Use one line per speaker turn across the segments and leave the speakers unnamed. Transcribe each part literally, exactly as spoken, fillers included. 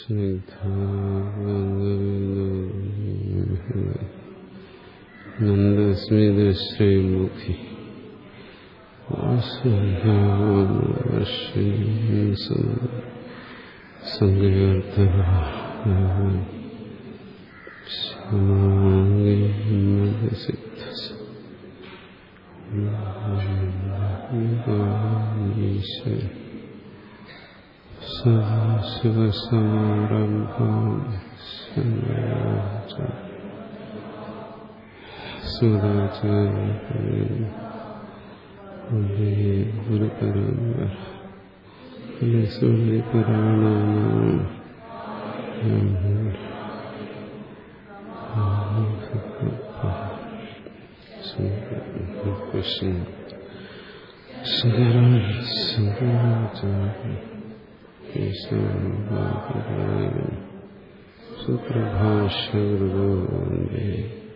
നന്ദസ്മിതശ്രീമുഖി സങ്കീർത്ത ശിവസമാരംഭം സുപ്രഭാഷകൃതേ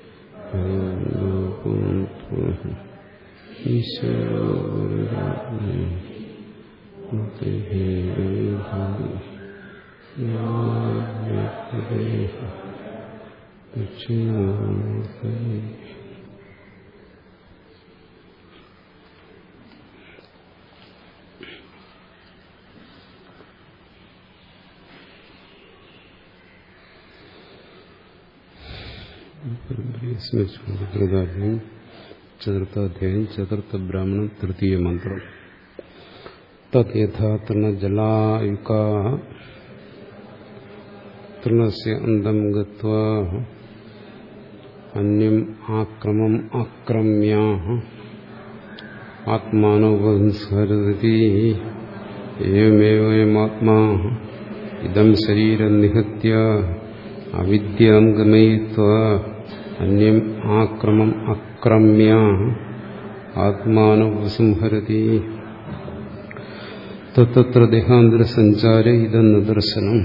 സ്മരിച്ചുകൊണ്ടിരിക്കുന്നതാദ്യം ചതുർത്ഥാധ്യായം ചതുർത്ഥ ബ്രാഹ്മണം തൃതീയ മന്ത്രം. തത് യഥാ തൃണജലായുകാ തൃണസ്യ അന്തം ഗത്വാ അന്യം ആക്രമം ആക്രമ്യ ആത്മാനോപംസ്കരതി ഏവമേവയമാത്മാ ഇദം ശരീരം നിഹത്യ അവിദ്യാം ഗമയിത്വാ അന്യം ആക്രമം അക്രമ്യ ആത്മാനോപസംഹരതി തത്ര ദേഹാന്തര സഞ്ചാരേ ഇതെന്ന ദർശനം.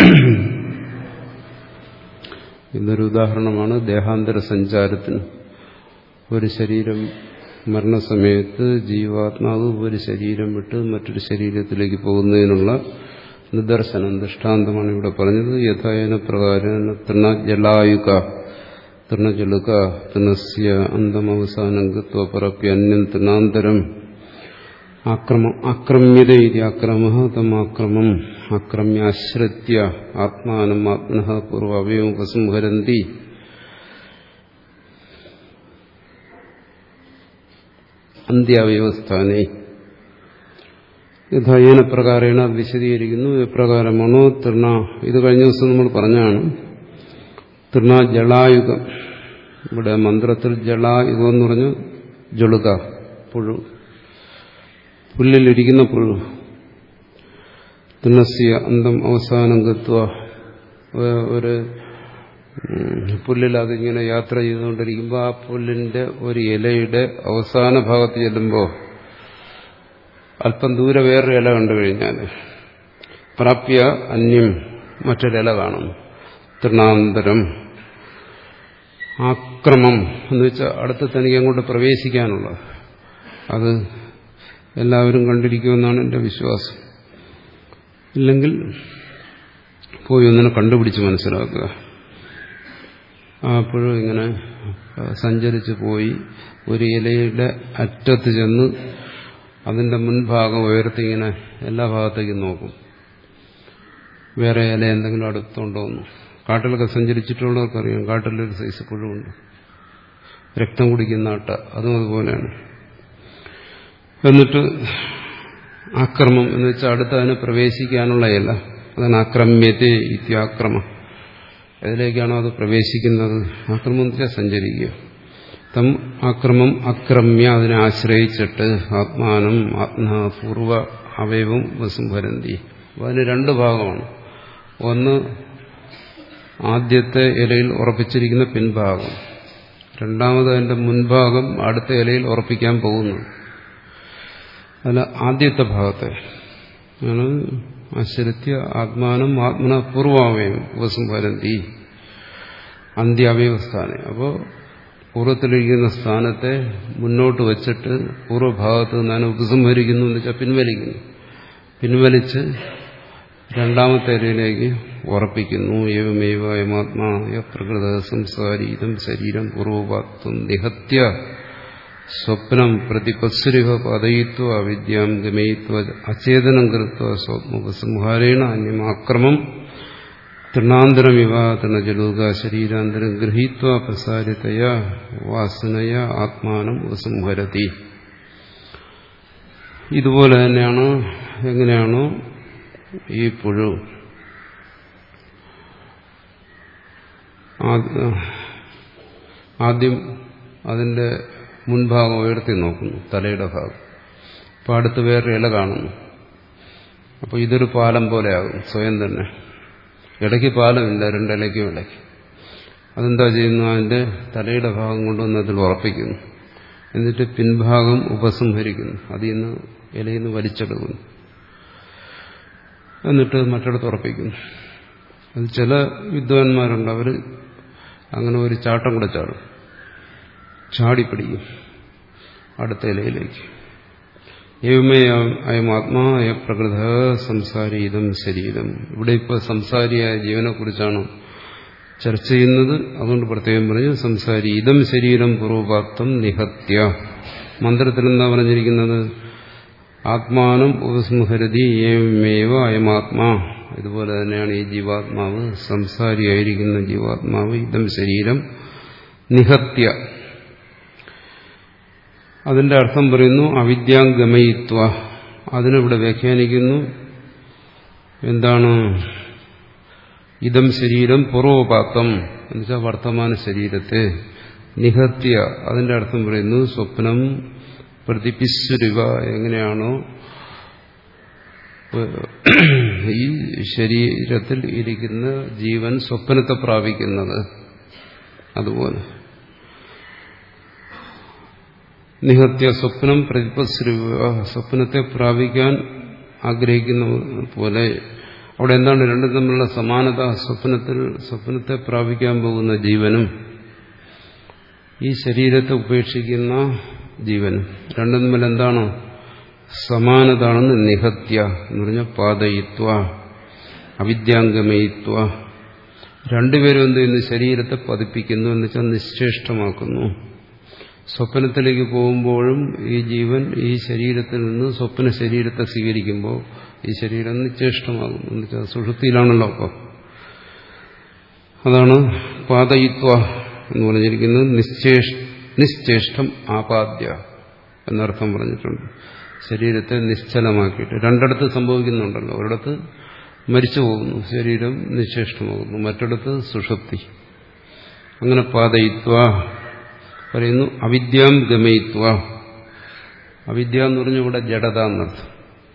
ഇതൊരു ഉദാഹരണമാണ് ദേഹാന്തര സഞ്ചാരത്തിന്. ഒരു ശരീരം മരണസമയത്ത് ജീവാത്മാവ് ഒരു ശരീരം വിട്ട് മറ്റൊരു ശരീരത്തിലേക്ക് പോകുന്നതിനുള്ള നിദർശനം, ദൃഷ്ടാന്തമാണ് ഇവിടെ പറഞ്ഞത്. യഥായന പ്രകാരം തൃണജലായുക തൃണജലുക തൃണസ്യ അന്തമവസാനം ഗത്വ പരപ്യന്യം തൃണാന്തരം ആക്രമം ആക്രമ്യത ഇതി ആക്രമ തമാക്രമം ആക്രമ്യ ആശ്രിത്യ ആത്മാനം ആത്മനഃ പൂർവ്വവയം ഉപസംഹരന്തി. അന്ത്യാവയവസ്ഥാനേ യഥായേന പ്രകാരേണ വിശദീകരിക്കുന്നു. എപ്രകാരമാണോ തൃണ, ഇത് കഴിഞ്ഞ ദിവസം നമ്മൾ പറഞ്ഞാണ്. തൃണ ജളായുഗം, ഇവിടെ മന്ത്രത്തിൽ ജളായുഗം എന്ന് പറഞ്ഞു ജളുക, പുഴു, പുല്ലിലിരിക്കുന്ന പുഴു. തൃണസ്യ അന്തം അവസാനം ഗത്വ, ഒരു പുല്ലിൽ അതിങ്ങനെ യാത്ര ചെയ്തുകൊണ്ടിരിക്കുമ്പോൾ ആ പുല്ലിന്റെ ഒരു ഇലയുടെ അവസാന ഭാഗത്ത് ചെല്ലുമ്പോൾ അല്പം ദൂരെ വേറൊരു ഇല കണ്ടു കഴിഞ്ഞാൽ പ്രാപ്യ അന്യം മറ്റൊരില കാണും. തൃണാന്തരം ആക്രമം എന്ന് വെച്ചാൽ അടുത്ത് തനിക്ക് അങ്ങോട്ട് പ്രവേശിക്കാനുള്ള, അത് എല്ലാവരും കണ്ടിരിക്കുമെന്നാണ് എൻ്റെ വിശ്വാസം. ഇല്ലെങ്കിൽ പോയി ഒന്നിനെ കണ്ടുപിടിച്ച് മനസ്സിലാക്കുക. അപ്പോഴും ഇങ്ങനെ സഞ്ചരിച്ചു പോയി ഒരു ഇലയുടെ അറ്റത്ത് ചെന്ന് അതിന്റെ മുൻഭാഗം ഉയർത്തി ഇങ്ങനെ എല്ലാ ഭാഗത്തേക്കും നോക്കും, വേറെ ഇല എന്തെങ്കിലും അടുത്തുണ്ടോന്ന്. കാട്ടിലൊക്കെ സഞ്ചരിച്ചിട്ടുള്ളവർക്കറിയാം, കാട്ടിലൊരു സൈസ് പുഴുവുണ്ട്, രക്തം കുടിക്കുന്ന അട്ട, അതും അതുപോലെയാണ്. എന്നിട്ട് ആക്രമം എന്ന് വെച്ചാൽ അടുത്ത് അതിന് പ്രവേശിക്കാനുള്ള ഇല, അതാണ് ആക്രമ്യത്തെ ഇത്യാക്രമം. എതിലേക്കാണോ അത് പ്രവേശിക്കുന്നത്, ആക്രമം എന്ന് വെച്ചാൽ സഞ്ചരിക്കുക. തം ആക്രമം അക്രമ്യ, അതിനെ ആശ്രയിച്ചിട്ട് ആത്മാനം ആത്മ പൂർവ്വ അവയവം വസുംഭരന്തി. അതിന് രണ്ട് ഭാഗമാണ്. ഒന്ന് ആദ്യത്തെ ഇലയിൽ ഉറപ്പിച്ചിരിക്കുന്ന പിൻഭാഗം, രണ്ടാമത് അതിന്റെ മുൻഭാഗം അടുത്ത ഇലയിൽ ഉറപ്പിക്കാൻ പോകുന്നു. അതിൽ ആദ്യത്തെ ഭാഗത്തെ ആണ് ആശ്രിത്യ ആത്മാനം ആത്മന പൂർവ്വാവയവം വസുംഭരന്തി അന്ത്യാവയവസ്ഥാനം. അപ്പോൾ പൂർവ്വത്തിലിരിക്കുന്ന സ്ഥാനത്തെ മുന്നോട്ട് വച്ചിട്ട് പൂർവ്വഭാഗത്ത് നിന്നാണ് ഉപസംഹരിക്കുന്നു എന്ന് വെച്ചാൽ പിൻവലിക്കുന്നു. പിൻവലിച്ച് രണ്ടാമത്തെ ഇലയിലേക്ക് ഉറപ്പിക്കുന്നു. ഏവമേവ അയമാത്മാ യപ്രകൃത സംസാരീതം ശരീരം പൂർവപാത്വം നിഹത്യ സ്വപ്നം പ്രതിപത്സുരിവ പാതയിത്വ അവിദ്യാം ഗമയിത്വ അചേതനം കൃത്വ സ്വപ്നോപസംഹാരേണ അന്യമാക്രമം തൃണാന്തരമിവ തൃണജലൂക ശരീരാന്തരം ഗൃഹീത്വ പ്രസാരിതയ വാസനയ ആത്മാനം ഉപസംഹരതി. ഇതുപോലെ തന്നെയാണ് എങ്ങനെയാണോ ഈ പുഴു ആദ്യം അതിന്റെ മുൻഭാഗം ഉയർത്തി നോക്കുന്നു, തലയുടെ ഭാഗം. അപ്പോൾ അടുത്ത് വേറൊരു ഇല കാണുന്നു. അപ്പോൾ ഇതൊരു പാലം പോലെയാകും സ്വയം തന്നെ. ഇടയ്ക്ക് പാലമില്ല, രണ്ടിലയ്ക്കും ഇടയ്ക്ക്. അതെന്താ ചെയ്യുന്നു? അതിന്റെ തലയുടെ ഭാഗം കൊണ്ടുവന്ന് അതിൽ ഉറപ്പിക്കുന്നു. എന്നിട്ട് പിൻഭാഗം ഉപസംഹരിക്കുന്നു, അതിൽ നിന്ന് ഇലയിൽ നിന്ന് വലിച്ചെടുക്കുന്നു, എന്നിട്ട് മറ്റിടത്ത് ഉറപ്പിക്കുന്നു. അത് ചില വിദ്വാൻമാരുണ്ട്, അവർ അങ്ങനെ ഒരു ചാട്ടം കൂടെ ചാടും, ചാടിപ്പിടിക്കും അടുത്ത ഇലയിലേക്ക്. ഏവമേ അയം ആത്മാ പ്രകൃത സംസാരീതം ശരീരം. ഇവിടെ ഇപ്പോൾ സംസാരിയായ ജീവനെ കുറിച്ചാണ് ചർച്ച ചെയ്യുന്നത്. അതുകൊണ്ട് പ്രത്യേകം പറഞ്ഞു സംസാരി ഇതം ശരീരം പൂർവപാത്വം നിഹത്യ. മന്ത്രത്തിൽ എന്താ പറഞ്ഞിരിക്കുന്നത്? ആത്മാനം ഉപസംഹരതി ഏവമേവ അയമാത്മാ. ഇതുപോലെ തന്നെയാണ് ഈ ജീവാത്മാവ്, സംസാരിയായിരിക്കുന്ന ജീവാത്മാവ് ഇതം ശരീരം നിഹത്യ. അതിന്റെ അർത്ഥം പറയുന്നു അവിദ്യാംഗമയിത്വ. അതിനിവിടെ വ്യാഖ്യാനിക്കുന്നു എന്താണ്? ഇതം ശരീരം പൂർവപാത്വം എന്നുവെച്ചാൽ വർത്തമാന ശരീരത്തെ നിഹത്യ. അതിന്റെ അർത്ഥം പറയുന്നു സ്വപ്നം പ്രതിപിസ്വരിവ. എങ്ങനെയാണോ ഈ ശരീരത്തിൽ ഇരിക്കുന്ന ജീവൻ സ്വപ്നത്തെ പ്രാപിക്കുന്നത് അതുപോലെ നിഹത്യ സ്വപ്നം പ്രതിപസ്വരിവ. സ്വപ്നത്തെ പ്രാപിക്കാൻ ആഗ്രഹിക്കുന്ന പോലെ. അവിടെ എന്താണ് രണ്ടും തമ്മിലുള്ള സമാനത? സ്വപ്നത്തിൽ സ്വപ്നത്തെ പ്രാപിക്കാൻ പോകുന്ന ജീവനും ഈ ശരീരത്തെ ഉപേക്ഷിക്കുന്ന ജീവനും രണ്ടും തമ്മിൽ എന്താണ് സമാനതാണെന്ന് നിഹത്യ എന്ന് പറഞ്ഞാൽ പാതയിത്വ അവിദ്യാംഗമയിത്വ. രണ്ടുപേരും എന്ത് ചെയ്യുന്നു? ശരീരത്തെ പതിപ്പിക്കുന്നു, എന്ന് വെച്ചാൽ നിശ്ചേഷ്ടമാക്കുന്നു. സ്വപ്നത്തിലേക്ക് പോകുമ്പോഴും ഈ ജീവൻ ഈ ശരീരത്തിൽ നിന്ന് സ്വപ്ന ശരീരത്തെ സ്വീകരിക്കുമ്പോൾ ഈ ശരീരം നിശ്ചേഷ്ടമാകും, എന്ന് വെച്ചാൽ സുഷുപ്തിയിലാണല്ലോ. അപ്പം അതാണ് പാതയിത്വ എന്ന് പറഞ്ഞിരിക്കുന്നത്. നിശ്ചേഷ് നിശ്ചേഷ്ടം ആപാദ്യ എന്നർത്ഥം പറഞ്ഞിട്ടുണ്ട്. ശരീരത്തെ നിശ്ചലമാക്കിയിട്ട് രണ്ടിടത്ത് സംഭവിക്കുന്നുണ്ടല്ലോ. ഒരിടത്ത് മരിച്ചു പോകുന്നു, ശരീരം നിശ്ചേഷ്ടമാകുന്നു, മറ്റിടത്ത് സുഷുപ്തി. അങ്ങനെ പാതയിത്വ പറയുന്നു. അവിദ്യാം ഗമയിത്വ. അവിദ്യ എന്ന് പറഞ്ഞാൽ ഇവിടെ ജഡത എന്നർത്ഥം.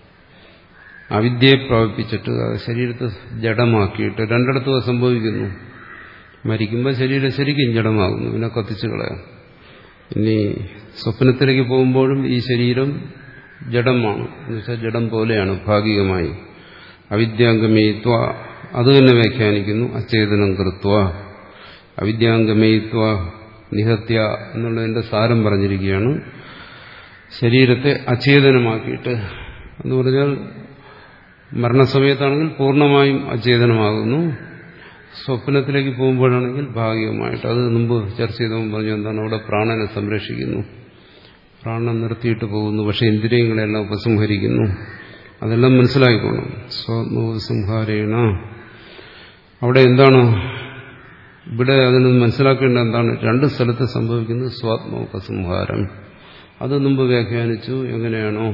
അവിദ്യയെ പ്രാപിപ്പിച്ചിട്ട് അത് ശരീരത്തെ ജഡമാക്കിയിട്ട് രണ്ടിടത്തും സംഭവിക്കുന്നു. മരിക്കുമ്പോൾ ശരീരം ശരിക്കും ജഡമാകുന്നു, പിന്നെ കത്തിച്ചു കളയാം. ഇനി സ്വപ്നത്തിലേക്ക് പോകുമ്പോഴും ഈ ശരീരം ജഡമാണ്, എന്നുവെച്ചാൽ ജഡം പോലെയാണ് ഭാഗികമായി. അവിദ്യാംഗമയിത്വ അത് തന്നെ വ്യാഖ്യാനിക്കുന്നു അചേതനം കൃത്വ. അവിദ്യാംഗമയിത്വ നിഹത്യ എന്നുള്ളതിന്റെ സാരം പറഞ്ഞിരിക്കുകയാണ്. ശരീരത്തെ അചേതനമാക്കിയിട്ട് എന്ന് പറഞ്ഞാൽ മരണസമയത്താണെങ്കിൽ പൂർണ്ണമായും അചേതനമാകുന്നു, സ്വപ്നത്തിലേക്ക് പോകുമ്പോഴാണെങ്കിൽ ഭാഗികമായിട്ട്. അത് മുമ്പ് ചർച്ച ചെയ്തപ്പോൾ പറഞ്ഞു എന്താണ്? അവിടെ പ്രാണനെ സംരക്ഷിക്കുന്നു, പ്രാണനെ നിർത്തിയിട്ട് പോകുന്നു, പക്ഷെ ഇന്ദ്രിയങ്ങളെല്ലാം ഉപസംഹരിക്കുന്നു. അതെല്ലാം മനസ്സിലായിക്കോണം. സ്വപ്നോപസംഹാരേണ അവിടെ എന്താണ്? ഇവിടെ അതിന് മനസ്സിലാക്കേണ്ട എന്താണ്? രണ്ട് സ്ഥലത്ത് സംഭവിക്കുന്നത് സ്വാത്മോപസംഹാരം. അത് മുമ്പ് വ്യാഖ്യാനിച്ചു. എങ്ങനെയാണോ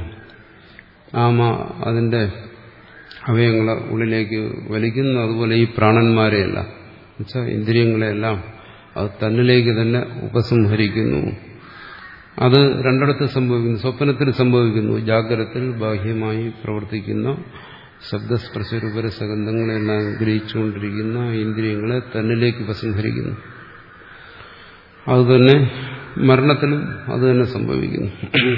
ആമ അതിന്റെ അവയവങ്ങളെ ഉള്ളിലേക്ക് വലിക്കുന്നു, അതുപോലെ ഈ പ്രാണന്മാരെയല്ല എന്നുവെച്ചാൽ ഇന്ദ്രിയങ്ങളെല്ലാം അത് തന്നിലേക്ക് തന്നെ ഉപസംഹരിക്കുന്നു. അത് രണ്ടിടത്ത് സംഭവിക്കുന്നു. സ്വപ്നത്തിൽ സംഭവിക്കുന്നു, ജാഗ്രതത്തിൽ ബാഹ്യമായി പ്രവർത്തിക്കുന്ന ശബ്ദസ്പർശരൂപരസഗന്ധങ്ങളെല്ലാം ഗ്രഹിച്ചുകൊണ്ടിരിക്കുന്ന ഇന്ദ്രിയങ്ങളെ തന്നിലേക്ക് ഉപസംഹരിക്കുന്നു. അതുതന്നെ മരണത്തിലും അത് തന്നെ സംഭവിക്കുന്നു.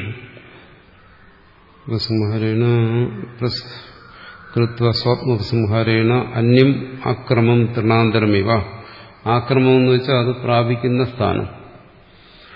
ഉപസംഹാരേണ കൃത്വ സ്വാത്മോപസംഹാരേണ അന്യം ആക്രമം തൃണാന്തരമിവ. ആക്രമം എന്ന് വെച്ചാൽ അത് പ്രാപിക്കുന്ന സ്ഥാനം.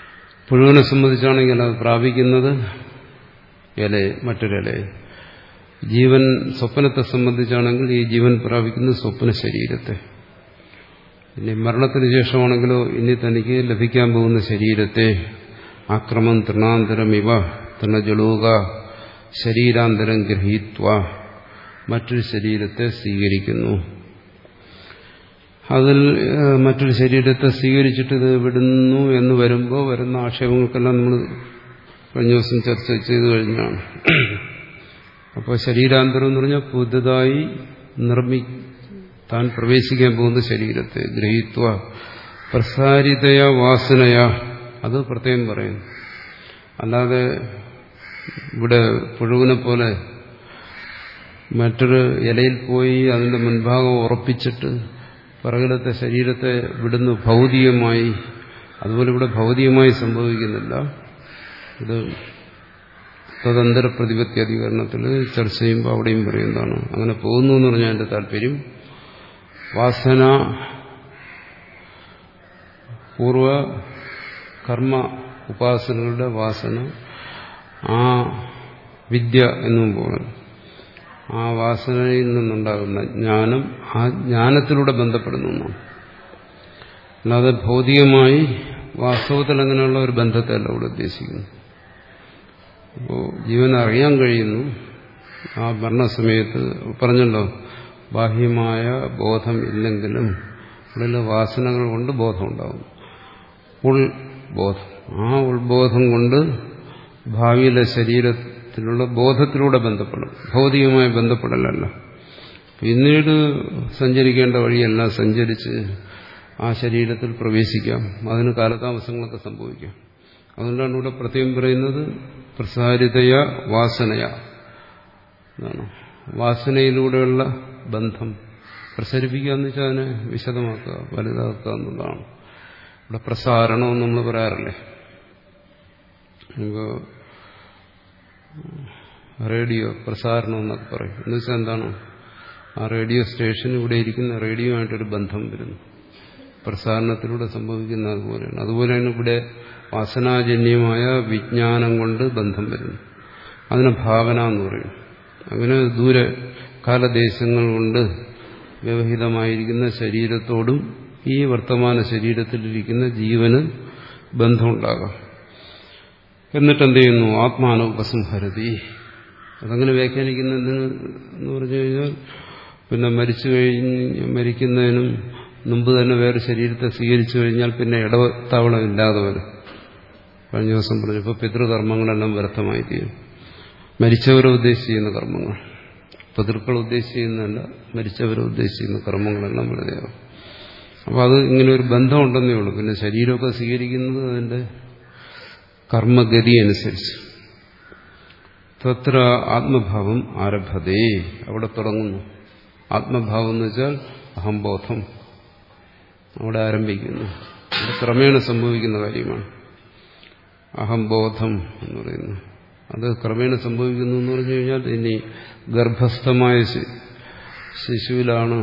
പുഴുവിനെ സംബന്ധിച്ചാണെങ്കിൽ അത് പ്രാപിക്കുന്നത് ഇലയെ, മറ്റൊരിലയെ. ജീവൻ സ്വപ്നത്തെ സംബന്ധിച്ചാണെങ്കിൽ ഈ ജീവൻ പ്രാപിക്കുന്ന സ്വപ്ന ശരീരത്തെ, ഇനി മരണത്തിന് ശേഷമാണെങ്കിലോ ഇനി തനിക്ക് ലഭിക്കാൻ പോകുന്ന ശരീരത്തെ ആക്രമം തൃണാന്തരം ഇവ തൃണജളൂക ശരീരാന്തരം ഗ്രഹീത്വ മറ്റൊരു ശരീരത്തെ സ്വീകരിക്കുന്നു. അതിൽ മറ്റൊരു ശരീരത്തെ സ്വീകരിച്ചിട്ട് ഇത് വിടുന്നു എന്ന് വരുമ്പോൾ വരുന്ന ആക്ഷേപങ്ങൾക്കെല്ലാം നമ്മൾ കഴിഞ്ഞ ദിവസം ചർച്ച ചെയ്തു കഴിഞ്ഞാണ്. അപ്പോൾ ശരീരാന്തരം എന്ന് പറഞ്ഞാൽ പുതുതായി നിർമ്മി താൻ പ്രവേശിക്കാൻ പോകുന്ന ശരീരത്തെ ഗ്രഹീത്വ പ്രസാരിതയ വാസനയ, അത് പ്രത്യേകം പറയുന്നു. അല്ലാതെ ഇവിടെ പുഴുവിനെ പോലെ മറ്റൊരു ഇലയിൽ പോയി അതിന്റെ മുൻഭാഗം ഉറപ്പിച്ചിട്ട് പിറകിലത്തെ ശരീരത്തെ വിടുന്നു ഭൗതികമായി. അതുപോലെ ഇവിടെ ഭൗതികമായി സംഭവിക്കുന്നില്ല. ഇത് തദന്തര പ്രതിപത്തി അധികരണത്തിൽ ചർച്ച ചെയ്യുമ്പോൾ അവിടെയും പറയുന്നതാണ്. അങ്ങനെ പോകുന്നു എന്ന് പറഞ്ഞാൽ എൻ്റെ താല്പര്യം വാസന പൂർവ കർമ്മ ഉപാസനകളുടെ വാസന ആ വിദ്യ എന്നും പോലെ ആ വാസനയിൽ നിന്നുണ്ടാകുന്ന ജ്ഞാനം ആ ജ്ഞാനത്തിലൂടെ ബന്ധപ്പെടുന്നു എന്നാണ്. അല്ലാതെ ഭൗതികമായി വാസ്തവത്തിൽ അങ്ങനെയുള്ള ഒരു ബന്ധത്തെയല്ല ഇവിടെ ഉദ്ദേശിക്കുന്നു. അപ്പോൾ ജീവൻ അറിയാൻ കഴിയുന്നു ആ മരണസമയത്ത്. പറഞ്ഞല്ലോ, ബാഹ്യമായ ബോധം ഇല്ലെങ്കിലും ഉള്ളിലെ വാസനകൾ കൊണ്ട് ബോധമുണ്ടാകും. ഉൾബോധം, ആ ഉൾബോധം കൊണ്ട് ഭാവിയിലെ ശരീരത്തിലുള്ള ബോധത്തിലൂടെ ബന്ധപ്പെടും, ഭൗതികമായി ബന്ധപ്പെടലല്ല. പിന്നീട് സഞ്ചരിക്കേണ്ട വഴിയെല്ലാം സഞ്ചരിച്ച് ആ ശരീരത്തിൽ പ്രവേശിക്കാം. അതിന് കാലതാമസങ്ങളൊക്കെ സംഭവിക്കാം. അതുകൊണ്ടാണ് ഇവിടെ പ്രത്യേകം പറയുന്നത് പ്രസാരിതയ വാസനയ എന്നാണ്. വാസനയിലൂടെയുള്ള ബന്ധം പ്രസരിപ്പിക്കുക എന്ന് വെച്ചാൽ അതിനെ വിശദമാക്കുക, വലുതാക്കുക എന്നുള്ളതാണ്. ഇവിടെ പ്രസാരണമെന്ന് നമ്മൾ പറയാറില്ലേ. ഇപ്പോൾ റേഡിയോ പ്രസാരണം എന്നൊക്കെ പറയും. എന്ന് വെച്ചാൽ എന്താണ്, ആ റേഡിയോ സ്റ്റേഷൻ ഇവിടെ ഇരിക്കുന്ന റേഡിയോ ആയിട്ടൊരു ബന്ധം വരുന്നു. പ്രസാരണത്തിലൂടെ സംഭവിക്കുന്ന അതുപോലെയാണ്. അതുപോലെയാണ് ഇവിടെ വാസനാജന്യമായ വിജ്ഞാനം കൊണ്ട് ബന്ധം വരുന്നു. അതിന് ഭാവന എന്ന് പറയും. അങ്ങനെ ദൂര കാലദേശങ്ങൾ കൊണ്ട് വ്യവഹിതമായിരിക്കുന്ന ശരീരത്തോടും ഈ വർത്തമാന ശരീരത്തിലിരിക്കുന്ന ജീവന് ബന്ധമുണ്ടാകാം. എന്നിട്ട് എന്ത് ചെയ്യുന്നു? ആത്മാന ഉപസംഹരതി. അതങ്ങനെ വ്യാഖ്യാനിക്കുന്നതിന് എന്ന് പറഞ്ഞു കഴിഞ്ഞാൽ പിന്നെ മരിച്ചു കഴിഞ്ഞ് മരിക്കുന്നതിനും മുമ്പ് തന്നെ വേറെ ശരീരത്തെ സ്വീകരിച്ചു കഴിഞ്ഞാൽ പിന്നെ ഇടത്താവളം ഇല്ലാതെ വരും. കഴിഞ്ഞ ദിവസം പറഞ്ഞു. ഇപ്പോൾ പിതൃകർമ്മങ്ങളെല്ലാം വ്യർത്ഥമായി തീരും. മരിച്ചവരെ ഉദ്ദേശിച്ച് ചെയ്യുന്ന കർമ്മങ്ങൾ, പിതൃക്കൾ ഉദ്ദേശിക്കുന്നതല്ല, മരിച്ചവരെ ഉദ്ദേശിക്കുന്ന കർമ്മങ്ങളെല്ലാം വെറുതെയാവും. അപ്പോൾ അത് ഇങ്ങനെ ഒരു ബന്ധമുണ്ടെന്നേ ഉള്ളൂ. പിന്നെ ശരീരമൊക്കെ സ്വീകരിക്കുന്നത് അതിൻ്റെ കർമ്മഗതി അനുസരിച്ച്. തത്ര ആത്മഭാവം ആരഭതേ, അവിടെ തുടങ്ങുന്നു. ആത്മഭാവം എന്ന് വെച്ചാൽ അഹംബോധം അവിടെ ആരംഭിക്കുന്നു. അത് ക്രമേണ സംഭവിക്കുന്ന കാര്യമാണ്. അഹംബോധം എന്ന് പറയുന്നു അത് ക്രമേണ സംഭവിക്കുന്നു എന്ന് പറഞ്ഞു കഴിഞ്ഞാൽ ഇനി ഗർഭസ്ഥമായ ശിശുവിലാണ്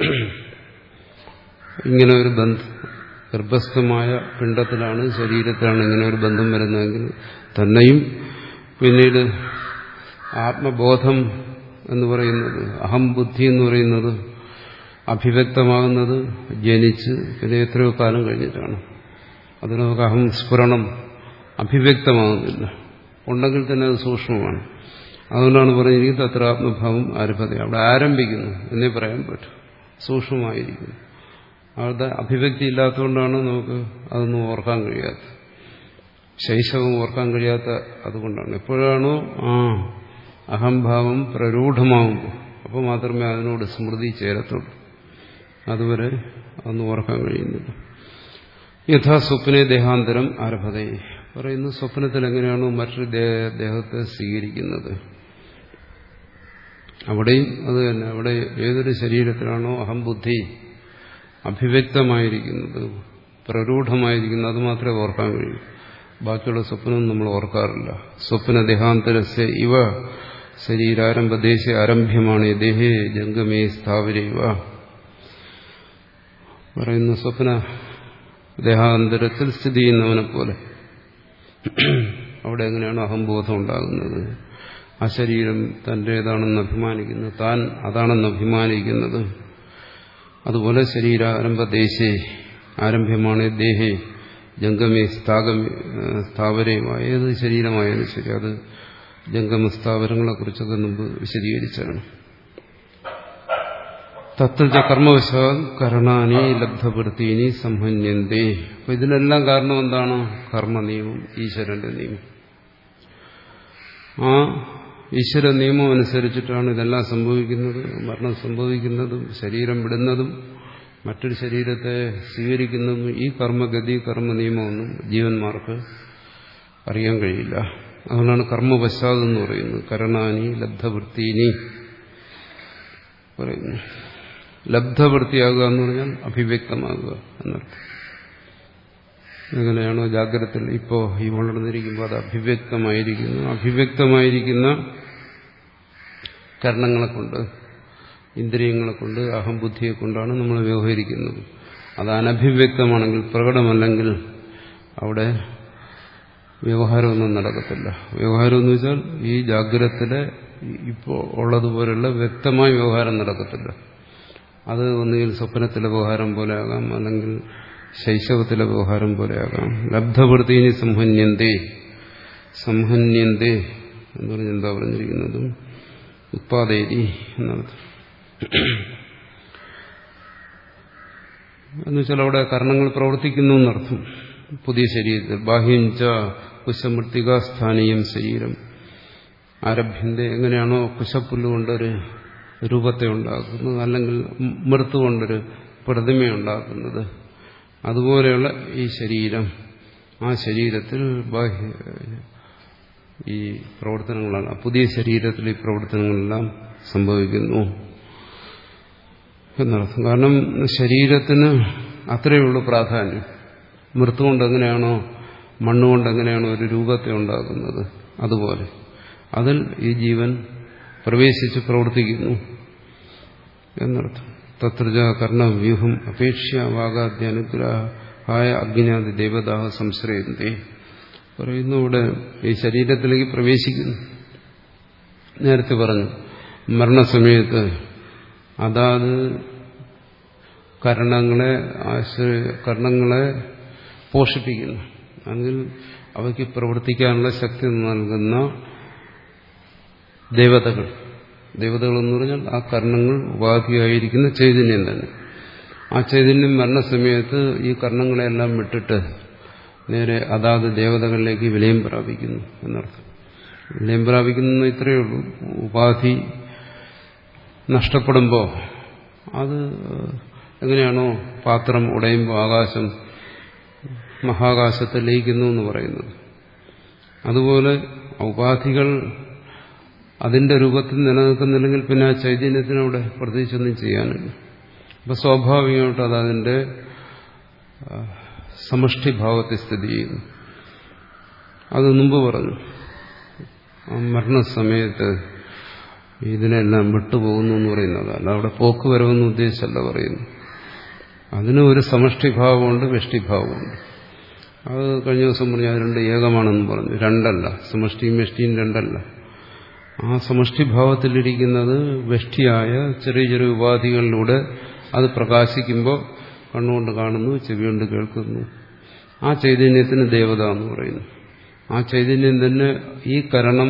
ഇങ്ങനെ ഒരു ബന്ധം, ഗർഭസ്ഥമായ പിണ്ഡത്തിലാണ് ശരീരത്തിലാണ് ഇങ്ങനെ ഒരു ബന്ധം വരുന്നതെങ്കിൽ തന്നെയും പിന്നീട് ആത്മബോധം എന്ന് പറയുന്നത്, അഹംബുദ്ധി എന്ന് പറയുന്നത് അഭിവ്യക്തമാകുന്നത് ജനിച്ച് പിന്നെ എത്രയോ കാലം കഴിഞ്ഞിട്ടാണ്. അത് നമുക്ക് അഹം സ്ഫുരണം അഭിവ്യക്തമാകുന്നില്ല. ഉണ്ടെങ്കിൽ തന്നെ അത് സൂക്ഷ്മമാണ്. അതുകൊണ്ടാണ് പറഞ്ഞിരിക്കുന്നത് തത്ര ആത്മഭാവം ആരംഭത. അവിടെ ആരംഭിക്കുന്നു എന്നേ പറയാൻ പറ്റും. സൂക്ഷ്മമായിരിക്കുന്നു. അവിടെ അഭിവ്യക്തി ഇല്ലാത്തതുകൊണ്ടാണ് നമുക്ക് അതൊന്നും ഓർക്കാൻ കഴിയാത്തത്. ശൈശവം ഓർക്കാൻ കഴിയാത്ത അതുകൊണ്ടാണ്. എപ്പോഴാണോ ആ അഹംഭാവം പ്രരൂഢമാകുമ്പോൾ അപ്പോൾ മാത്രമേ അതിനോട് സ്മൃതി ചേരത്തുള്ളൂ. അതുവരെ അതൊന്നും ഓർക്കാൻ കഴിയുന്നില്ല. യഥാ സ്വപ്നെ ദേഹാന്തരം ആരഭതയെ പറയുന്നു. സ്വപ്നത്തിൽ എങ്ങനെയാണോ മറ്റൊരു ദേഹത്തെ സ്വീകരിക്കുന്നത് അവിടെയും അത് തന്നെ. അവിടെ ഏതൊരു ശരീരത്തിലാണോ അഹംബുദ്ധി അഭിവ്യക്തമായിരിക്കുന്നത്, പ്രരൂഢമായിരിക്കുന്നത്, അത് മാത്രമേ ഓർക്കാൻ കഴിയൂ. ബാക്കിയുള്ള സ്വപ്നം നമ്മൾ ഓർക്കാറില്ല. സ്വപ്ന ദേഹാന്തരസ്യ ഇവ ശരീരാരംഭദേശ ആരംഭ്യമാണ് ദേഹേ ജംഗമേ സ്ഥാവരേവ പറയുന്നു. സ്വപ്ന ദേഹാന്തരത്തിൽ സ്ഥിതി ചെയ്യുന്നവനെ പോലെ അവിടെ എങ്ങനെയാണ് അഹംബോധം ഉണ്ടാകുന്നത്. ആ ശരീരം തന്റേതാണെന്ന് അഭിമാനിക്കുന്നു, താൻ അതാണെന്ന് അഭിമാനിക്കുന്നത്. അതുപോലെ ശരീരാരംഭ ദേശേ, ആരംഭ്യമാണ് ദേഹേ ജംഗമേ സ്ഥാവരയുമായ ഏത് ശരീരമായാലും ശരി, അത് ജംഗമസ്ഥാവരങ്ങളെ കുറിച്ചൊക്കെ മുമ്പ് വിശദീകരിച്ചാണ്. തത്രജ കർമ്മവശാ കരണാനി ലബ്ധവൃത്തീനി സംഹന്യന്തേ. അപ്പൊ ഇതിനെല്ലാം കാരണം എന്താണ്? കർമ്മ നിയമം, ഈശ്വരന്റെ നിയമം. ആ ഈശ്വര നിയമം അനുസരിച്ചിട്ടാണ് ഇതെല്ലാം സംഭവിക്കുന്നത്. മരണം സംഭവിക്കുന്നതും ശരീരം വിടുന്നതും മറ്റൊരു ശരീരത്തെ സ്വീകരിക്കുന്നതും ഈ കർമ്മഗതി കർമ്മ നിയമമൊന്നും ജീവന്മാർക്ക് അറിയാൻ കഴിയില്ല. അതുകൊണ്ടാണ് കർമ്മവശാദ് എന്ന് പറയുന്നത്. കരണാനി ലബ്ധവൃത്തീനി പറയുന്നു. ലബ്ധവൃത്തിയാകുക എന്ന് പറഞ്ഞാൽ അഭിവ്യക്തമാകുക എന്നർത്ഥം. എങ്ങനെയാണോ ജാഗ്രതയിൽ ഇപ്പോ ഈ വളർന്നിരിക്കുമ്പോൾ അത് അഭിവ്യക്തമായിരിക്കുന്നു. അഭിവ്യക്തമായിരിക്കുന്ന കരണങ്ങളെ കൊണ്ട്, ഇന്ദ്രിയങ്ങളെ കൊണ്ട്, അഹംബുദ്ധിയെ കൊണ്ടാണ് നമ്മൾ വ്യവഹരിക്കുന്നത്. അത് അനഭിവ്യക്തമാണെങ്കിൽ, പ്രകടമല്ലെങ്കിൽ അവിടെ വ്യവഹാരമൊന്നും നടക്കത്തില്ല. വ്യവഹാരം എന്ന് വെച്ചാൽ ഈ ജാഗ്രതത്തിലെ ഇപ്പോൾ ഉള്ളതുപോലുള്ള വ്യക്തമായ വ്യവഹാരം നടക്കത്തില്ല. അത് ഒന്നുകിൽ സ്വപ്നത്തിലെ വ്യവഹാരം പോലെ ആകാം, അല്ലെങ്കിൽ ശൈശവത്തിലെ വ്യവഹാരം പോലെയാകാം. ലബ്ധവൃത്തീനി സംഹന്യന്തേ. സംഹന്യന്തേ എന്ന് പറഞ്ഞാൽ എന്താ പറഞ്ഞിരിക്കുന്നതും ഉത്പാദേതി എന്നർത്ഥം. എന്നുവെച്ചാൽ അവിടെ കർണങ്ങൾ പ്രവർത്തിക്കുന്നു എന്നർത്ഥം. പുതിയ ശരീരത്തിൽ ബാഹ്യഞ്ച കുശമൃത്തികാസ്ഥാനീയം ശരീരം ആരഭ്യന്റെ, എങ്ങനെയാണോ കുശപ്പുല്ലുകൊണ്ടൊരു രൂപത്തെ ഉണ്ടാക്കുന്നത്, അല്ലെങ്കിൽ മൃത്തുകൊണ്ടൊരു പ്രതിമയുണ്ടാക്കുന്നത്, അതുപോലെയുള്ള ഈ ശരീരം, ആ ശരീരത്തിൽ ബാഹ്യ ഈ പ്രവർത്തനങ്ങളാണ്, പുതിയ ശരീരത്തിൽ ഈ പ്രവർത്തനങ്ങളെല്ലാം സംഭവിക്കുന്നു എന്നർത്ഥം. കാരണം ശരീരത്തിന് അത്രയേ ഉള്ളൂ പ്രാധാന്യം. മൃത്തുകൊണ്ട് എങ്ങനെയാണോ, മണ്ണുകൊണ്ട് എങ്ങനെയാണോ ഒരു രൂപത്തെ ഉണ്ടാക്കുന്നത്, അതുപോലെ അതിൽ ഈ ജീവൻ പ്രവേശിച്ച് പ്രവർത്തിക്കുന്നു എന്നർത്ഥം. തത്രജ കർണവ്യൂഹം അപേക്ഷ വാഗാദ്യനുഗ്രഹായ അഗ്നിയാദി ദേവതാഹ സംശ്രയന്തേ പറയുന്നു. ഇവിടെ ഈ ശരീരത്തിലേക്ക് പ്രവേശിക്കുന്നു. നേരത്തെ പറഞ്ഞു മരണസമയത്ത് അതാത് കരണങ്ങളെ ആശ്രയ കർണങ്ങളെ പോഷിപ്പിക്കുന്നു, അല്ലെങ്കിൽ അവയ്ക്ക് പ്രവർത്തിക്കാനുള്ള ശക്തി നൽകുന്ന ദേവതകൾ. ദേവതകൾ എന്ന് പറഞ്ഞാൽ ആ കർണങ്ങൾ ഉപാധിയായിരിക്കുന്ന ചൈതന്യം തന്നെ. ആ ചൈതന്യം മരണസമയത്ത് ഈ കർണങ്ങളെല്ലാം വിട്ടിട്ട് നേരെ അതാത് ദേവതകളിലേക്ക് വിലയം പ്രാപിക്കുന്നു എന്നർത്ഥം. വിലയം പ്രാപിക്കുന്ന ഇത്രയേ ഉള്ളൂ. ഉപാധി നഷ്ടപ്പെടുമ്പോൾ അത് എങ്ങനെയാണോ പാത്രം ഉടയുമ്പോൾ ആകാശം മഹാകാശത്തെ ലയിക്കുന്നു എന്ന് പറയുന്നത്, അതുപോലെ ഉപാധികൾ അതിന്റെ രൂപത്തിൽ നിലനിൽക്കുന്നില്ലെങ്കിൽ പിന്നെ ആ ചൈതന്യത്തിനവിടെ പ്രത്യേകിച്ചൊന്നും ചെയ്യാനില്ല. അപ്പൊ സ്വാഭാവികമായിട്ട് അത് അതിന്റെ സമഷ്ടിഭാവത്തെ സ്ഥിതി ചെയ്യുന്നു. അത് മുമ്പ് പറഞ്ഞു. ആ മരണസമയത്ത് ഇതിനെല്ലാം വിട്ടുപോകുന്നു എന്ന് പറയുന്നത് അല്ല, അവിടെ പോക്ക് വരവെന്ന് ഉദ്ദേശിച്ചല്ല പറയുന്നു. അതിന് ഒരു സമഷ്ടിഭാവമുണ്ട്, വെഷ്ടിഭാവമുണ്ട്. അത് കഴിഞ്ഞ ദിവസം പറഞ്ഞു അത് രണ്ട് ഏകമാണെന്ന് പറഞ്ഞു. രണ്ടല്ല, സമഷ്ടിയും വെഷ്ടിയും രണ്ടല്ല. ആ സമഷ്ടിഭാവത്തിലിരിക്കുന്നത് വെഷ്ടിയായ ചെറിയ ചെറിയ ഉപാധികളിലൂടെ അത് പ്രകാശിക്കുമ്പോൾ കണ്ണുകൊണ്ട് കാണുന്നു, ചെവികൊണ്ട് കേൾക്കുന്നു. ആ ചൈതന്യത്തിന് ദേവത എന്ന് പറയുന്നു. ആ ചൈതന്യം തന്നെ ഈ കരണം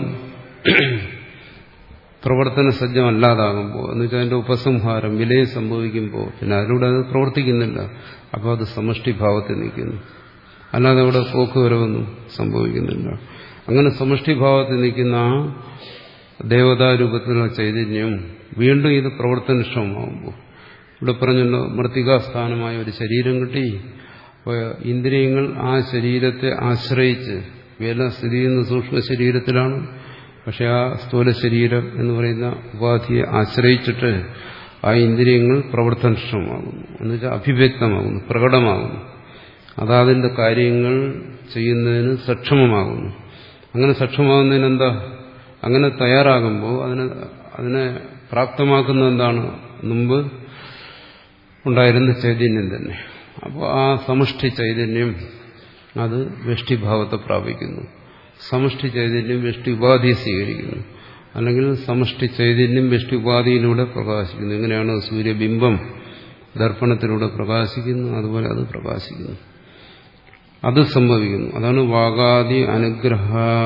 പ്രവർത്തന സജ്ജമല്ലാതാകുമ്പോൾ, എന്നുവെച്ചാൽ അതിന്റെ ഉപസംഹാരം വിലയം സംഭവിക്കുമ്പോൾ പിന്നെ അതിലൂടെ അത് പ്രവർത്തിക്കുന്നില്ല. അപ്പോൾ അത് സമഷ്ടിഭാവത്തിൽ നിൽക്കുന്നു, അല്ലാതെ അവിടെ പോക്കുവരവൊന്നും സംഭവിക്കുന്നില്ല. അങ്ങനെ സമഷ്ടിഭാവത്തിൽ നിൽക്കുന്ന ആ ദേവതാരൂപത്തിലുള്ള ചൈതന്യം വീണ്ടും ഇത് പ്രവർത്തനക്ഷമമാകുമ്പോൾ, ഇവിടെ പറഞ്ഞല്ലോ മൃത്തികാസ്ഥാനമായ ഒരു ശരീരം കിട്ടി. അപ്പോൾ ഇന്ദ്രിയങ്ങൾ ആ ശരീരത്തെ ആശ്രയിച്ച്, ഇവയെല്ലാം സ്ഥിതി ചെയ്യുന്ന സൂക്ഷ്മ ശരീരത്തിലാണ്. പക്ഷെ ആ സ്ഥൂല ശരീരം എന്ന് പറയുന്ന ഉപാധിയെ ആശ്രയിച്ചിട്ട് ആ ഇന്ദ്രിയങ്ങൾ പ്രവർത്തനക്ഷമമാകുന്നു, എന്നുവെച്ചാൽ അഭിവ്യക്തമാകുന്നു, പ്രകടമാകുന്നു. അതതിന്റെ കാര്യങ്ങൾ ചെയ്യുന്നതിന് സക്ഷമമാകുന്നു. അങ്ങനെ സക്ഷമമാകുന്നതിന് എന്താ, അങ്ങനെ തയ്യാറാകുമ്പോൾ അതിനെ അതിനെ പ്രാപ്തമാക്കുന്ന എന്താണ്, മുമ്പ് ഉണ്ടായിരുന്ന ചൈതന്യം തന്നെ. അപ്പോൾ ആ സമഷ്ടി ചൈതന്യം അത് വെഷ്ടിഭാവത്തെ പ്രാപിക്കുന്നു. സമഷ്ടി ചൈതന്യം വെഷ്ടി ഉപാധിയെ സ്വീകരിക്കുന്നു. അല്ലെങ്കിൽ സമഷ്ടി ചൈതന്യം വ്യഷ്ടി ഉപാധിയിലൂടെ പ്രകാശിക്കുന്നു. എങ്ങനെയാണ് സൂര്യബിംബം ദർപ്പണത്തിലൂടെ പ്രകാശിക്കുന്നു, അതുപോലെ അത് പ്രകാശിക്കുന്നു, അത് സംഭവിക്കുന്നു. അതാണ് വാഗാദി അനുഗ്രഹ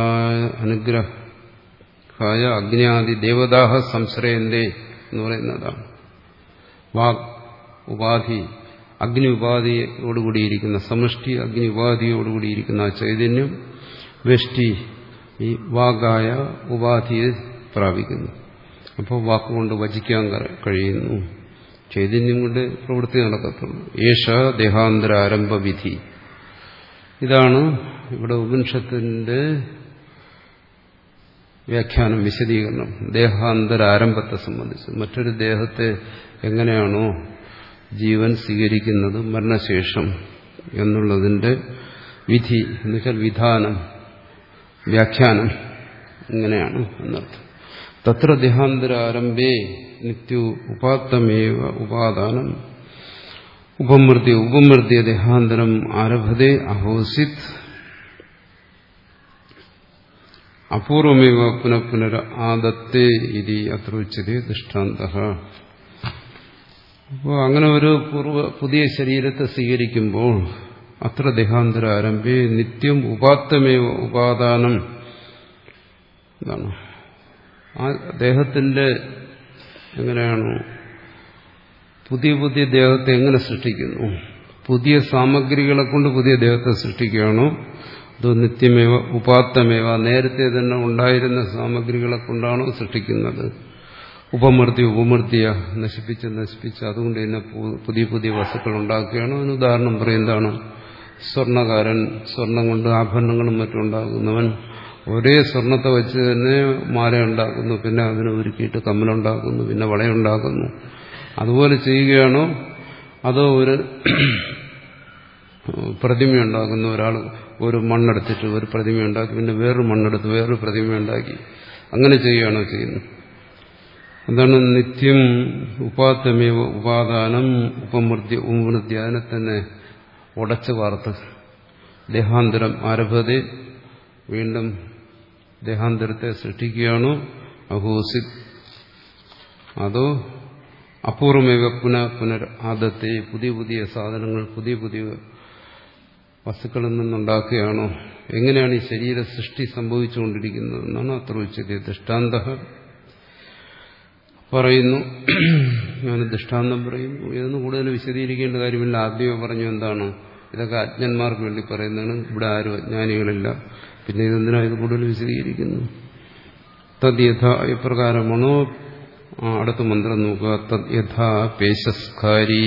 അനുഗ്രഹായ അഗ്നിയാദി ദേവതാഹ സംശ്രയന്തേ എന്ന് പറയുന്നതാണ്. വാഗ് ഉപാധി, അഗ്നി ഉപാധിയോടുകൂടിയിരിക്കുന്ന സമഷ്ടി അഗ്നി ഉപാധിയോടുകൂടിയിരിക്കുന്ന ആ ചൈതന്യം വ്യഷ്ടി ഈ വാഗായ ഉപാധിയെ പ്രാപിക്കുന്നു. അപ്പോൾ വാക്കുകൊണ്ട് വചിക്കാൻ കഴിയുന്നു, ചൈതന്യം കൊണ്ട് പ്രവൃത്തി നടക്കത്തുള്ളൂ. ഏഷ ദേഹാന്തര ആരംഭവിധി. ഇതാണ് ഇവിടെ ഉപനിഷത്തിന്റെ വ്യാഖ്യാനം, വിശദീകരണം. ദേഹാന്തര ആരംഭത്തെ സംബന്ധിച്ച് മറ്റൊരു ദേഹത്തെ എങ്ങനെയാണോ ജീവൻ സ്വീകരിക്കുന്നത് മരണശേഷം എന്നുള്ളതിന്റെ വിധി എന്നുവെച്ചാൽ വിധാനം, വ്യാഖ്യാനം ഇങ്ങനെയാണ് എന്നർത്ഥം. തത്ര ദേഹാന്തര ആരംഭേ നിത്യ ഉപാത്തമേവ ഉപാദാനം ഉപമൃത്യ ഉപമൃത്യ ദേഹാന്തരം ആരഭതേ അഹോസിത് അപൂർവമേവ പുനഃ പുനര ആദത്തേ ഇതി അത്ര ഉച്യതേ ദൃഷ്ടാന്തഃ. അപ്പോൾ അങ്ങനെ ഒരു പൂർവ്വ പുതിയ ശരീരത്തെ സ്വീകരിക്കുമ്പോൾ അത്ര ദേഹാന്തര ആരംഭേ നിത്യം ഉപാത്തമേവ ഉപാദാനം എന്താണ് ആ ദേഹത്തിന്റെ എങ്ങനെയാണോ പുതിയ പുതിയ ദേഹത്തെ എങ്ങനെ സൃഷ്ടിക്കുന്നു, പുതിയ സാമഗ്രികളെ കൊണ്ട് പുതിയ ദേഹത്തെ സൃഷ്ടിക്കുകയാണോ അതോ നിത്യമേവ ഉപാത്തമേവ നേരത്തെ തന്നെ ഉണ്ടായിരുന്ന സാമഗ്രികളെ കൊണ്ടാണോ സൃഷ്ടിക്കുന്നത്? ഉപമൃത്യ ഉപമൃത്യ നശിപ്പിച്ച് നശിപ്പിച്ച് അതുകൊണ്ട് തന്നെ പുതിയ പുതിയ വസ്തുക്കൾ ഉണ്ടാക്കുകയാണോ? അതിന് ഉദാഹരണം പറയുന്നതാണ് സ്വർണ്ണകാരൻ, സ്വർണം കൊണ്ട് ആഭരണങ്ങളും മറ്റും ഉണ്ടാക്കുന്നവൻ ഒരേ സ്വർണത്തെ വെച്ച് തന്നെ മാല ഉണ്ടാക്കുന്നു, പിന്നെ അതിനെ ഒരുക്കിയിട്ട് കമ്മലുണ്ടാക്കുന്നു, പിന്നെ വളയുണ്ടാക്കുന്നു. അതുപോലെ ചെയ്യുകയാണോ അതോ ഒരു പ്രതിമയുണ്ടാക്കുന്ന ഒരാൾ ഒരു മണ്ണെടുത്തിട്ട് ഒരു പ്രതിമയുണ്ടാക്കി, പിന്നെ വേറൊരു മണ്ണെടുത്ത് വേറൊരു പ്രതിമയുണ്ടാക്കി, അങ്ങനെ ചെയ്യുകയാണോ ചെയ്യുന്നത്? എന്താണ് നിത്യം ഉപാത്തമേവ ഉപാദാനം ഉപമൃത്യ ഉപമൃത്യ അതിനെ തന്നെ ഉടച്ചു വാർത്ത് ദേഹാന്തരം ആരഭത്തെ വീണ്ടും ദേഹാന്തരത്തെ സൃഷ്ടിക്കുകയാണോ അഹോസിത് അതോ അപൂർവമേവ പുനഃ പുനർ ആദത്തെ പുതിയ പുതിയ സാധനങ്ങൾ പുതിയ പുതിയ വസ്തുക്കളിൽ നിന്നുണ്ടാക്കുകയാണോ? എങ്ങനെയാണ് ഈ ശരീര സൃഷ്ടി സംഭവിച്ചുകൊണ്ടിരിക്കുന്നതെന്നാണ് അത്ര ഉച്ചത് ദൃഷ്ടാന്ത പറയുന്നു. ഞാൻ ദൃഷ്ടാന്തം പറയുന്നു, ഇതൊന്നും കൂടുതൽ വിശദീകരിക്കേണ്ട കാര്യമില്ല. ആദ്യമേ പറഞ്ഞു എന്താണ് ഇതൊക്കെ അജ്ഞന്മാർക്ക് വേണ്ടി പറയുന്നതാണ്, ഇവിടെ ആരും അജ്ഞാനികളില്ല, പിന്നെ ഇതെന്തിനാ ഇത് കൂടുതൽ വിശദീകരിക്കുന്നു? തദ് യഥാ എപ്രകാരമാണോ അടുത്ത മന്ത്രം നോക്കുക. തദ് യഥാ പേശസ്കാരി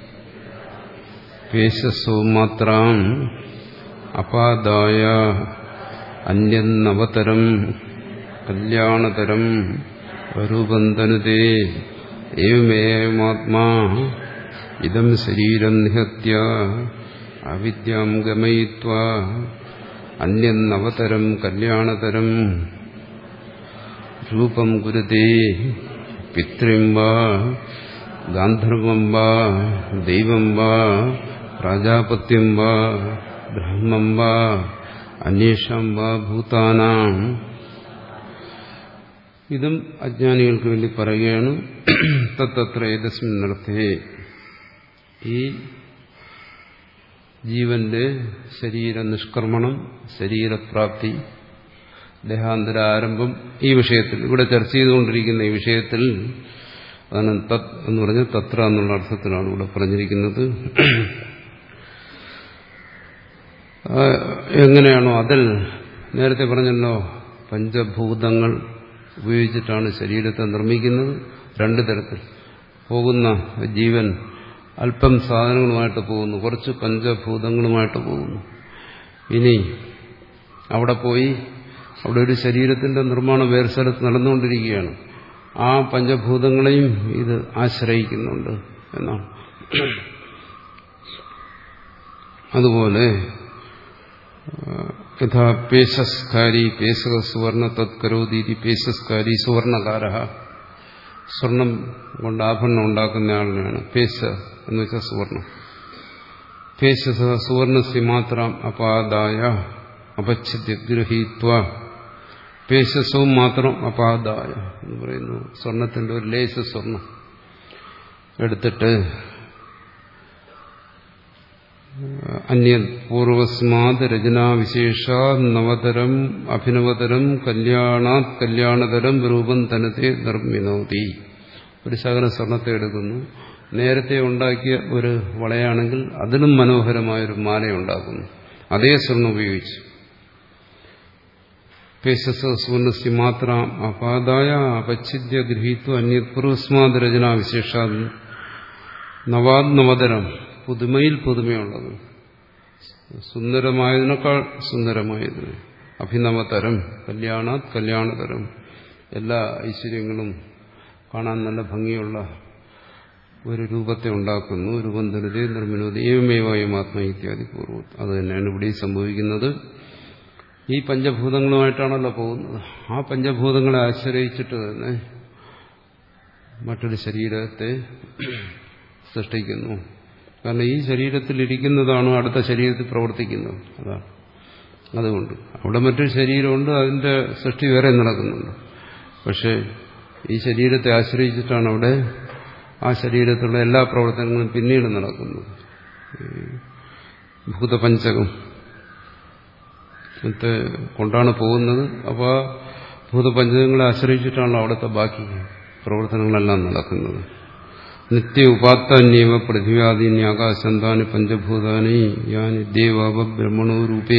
പേശസോ മാത്രം അപാദായ അന്യന്നവതരം കല്യാണതരം രൂപന്തനുതേ ഏവമേമാത്മാ ഇദം ശരീരം നിഹത്യ അവിദ്യാം ഗമയിത്വാ അന്യന്നവതരം കല്യാണതരം രൂപം കുരുതേ പിതൃം വാ ഗാന്ധർവം വാ ദൈവം വാ പ്രാജാപത്യം വാ ബ്രഹ്മം വാ അന്യേഷാം വാ ഭൂതാനാം. ഇതും അജ്ഞാനികൾക്ക് വേണ്ടി പറയുകയാണ്. തത്തത്ര ഏതസ്മിന്നർത്ഥേ ഈ ജീവന്റെ ശരീര നിഷ്കർമ്മണം, ശരീരപ്രാപ്തി, ദേഹാന്തര ആരംഭം, ഈ വിഷയത്തിൽ ഇവിടെ ചർച്ച ചെയ്തുകൊണ്ടിരിക്കുന്ന ഈ വിഷയത്തിൽ അതാണ് തത് എന്ന് പറഞ്ഞ് തത്ര എന്നുള്ള അർത്ഥത്തിലാണ് ഇവിടെ പറഞ്ഞിരിക്കുന്നത്. എങ്ങനെയാണോ അതിൽ നേരത്തെ പറഞ്ഞല്ലോ പഞ്ചഭൂതങ്ങൾ ഉപയോഗിച്ചിട്ടാണ് ശരീരത്തെ നിർമ്മിക്കുന്നത്. രണ്ടു തരത്തിൽ പോകുന്ന ജീവൻ അല്പം സാധനങ്ങളുമായിട്ട് പോകുന്നു, കുറച്ച് പഞ്ചഭൂതങ്ങളുമായിട്ട് പോകുന്നു. ഇനി അവിടെ പോയി അവിടെ ഒരു ശരീരത്തിന്റെ നിർമ്മാണം വേറെ സ്ഥലത്ത് നടന്നുകൊണ്ടിരിക്കുകയാണ്. ആ പഞ്ചഭൂതങ്ങളെയും ഇത് ആശ്രയിക്കുന്നുണ്ട് എന്നാണ്. അതുപോലെ യഥാ പേശസ്കാരി പേശക സുവർണ തത്കരോതീതി പേശസ്കാരി സുവർണകാര സ്വർണം കൊണ്ട് ആഭരണം ഉണ്ടാക്കുന്ന ആളിനാണ് പേശ എന്ന് വെച്ചാൽ സുവർണം. പേശസ സുവർണസ്യ മാത്രം അപാദായ അപച്ഛിദ്യ ഗൃഹീത്വ പേശസ്വം മാത്രം അപാദായ എന്ന് പറയുന്നു. സ്വർണത്തിന്റെ ഒരു ലേശ സ്വർണം എടുത്തിട്ട് അന്യ പൂർവസ്മാത് രചനാവിശേഷ നവതരം അഭിനവതരം കല്യാണാത് കല്യാണതരം രൂപം തനത്തെ നിർമ്മിനോതി. ഒരു ശകലം സ്വർണത്തെ എടുക്കുന്നു, നേരത്തെ ഉണ്ടാക്കിയ ഒരു വളയാണെങ്കിൽ അതിലും മനോഹരമായൊരു മാലയുണ്ടാക്കുന്നു അതേ സ്വർണം ഉപയോഗിച്ച്. പേശസ്വർണസ്യ മാത്ര അപാദായ അപഛിദ്യ ഗൃഹീത്വ അന്യത് പൂർവസ്മാത് രചനാവിശേഷ നവാത് നവതരം, പുതുമയിൽ പുതുമയുള്ളത്, സുന്ദരമായതിനേക്കാൾ സുന്ദരമായത്, അഭിനവതരം കല്യാണാത് കല്യാണതരം, എല്ലാ ഐശ്വര്യങ്ങളും കാണാൻ നല്ല ഭംഗിയുള്ള ഒരു രൂപത്തെ ഉണ്ടാക്കുന്നു. രൂപം ധനതേ നിർമ്മിനോതി ഏവമേവായും ആത്മ ഇത്യാദി പൂർവ്വം. അത് തന്നെയാണ് ഇവിടെ സംഭവിക്കുന്നത്. ഈ പഞ്ചഭൂതങ്ങളുമായിട്ടാണല്ലോ പോകുന്നത്. ആ പഞ്ചഭൂതങ്ങളെ ആശ്രയിച്ചിട്ട് തന്നെ മറ്റൊരു ശരീരത്തെ സൃഷ്ടിക്കുന്നു. കാരണം ഈ ശരീരത്തിൽ ഇരിക്കുന്നതാണ് അടുത്ത ശരീരത്തിൽ പ്രവർത്തിക്കുന്നത്. അതാണ് അതുകൊണ്ട് അവിടെ മറ്റൊരു ശരീരമുണ്ട്, അതിന്റെ സൃഷ്ടി വേറെ നടക്കുന്നുണ്ട്. പക്ഷെ ഈ ശരീരത്തെ ആശ്രയിച്ചിട്ടാണ് അവിടെ ആ ശരീരത്തിലുള്ള എല്ലാ പ്രവർത്തനങ്ങളും പിന്നീട് നടക്കുന്നത്. ഭൂതപഞ്ചകം കൊണ്ടാണ് പോകുന്നത്. അപ്പോൾ ആ ഭൂതപഞ്ചകങ്ങളെ ആശ്രയിച്ചിട്ടാണല്ലോ അവിടുത്തെ ബാക്കി പ്രവർത്തനങ്ങളെല്ലാം നടക്കുന്നത്. നിത്യ ഉപാത്താന്യവ പൃഥ്വ്യാദീനി ആകാശന്താനി പഞ്ചഭൂതാനി യാനി ദേവാവ ബ്രഹ്മണോ രൂപേ.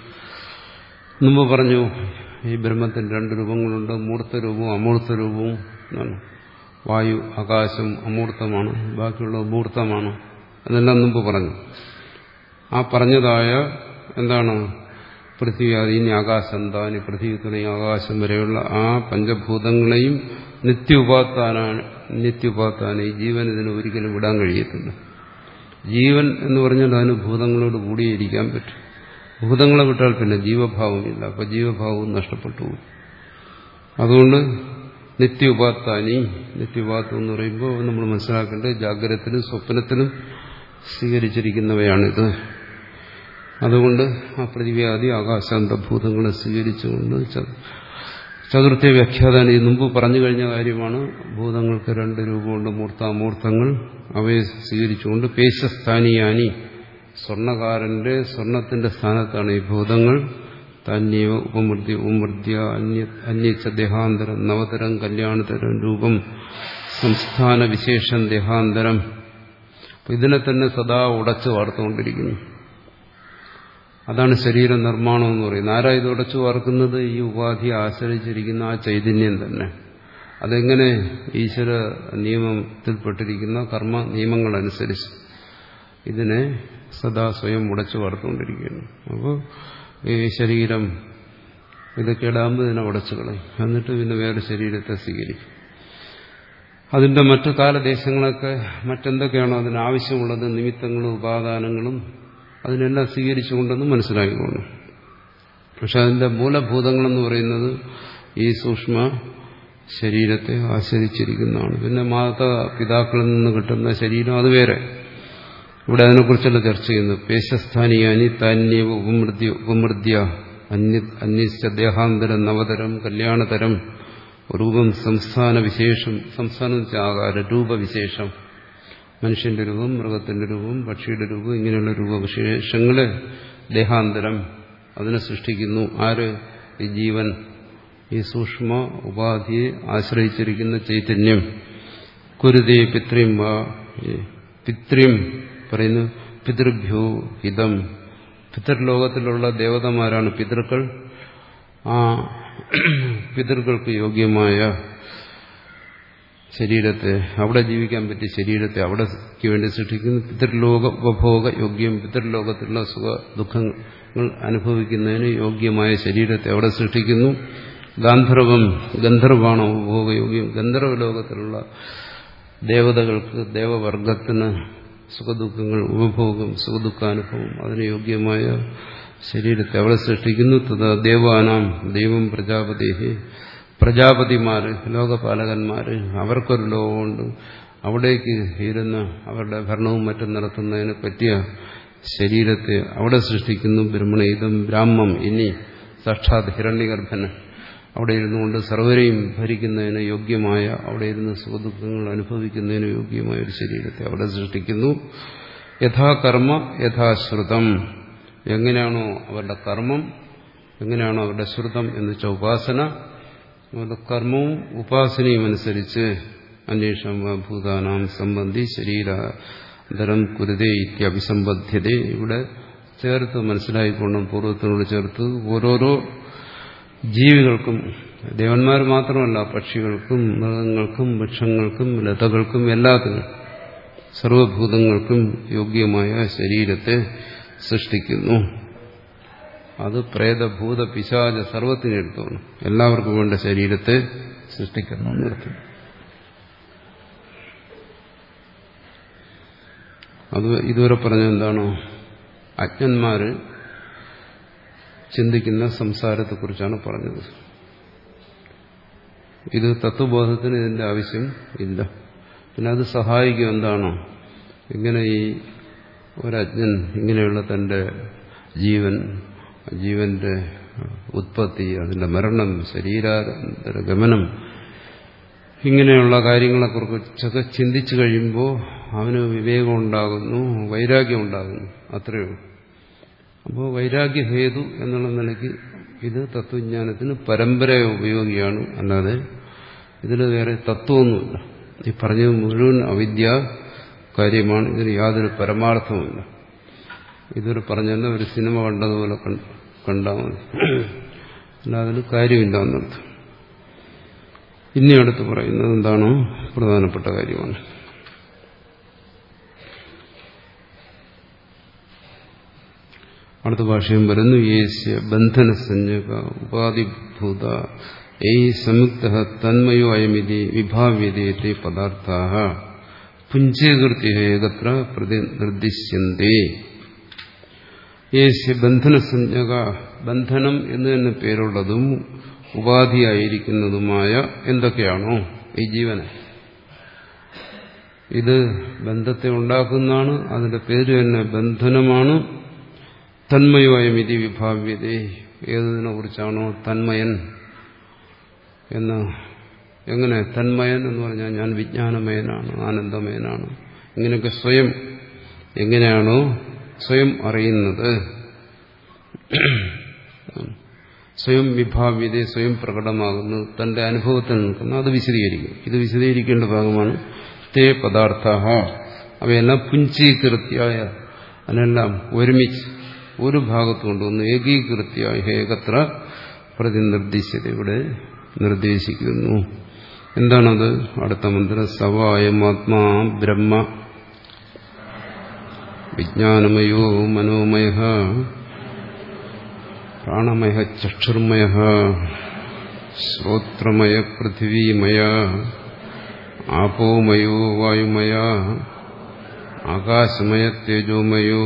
മുമ്പ് പറഞ്ഞു ഈ ബ്രഹ്മത്തിന് രണ്ട് രൂപങ്ങളുണ്ട്, മൂർത്തരൂപവും അമൂർത്തരൂപവും എന്നാണ്. വായു ആകാശം അമൂർത്തമാണ്, ബാക്കിയുള്ളത് മൂർത്തമാണ് എന്നെല്ലാം മുമ്പ് പറഞ്ഞു. ആ പറഞ്ഞതായ എന്താണ് പൃഥ്വിയാദീനി ആകാശന്താനി, പൃഥ്വി തുടങ്ങിയ ആകാശം വരെയുള്ള ആ പഞ്ചഭൂതങ്ങളെയും നിത്യോപാത്താനാണ്. നിത്യോപാത്താന ഈ ജീവൻ ഇതിന് ഒരിക്കലും വിടാൻ കഴിയത്തില്ല. ജീവൻ എന്ന് പറഞ്ഞാൽ അതിന് ഭൂതങ്ങളോട് കൂടിയിരിക്കാൻ പറ്റും. ഭൂതങ്ങളെ വിട്ടാൽ പിന്നെ ജീവഭാവമില്ല, അപ്പൊ ജീവഭാവവും നഷ്ടപ്പെട്ടു. അതുകൊണ്ട് നിത്യോപാത്താനി, നിത്യോപാത്തം എന്ന് പറയുമ്പോൾ നമ്മൾ മനസ്സിലാക്കേണ്ടത് ജാഗ്രതത്തിലും സ്വപ്നത്തിലും സ്വീകരിച്ചിരിക്കുന്നവയാണിത്. അതുകൊണ്ട് ആ പൃഥ്വിയാദി ആകാശാന്തഭൂതങ്ങളെ സ്വീകരിച്ചുകൊണ്ട് ചതുർത്ഥ വ്യാഖ്യാതാൻ ഈ മുമ്പ് പറഞ്ഞു കഴിഞ്ഞ കാര്യമാണ്. ഭൂതങ്ങൾക്ക് രണ്ട് രൂപമുണ്ട്, മൂർത്താമൂർത്തങ്ങൾ. അവയെ സ്വീകരിച്ചുകൊണ്ട് പേശസ്ഥാനിയാനി, സ്വർണ്ണകാരന്റെ സ്വർണത്തിന്റെ സ്ഥാനത്താണ് ഈ ഭൂതങ്ങൾ. താന്യവ ഉപമൃദ്യ ഉപമൃദ്യ അന്യ അന്യച്ച ദേഹാന്തരം നവതരം കല്യാണതരം രൂപം സംസ്ഥാന വിശേഷം ദേഹാന്തരം. ഇതിനെ തന്നെ സദാ ഉടച്ചു വാർത്തുകൊണ്ടിരിക്കുന്നു. അതാണ് ശരീര നിർമ്മാണം എന്ന് പറയുന്നത്. ആരാ ഇത് ഉടച്ചു വാർക്കുന്നത്? ഈ ഉപാധിയെ ആശ്രയിച്ചിരിക്കുന്ന ആ ചൈതന്യം തന്നെ. അതെങ്ങനെ? ഈശ്വര നിയമത്തിൽപ്പെട്ടിരിക്കുന്ന കർമ്മ നിയമങ്ങളനുസരിച്ച് ഇതിനെ സദാ സ്വയം ഉടച്ചു വാർത്തുകൊണ്ടിരിക്കുകയാണ്. അപ്പോൾ ഈ ശരീരം ഇത് കേടാകുമ്പോൾ ഇതിനെ ഉടച്ചു കളയും, എന്നിട്ട് പിന്നെ വേറെ ശരീരത്തെ സ്വീകരിക്കും. അതിന്റെ മറ്റു കാലദേശങ്ങളൊക്കെ മറ്റെന്തൊക്കെയാണോ അതിനാവശ്യമുള്ളത്, നിമിത്തങ്ങളും ഉപാദാനങ്ങളും അതിനെല്ലാം സ്വീകരിച്ചുകൊണ്ടെന്ന് മനസ്സിലാക്കിക്കൊള്ളു. പക്ഷെ അതിന്റെ മൂലഭൂതങ്ങളെന്ന് പറയുന്നത് ഈ സൂക്ഷ്മ ശരീരത്തെ ആശ്രയിച്ചിരിക്കുന്നതാണ്. പിന്നെ മാതാ പിതാക്കളിൽ നിന്ന് കിട്ടുന്ന ശരീരം അത് വേറെ. ഇവിടെ അതിനെക്കുറിച്ചല്ല ചർച്ച ചെയ്യുന്നത്. പേശസ്ഥാനിയാനി താന്യവ ഉപമൃദ്യ ഉപമൃദ്യ അന്യ അന്യശ്ച ദേഹാന്തരം നവതരം കല്യാണതരം രൂപം സംസ്ഥാന വിശേഷം. സംസ്ഥാനം ആകാര രൂപവിശേഷം, മനുഷ്യന്റെ രൂപം, മൃഗത്തിന്റെ രൂപം, പക്ഷിയുടെ രൂപം, ഇങ്ങനെയുള്ള രൂപവിശേഷങ്ങളെ ദേഹാന്തരം അതിനെ സൃഷ്ടിക്കുന്നു. ആര്? ഈ ജീവൻ, ഈ സൂക്ഷ്മ ഉപാധിയെ ആശ്രയിച്ചിരിക്കുന്ന ചൈതന്യം. കുരുതേ പിത്രീം വാ, പിത്രീം പറയുന്നു പിതൃഭ്യോ ഹിതം. പിതൃലോകത്തിലുള്ള ദേവതമാരാണ് പിതൃക്കൾ. ആ പിതൃക്കൾക്ക് യോഗ്യമായ ശരീരത്തെ, അവിടെ ജീവിക്കാൻ പറ്റിയ ശരീരത്തെ അവിടേക്ക് വേണ്ടി സൃഷ്ടിക്കുന്നു. പിതൃലോക ഉപഭോഗ യോഗ്യം, പിതൃലോകത്തിലുള്ള സുഖ ദുഃഖങ്ങൾ അനുഭവിക്കുന്നതിന് യോഗ്യമായ ശരീരത്തെ അവിടെ സൃഷ്ടിക്കുന്നു. ഗാന്ധർവം, ഗന്ധർവാണ് ഉപഭോഗയോഗ്യം. ഗന്ധർവലോകത്തിലുള്ള ദേവതകൾക്ക്, ദേവവർഗത്തിന് സുഖദുഃഖങ്ങൾ, ഉപഭോഗം, സുഖദുഃഖാനുഭവം അതിന് യോഗ്യമായ ശരീരത്തെ അവിടെ സൃഷ്ടിക്കുന്നു. തഥാ ദേവാനാം ദൈവം പ്രജാപതി, പ്രജാപതിമാര്, ലോകപാലകന്മാര്, അവർക്കൊരു ലോകമുണ്ട്. അവിടേക്ക് ഇരുന്ന് അവരുടെ ഭരണവും മറ്റും നടത്തുന്നതിന് പറ്റിയ ശരീരത്തെ അവിടെ സൃഷ്ടിക്കുന്നു. ബ്രഹ്മണ ഇതം ബ്രാഹ്മം, ഇനി സാക്ഷാത് ഹിരണ്യഗർഭന് അവിടെ ഇരുന്നുകൊണ്ട് സർവരെയും ഭരിക്കുന്നതിന് യോഗ്യമായ, അവിടെ ഇരുന്ന് സുഖദുഃഖങ്ങൾ അനുഭവിക്കുന്നതിന് യോഗ്യമായ ഒരു ശരീരത്തെ അവിടെ സൃഷ്ടിക്കുന്നു. യഥാകർമ്മ യഥാശ്രുതം, എങ്ങനെയാണോ അവരുടെ കർമ്മം, എങ്ങനെയാണോ അവരുടെ ശ്രുതം എന്ന് വെച്ചാൽ ഉപാസന, അവരുടെ കർമ്മവും ഉപാസനയും അനുസരിച്ച് അന്വേഷണം ഭൂതാനാം സംബന്ധി ശരീരാന്തരം കുരുതേ ഇത്യഭിസംബദ്ധ്യത. ഇവിടെ ചേർത്ത് മനസ്സിലായിക്കൊണ്ടും പൂർവ്വത്തിനോട് ചേർത്ത് ഓരോരോ ജീവികൾക്കും, ദേവന്മാർ മാത്രമല്ല, പക്ഷികൾക്കും മൃഗങ്ങൾക്കും വൃക്ഷങ്ങൾക്കും ലതകൾക്കും എല്ലാത്തിനും സർവഭൂതങ്ങൾക്കും യോഗ്യമായ ശരീരത്തെ സൃഷ്ടിക്കുന്നു. അത് പ്രേതഭൂത പിശാച സർവത്തിനെടുത്തോണം എല്ലാവർക്കും വേണ്ട ശരീരത്തെ സൃഷ്ടിക്കുന്നു എന്നർത്ഥം. അത് ഇതുവരെ പറഞ്ഞ എന്താണോ, അജ്ഞന്മാര് ചിന്തിക്കുന്ന സംസാരത്തെക്കുറിച്ചാണ് പറഞ്ഞത്. ഇത് തത്വബോധത്തിന് ഇതിന്റെ ആവശ്യം ഇല്ല. പിന്നെ അത് സഹായിക്കും എന്താണോ, ഇങ്ങനെ ഈ ഒരജ്ഞൻ ഇങ്ങനെയുള്ള തന്റെ ജീവൻ, ജീവന്റെ ഉത്പത്തി, അതിന്റെ മരണം, ശരീരാന്തര ഗമനം, ഇങ്ങനെയുള്ള കാര്യങ്ങളെക്കുറിച്ചൊക്കെ ചിന്തിച്ചു കഴിയുമ്പോൾ അവന് വിവേകം ഉണ്ടാകുന്നു, വൈരാഗ്യം ഉണ്ടാകുന്നു. അത്രയേ ഉള്ളൂ. അപ്പോൾ വൈരാഗ്യഹേതു എന്നുള്ള നിലയ്ക്ക് ഇത് തത്വജ്ഞാനത്തിന് പരമ്പര ഉപയോഗിയാണ്, അല്ലാതെ ഇതിൽ വേറെ തത്വമൊന്നുമില്ല. ഈ പറഞ്ഞത് മുഴുവൻ അവിദ്യ കാര്യമാണ്. ഇതിന് യാതൊരു പരമാർത്ഥവുമില്ല. ഇതൊരു പറഞ്ഞെന്ന ഒരു സിനിമ കണ്ടതുപോലെ കണ്ടാൽ മതി, അല്ലാതെ അതിന് കാര്യമില്ല എന്നർത്ഥം. ഇനി അടുത്ത് പറയുന്നത് എന്താണോ പ്രധാനപ്പെട്ട കാര്യമാണ്. അടുത്ത ഭാഷയും വരുന്നു. യേസ്യ ബന്ധന സഞ്ജക ഉപാധിഭൂത ഏ സംയുക്ത തന്മയോ അയമിതി വിഭാവ്യതേ പദാർത്ഥാഃ പുഞ്ചേകൃത്യ ഏകത്ര പ്രതിനിർദ്ദിശ്യന്തേ. യേസ്യ ബന്ധന സഞ്ജക, ബന്ധനം എന്ന് തന്നെ പേരുള്ളതും ഉപാധിയായിരിക്കുന്നതുമായ എന്തൊക്കെയാണോ ഈ ജീവന്, ഇത് ബന്ധത്തെ ഉണ്ടാക്കുന്നതാണ്, അതിന്റെ പേര് തന്നെ ബന്ധനമാണ്. തന്മയോയമിതി വിഭാവ്യതേ, ഏതിനെ കുറിച്ചാണോ തന്മയൻ എന്ന്. എങ്ങനെ തന്മയൻ എന്ന് പറഞ്ഞാൽ ഞാൻ വിജ്ഞാനമയനാണ്, ആനന്ദമയനാണ്, ഇങ്ങനെയൊക്കെ സ്വയം എങ്ങനെയാണോ സ്വയം അറിയുന്നത്, സ്വയം വിഭാവ്യത, സ്വയം പ്രകടമാകുന്നത്, തന്റെ അനുഭവത്തിൽ നിൽക്കുന്നു, അത് വിശദീകരിക്കും. ഇത് വിശദീകരിക്കേണ്ട ഭാഗമാണ്. തേ പദാർത്ഥാഃ, അവയെല്ലാം പുഞ്ചീകൃത്യായ, അതിനെല്ലാം ഒരുമിച്ച് ഒരു ഭാഗത്ത് കൊണ്ടുവന്ന് ഏകീകൃത്യായ ഏകത്ര പ്രതിനിർദ്ദിശ്യത ഇവിടെ നിർദ്ദേശിക്കുന്നു. എന്താണത്? അടുത്ത മന്ത്രം. സവായമാത്മാ ബ്രഹ്മ വിജ്ഞാനമയോ മനോമയഃ പ്രാണമയ ചക്ഷുർമയ ശ്രോത്രമയ പൃഥിവീമയ ആപോമയോ വായുമയ ആകാശമയ തേജോമയോ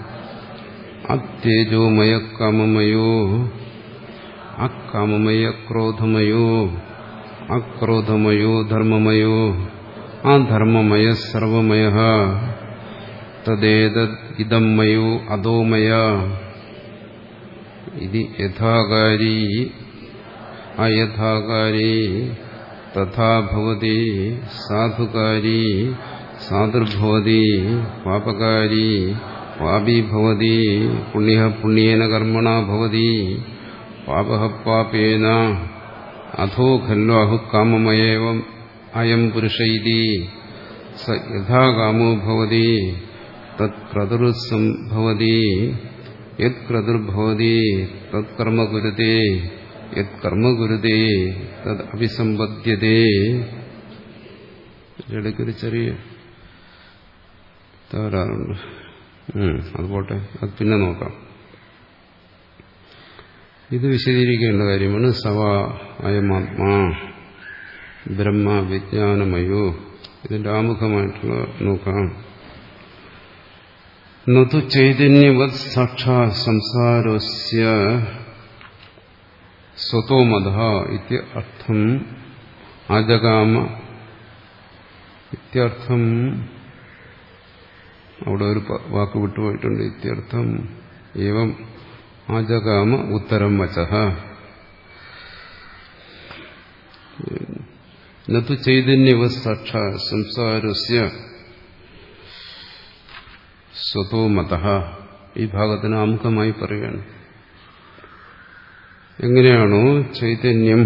അതേജോമയ കാമമയോ അക്കാമമയ ക്രോധമയോ അക്രോധമയോ ധർമ്മമയോ അധർമ്മമയ സർവമയ തദേതദ് ഇദമ്മയോ അധോമയ ഇതി യഥാകാരി അയഥാകാരി തഥാ ഭവതി സാധുകാരി സാധുർഭവതി പാപകാരി പാപി ഭവതി പുണ്യഃ പുണ്യേന കർമ്മണ ഭവതി പാപഃ പാപേന അധോ ഖല്ലു അഹു കാമമയേവം അയം പുരുഷ ഇതി സ യഥാ കാമോ ഭവതി തത് ക്രതുർസംഭവതി യത് ക്രതുർഭവതി തത് കർമ്മ കുരുതേ യത് കർമ്മ കുരുതേ തത് അഭിസമ്പദ്യതേ. ഇടയ്ക്കൊരു ചെറിയ തകരാറുണ്ട്. അതുപോട്ടെ, അത് പിന്നെ നോക്കാം. ഇത് വിശദീകരിക്കേണ്ട കാര്യമാണ്. സവാ അയമാത്മാ ബ്രഹ്മ വിജ്ഞാനമയോ, ഇതിന്റെ ആമുഖമായിട്ടുള്ള നോക്കാം. നതു ചൈതന്യവത് സാക്ഷാ സംസാരസ്യ സ്വതോമതഃ ഇത്യർത്ഥം ആജഗാമ ഇത്യർത്ഥം. അവിടെ ഒരു വാക്ക് വിട്ടുപോയിട്ടുണ്ട്. ഇത്യർത്ഥം ഏവം ആജഗാമ ഉത്തരം വചഃ. നതു ചൈതന്യവ സാക്ഷാ സംസാരസ്യ സ്വതോ മതഃ. ഈ ഭാഗത്തിന് ആമുഖമായി പറയുകയാണ്. എങ്ങനെയാണോ ചൈതന്യം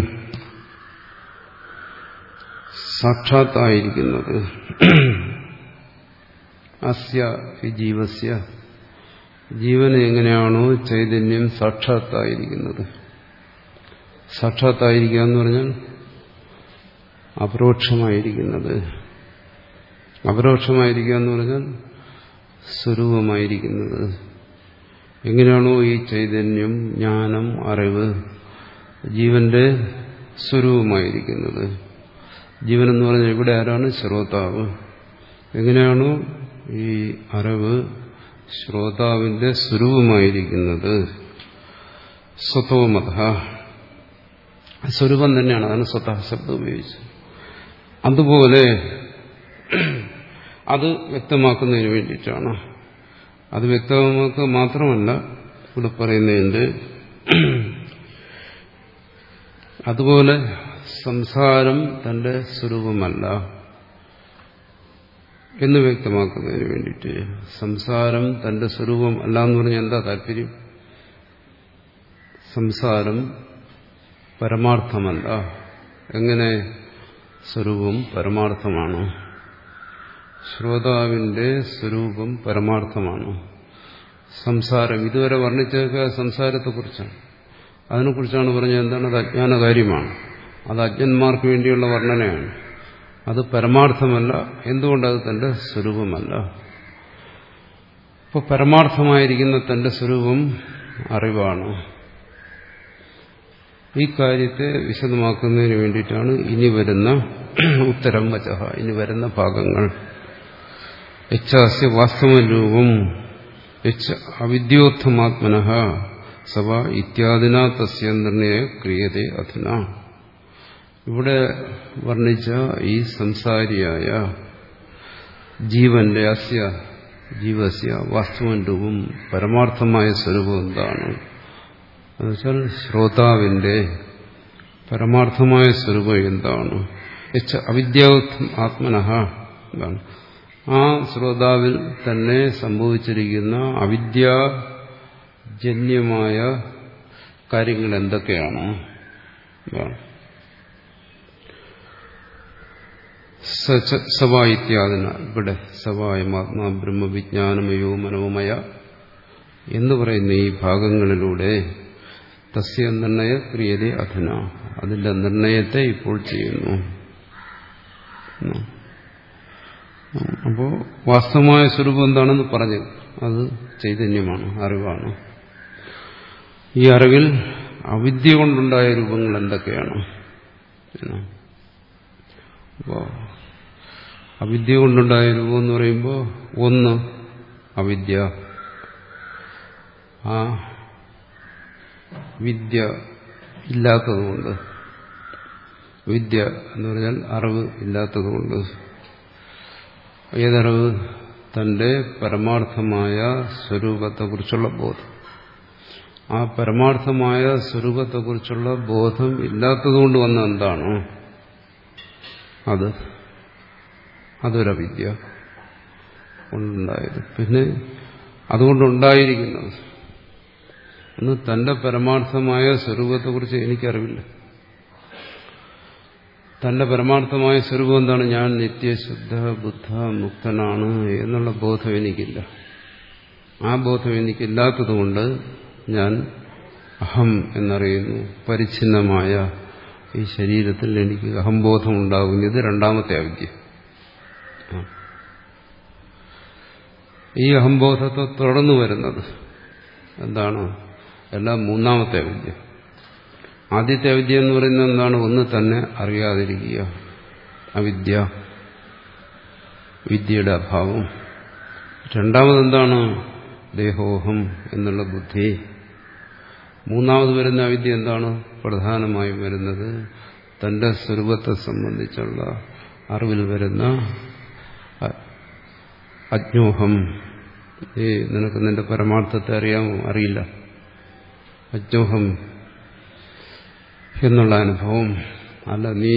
സാക്ഷാത്തായിരിക്കുന്നത്, അസ്യ ജീവസ്യ, ജീവന് എങ്ങനെയാണോ ചൈതന്യം സാക്ഷാത്തായിരിക്കുന്നത്. സാക്ഷാത്തായിരിക്കുക എന്ന് പറഞ്ഞാൽ അപരോക്ഷമായിരിക്കുന്നത്. അപരോക്ഷമായിരിക്കുക എന്ന് പറഞ്ഞാൽ സ്വരൂപമായിരിക്കുന്നത്. എങ്ങനെയാണോ ഈ ചൈതന്യം, ജ്ഞാനം, അറിവ് ജീവന്റെ സ്വരൂപമായിരിക്കുന്നത്. ജീവൻ എന്ന് പറഞ്ഞാൽ ഇവിടെ ആരാണ്? ശ്രോതാവ്. എങ്ങനെയാണോ ഈ അറിവ് ശ്രോതാവിന്റെ സ്വരൂപമായിരിക്കുന്നത്, സ്വതോമതഃ, സ്വരൂപം തന്നെയാണ്. അതാണ് സ്വതഃ ശബ്ദം ഉപയോഗിച്ചത്. അതുപോലെ അത് വ്യക്തമാക്കുന്നതിന് വേണ്ടിയിട്ടാണ്. അത് വ്യക്തമാക്കുക മാത്രമല്ല ഇവിടെ പറയുന്നതിന്റെ അതുപോലെ സംസാരം തന്റെ സ്വരൂപമല്ല എന്ന് വ്യക്തമാക്കുന്നതിന് വേണ്ടിയിട്ട്. സംസാരം തന്റെ സ്വരൂപം അല്ല എന്ന് പറഞ്ഞാൽ എന്താ താല്പര്യം? സംസാരം പരമാർത്ഥമല്ല. എങ്ങനെ? സ്വരൂപം പരമാർത്ഥമാണ്. ശ്രോതാവിന്റെ സ്വരൂപം പരമാർത്ഥമാണ്. സംസാരം ഇതുവരെ വർണ്ണിച്ചതൊക്കെ സംസാരത്തെക്കുറിച്ചാണ്. അതിനെക്കുറിച്ചാണ് പറഞ്ഞത്. എന്താണ്? അത് അജ്ഞാന കാര്യമാണ്. അത് അജ്ഞന്മാർക്ക് വേണ്ടിയുള്ള വർണ്ണനയാണ്. അത് പരമാർത്ഥമല്ല. എന്തുകൊണ്ടത് തന്റെ സ്വരൂപമല്ല? ഇപ്പോൾ പരമാർത്ഥമായിരിക്കുന്ന തന്റെ സ്വരൂപം അറിവാണ്. ഈ കാര്യത്തെ വിശദമാക്കുന്നതിന് വേണ്ടിയിട്ടാണ് ഇനി വരുന്ന ഉത്തരം വചഃ, ഇനി വരുന്ന ഭാഗങ്ങൾ. യച്ഛാസ്യ വാസ്തവരൂപം യച്ഛ അവിദ്യോത്ഥമാത്മനഃ സവ ഇത്യാദിനാ തസ്യ നിർണയ ക്രിയതേ അധുന. ഇവിടെ വർണ്ണിച്ച ഈ സംസാരിയായ ജീവന്റെ, അസ്യ ജീവസ്യ വാസ്തവൻ രൂപം, പരമാർത്ഥമായ സ്വരൂപം എന്താണ്? എന്നുവെച്ചാൽ ശ്രോതാവിന്റെ പരമാർത്ഥമായ സ്വരൂപം എന്താണ്? യച്ഛ അവിദ്യോത്ഥം ആത്മനഃ എന്താണ്? ആ ശ്രോതാവിൽ തന്നെ സംഭവിച്ചിരിക്കുന്ന അവിദ്യാജന്യമായ കാര്യങ്ങൾ എന്തൊക്കെയാണ്? സവ ഇത്യാദിന, ഇവിടെ സവായമാത്മാ ബ്രഹ്മവിജ്ഞാനമയോ മനോമയ എന്ന് പറയുന്ന ഈ ഭാഗങ്ങളിലൂടെ തസ്യ നിർണയ ക്രിയതേ അധുന, അതിന്റെ നിർണയത്തെ ഇപ്പോൾ ചെയ്യുന്നു. അപ്പോ വാസ്തവമായ സ്വരൂപം എന്താണെന്ന് പറഞ്ഞു. അത് ചൈതന്യമാണ്, അറിവാണ്. ഈ അറിവിൽ അവിദ്യ കൊണ്ടുണ്ടായ രൂപങ്ങൾ എന്തൊക്കെയാണ്? അപ്പോ അവിദ്യ കൊണ്ടുണ്ടായ രൂപം എന്ന് പറയുമ്പോൾ ഒന്ന് അവിദ്യ, ആ വിദ്യ ഇല്ലാത്തതുകൊണ്ട്, വിദ്യ എന്ന് പറഞ്ഞാൽ അറിവ് ഇല്ലാത്തതുകൊണ്ട്. ഏതറിവ്? തന്റെ പരമാർത്ഥമായ സ്വരൂപത്തെക്കുറിച്ചുള്ള ബോധം. ആ പരമാർത്ഥമായ സ്വരൂപത്തെക്കുറിച്ചുള്ള ബോധം ഇല്ലാത്തതുകൊണ്ട് വന്ന എന്താണ് അത്? അതൊരവിദ്യ കൊണ്ടുണ്ടായത്. പിന്നെ അതുകൊണ്ടുണ്ടായിരിക്കുന്നത് ഒന്ന് തന്റെ പരമാർത്ഥമായ സ്വരൂപത്തെക്കുറിച്ച് എനിക്കറിവില്ല. തന്റെ പരമാർത്ഥമായ സ്വരൂപം എന്താണ്? ഞാൻ നിത്യശുദ്ധ ബുദ്ധ മുക്തനാണ് എന്നുള്ള ബോധം എനിക്കില്ല. ആ ബോധം എനിക്കില്ലാത്തതുകൊണ്ട് ഞാൻ അഹം എന്നറിയുന്നു. പരിച്ഛിന്നമായ ഈ ശരീരത്തിൽ എനിക്ക് അഹംബോധം ഉണ്ടാകുന്നത് രണ്ടാമത്തെ അവിദ്യ. ഈ അഹംബോധത്തെ തുടർന്നു വരുന്നത് എന്താണ്? എല്ലാം മൂന്നാമത്തെ അവിദ്യ. ആദ്യത്തെ അവിദ്യ എന്ന് പറയുന്നത് എന്താണ്? ഒന്ന് തന്നെ അറിയാതിരിക്കുക, അവിദ്യ, വിദ്യയുടെ അഭാവം. രണ്ടാമതെന്താണ്? ദേഹോഹം എന്നുള്ള ബുദ്ധി. മൂന്നാമത് വരുന്ന അവിദ്യ എന്താണ്? പ്രധാനമായും വരുന്നത് തന്റെ സ്വരൂപത്തെ സംബന്ധിച്ചുള്ള അറിവിൽ വരുന്ന അജ്ഞോഹം. ഏ നിനക്ക് നിന്റെ പരമാർത്ഥത്തെ അറിയാമോ? അറിയില്ല. അജ്ഞോഹം എന്നുള്ള അനുഭവം. അല്ല നീ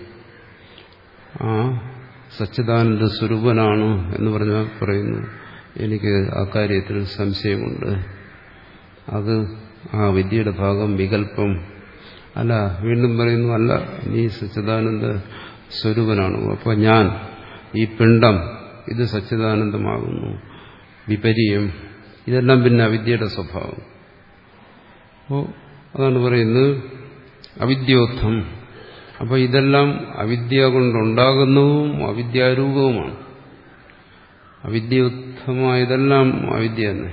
ആ സച്ചിദാനന്ദ സ്വരൂപനാണ് എന്ന് പറഞ്ഞാൽ പറയുന്നു എനിക്ക് ആ കാര്യത്തിൽ സംശയമുണ്ട്. അത് ആ വിദ്യയുടെ ഭാഗം വികല്പം. അല്ല, വീണ്ടും പറയുന്നു അല്ല നീ സച്ചിദാനന്ദ സ്വരൂപനാണ്. അപ്പോൾ ഞാൻ ഈ പിണ്ഡം ഇത് സച്ചിദാനന്ദമാകുന്നു. വിപര്യം ഇതെല്ലാം പിന്നെ അവിദ്യയുടെ സ്വഭാവം. അപ്പോൾ അതാണ് പറയുന്നത് അവിദ്യോത്ഥം. അപ്പോൾ ഇതെല്ലാം അവിദ്യ കൊണ്ടുണ്ടാകുന്നതും അവിദ്യാരൂപവുമാണ്. അവിദ്യോത്ഥമായതെല്ലാം അവിദ്യ തന്നെ.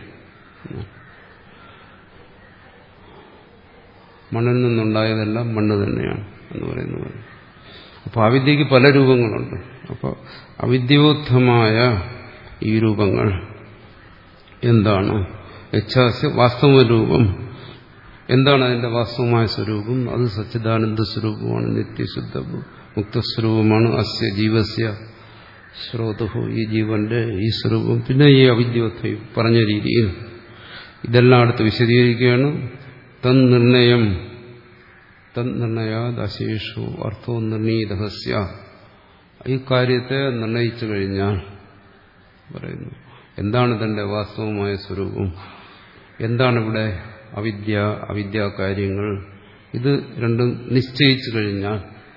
മണ്ണിൽ നിന്നുണ്ടായതെല്ലാം മണ്ണ് തന്നെയാണ് എന്ന് പറയുന്നത്. അപ്പോൾ അവിദ്യക്ക് പല രൂപങ്ങളുണ്ട്. അപ്പോൾ അവിദ്യോത്ഥമായ ഈ രൂപങ്ങൾ എന്താണ്? യച്ഛാസ്യ വാസ്തവ രൂപം. എന്താണ് അതിന്റെ വാസ്തവമായ സ്വരൂപം? അത് സച്ചിദാനന്ദ സ്വരൂപമാണ്, നിത്യശുദ്ധ മുക്തസ്വരൂപമാണ്. അസ്യ ജീവസ്യ ശ്രോതുഹു, ഈ ജീവന്റെ ഈ സ്വരൂപം. പിന്നെ ഈ അവിദ്യോത്ഥം പറഞ്ഞ രീതിയിൽ ഇതെല്ലാം അടുത്ത് വിശദീകരിക്കുകയാണ്. തന്നിർണയം തന്നിർണയാദ് അശേഷു അർത്ഥോ നിർണീതഹസ്യ. ഈ കാര്യത്തെ നിർണയിച്ചു കഴിഞ്ഞാൽ പറയുന്നു എന്താണ് തന്റെ വാസ്തവമായ സ്വരൂപം, എന്താണ് ഇവിടെ അവിദ്യ അവിദ്യാകാര്യങ്ങൾ, ഇത് രണ്ടും നിശ്ചയിച്ചു കഴിഞ്ഞാൽ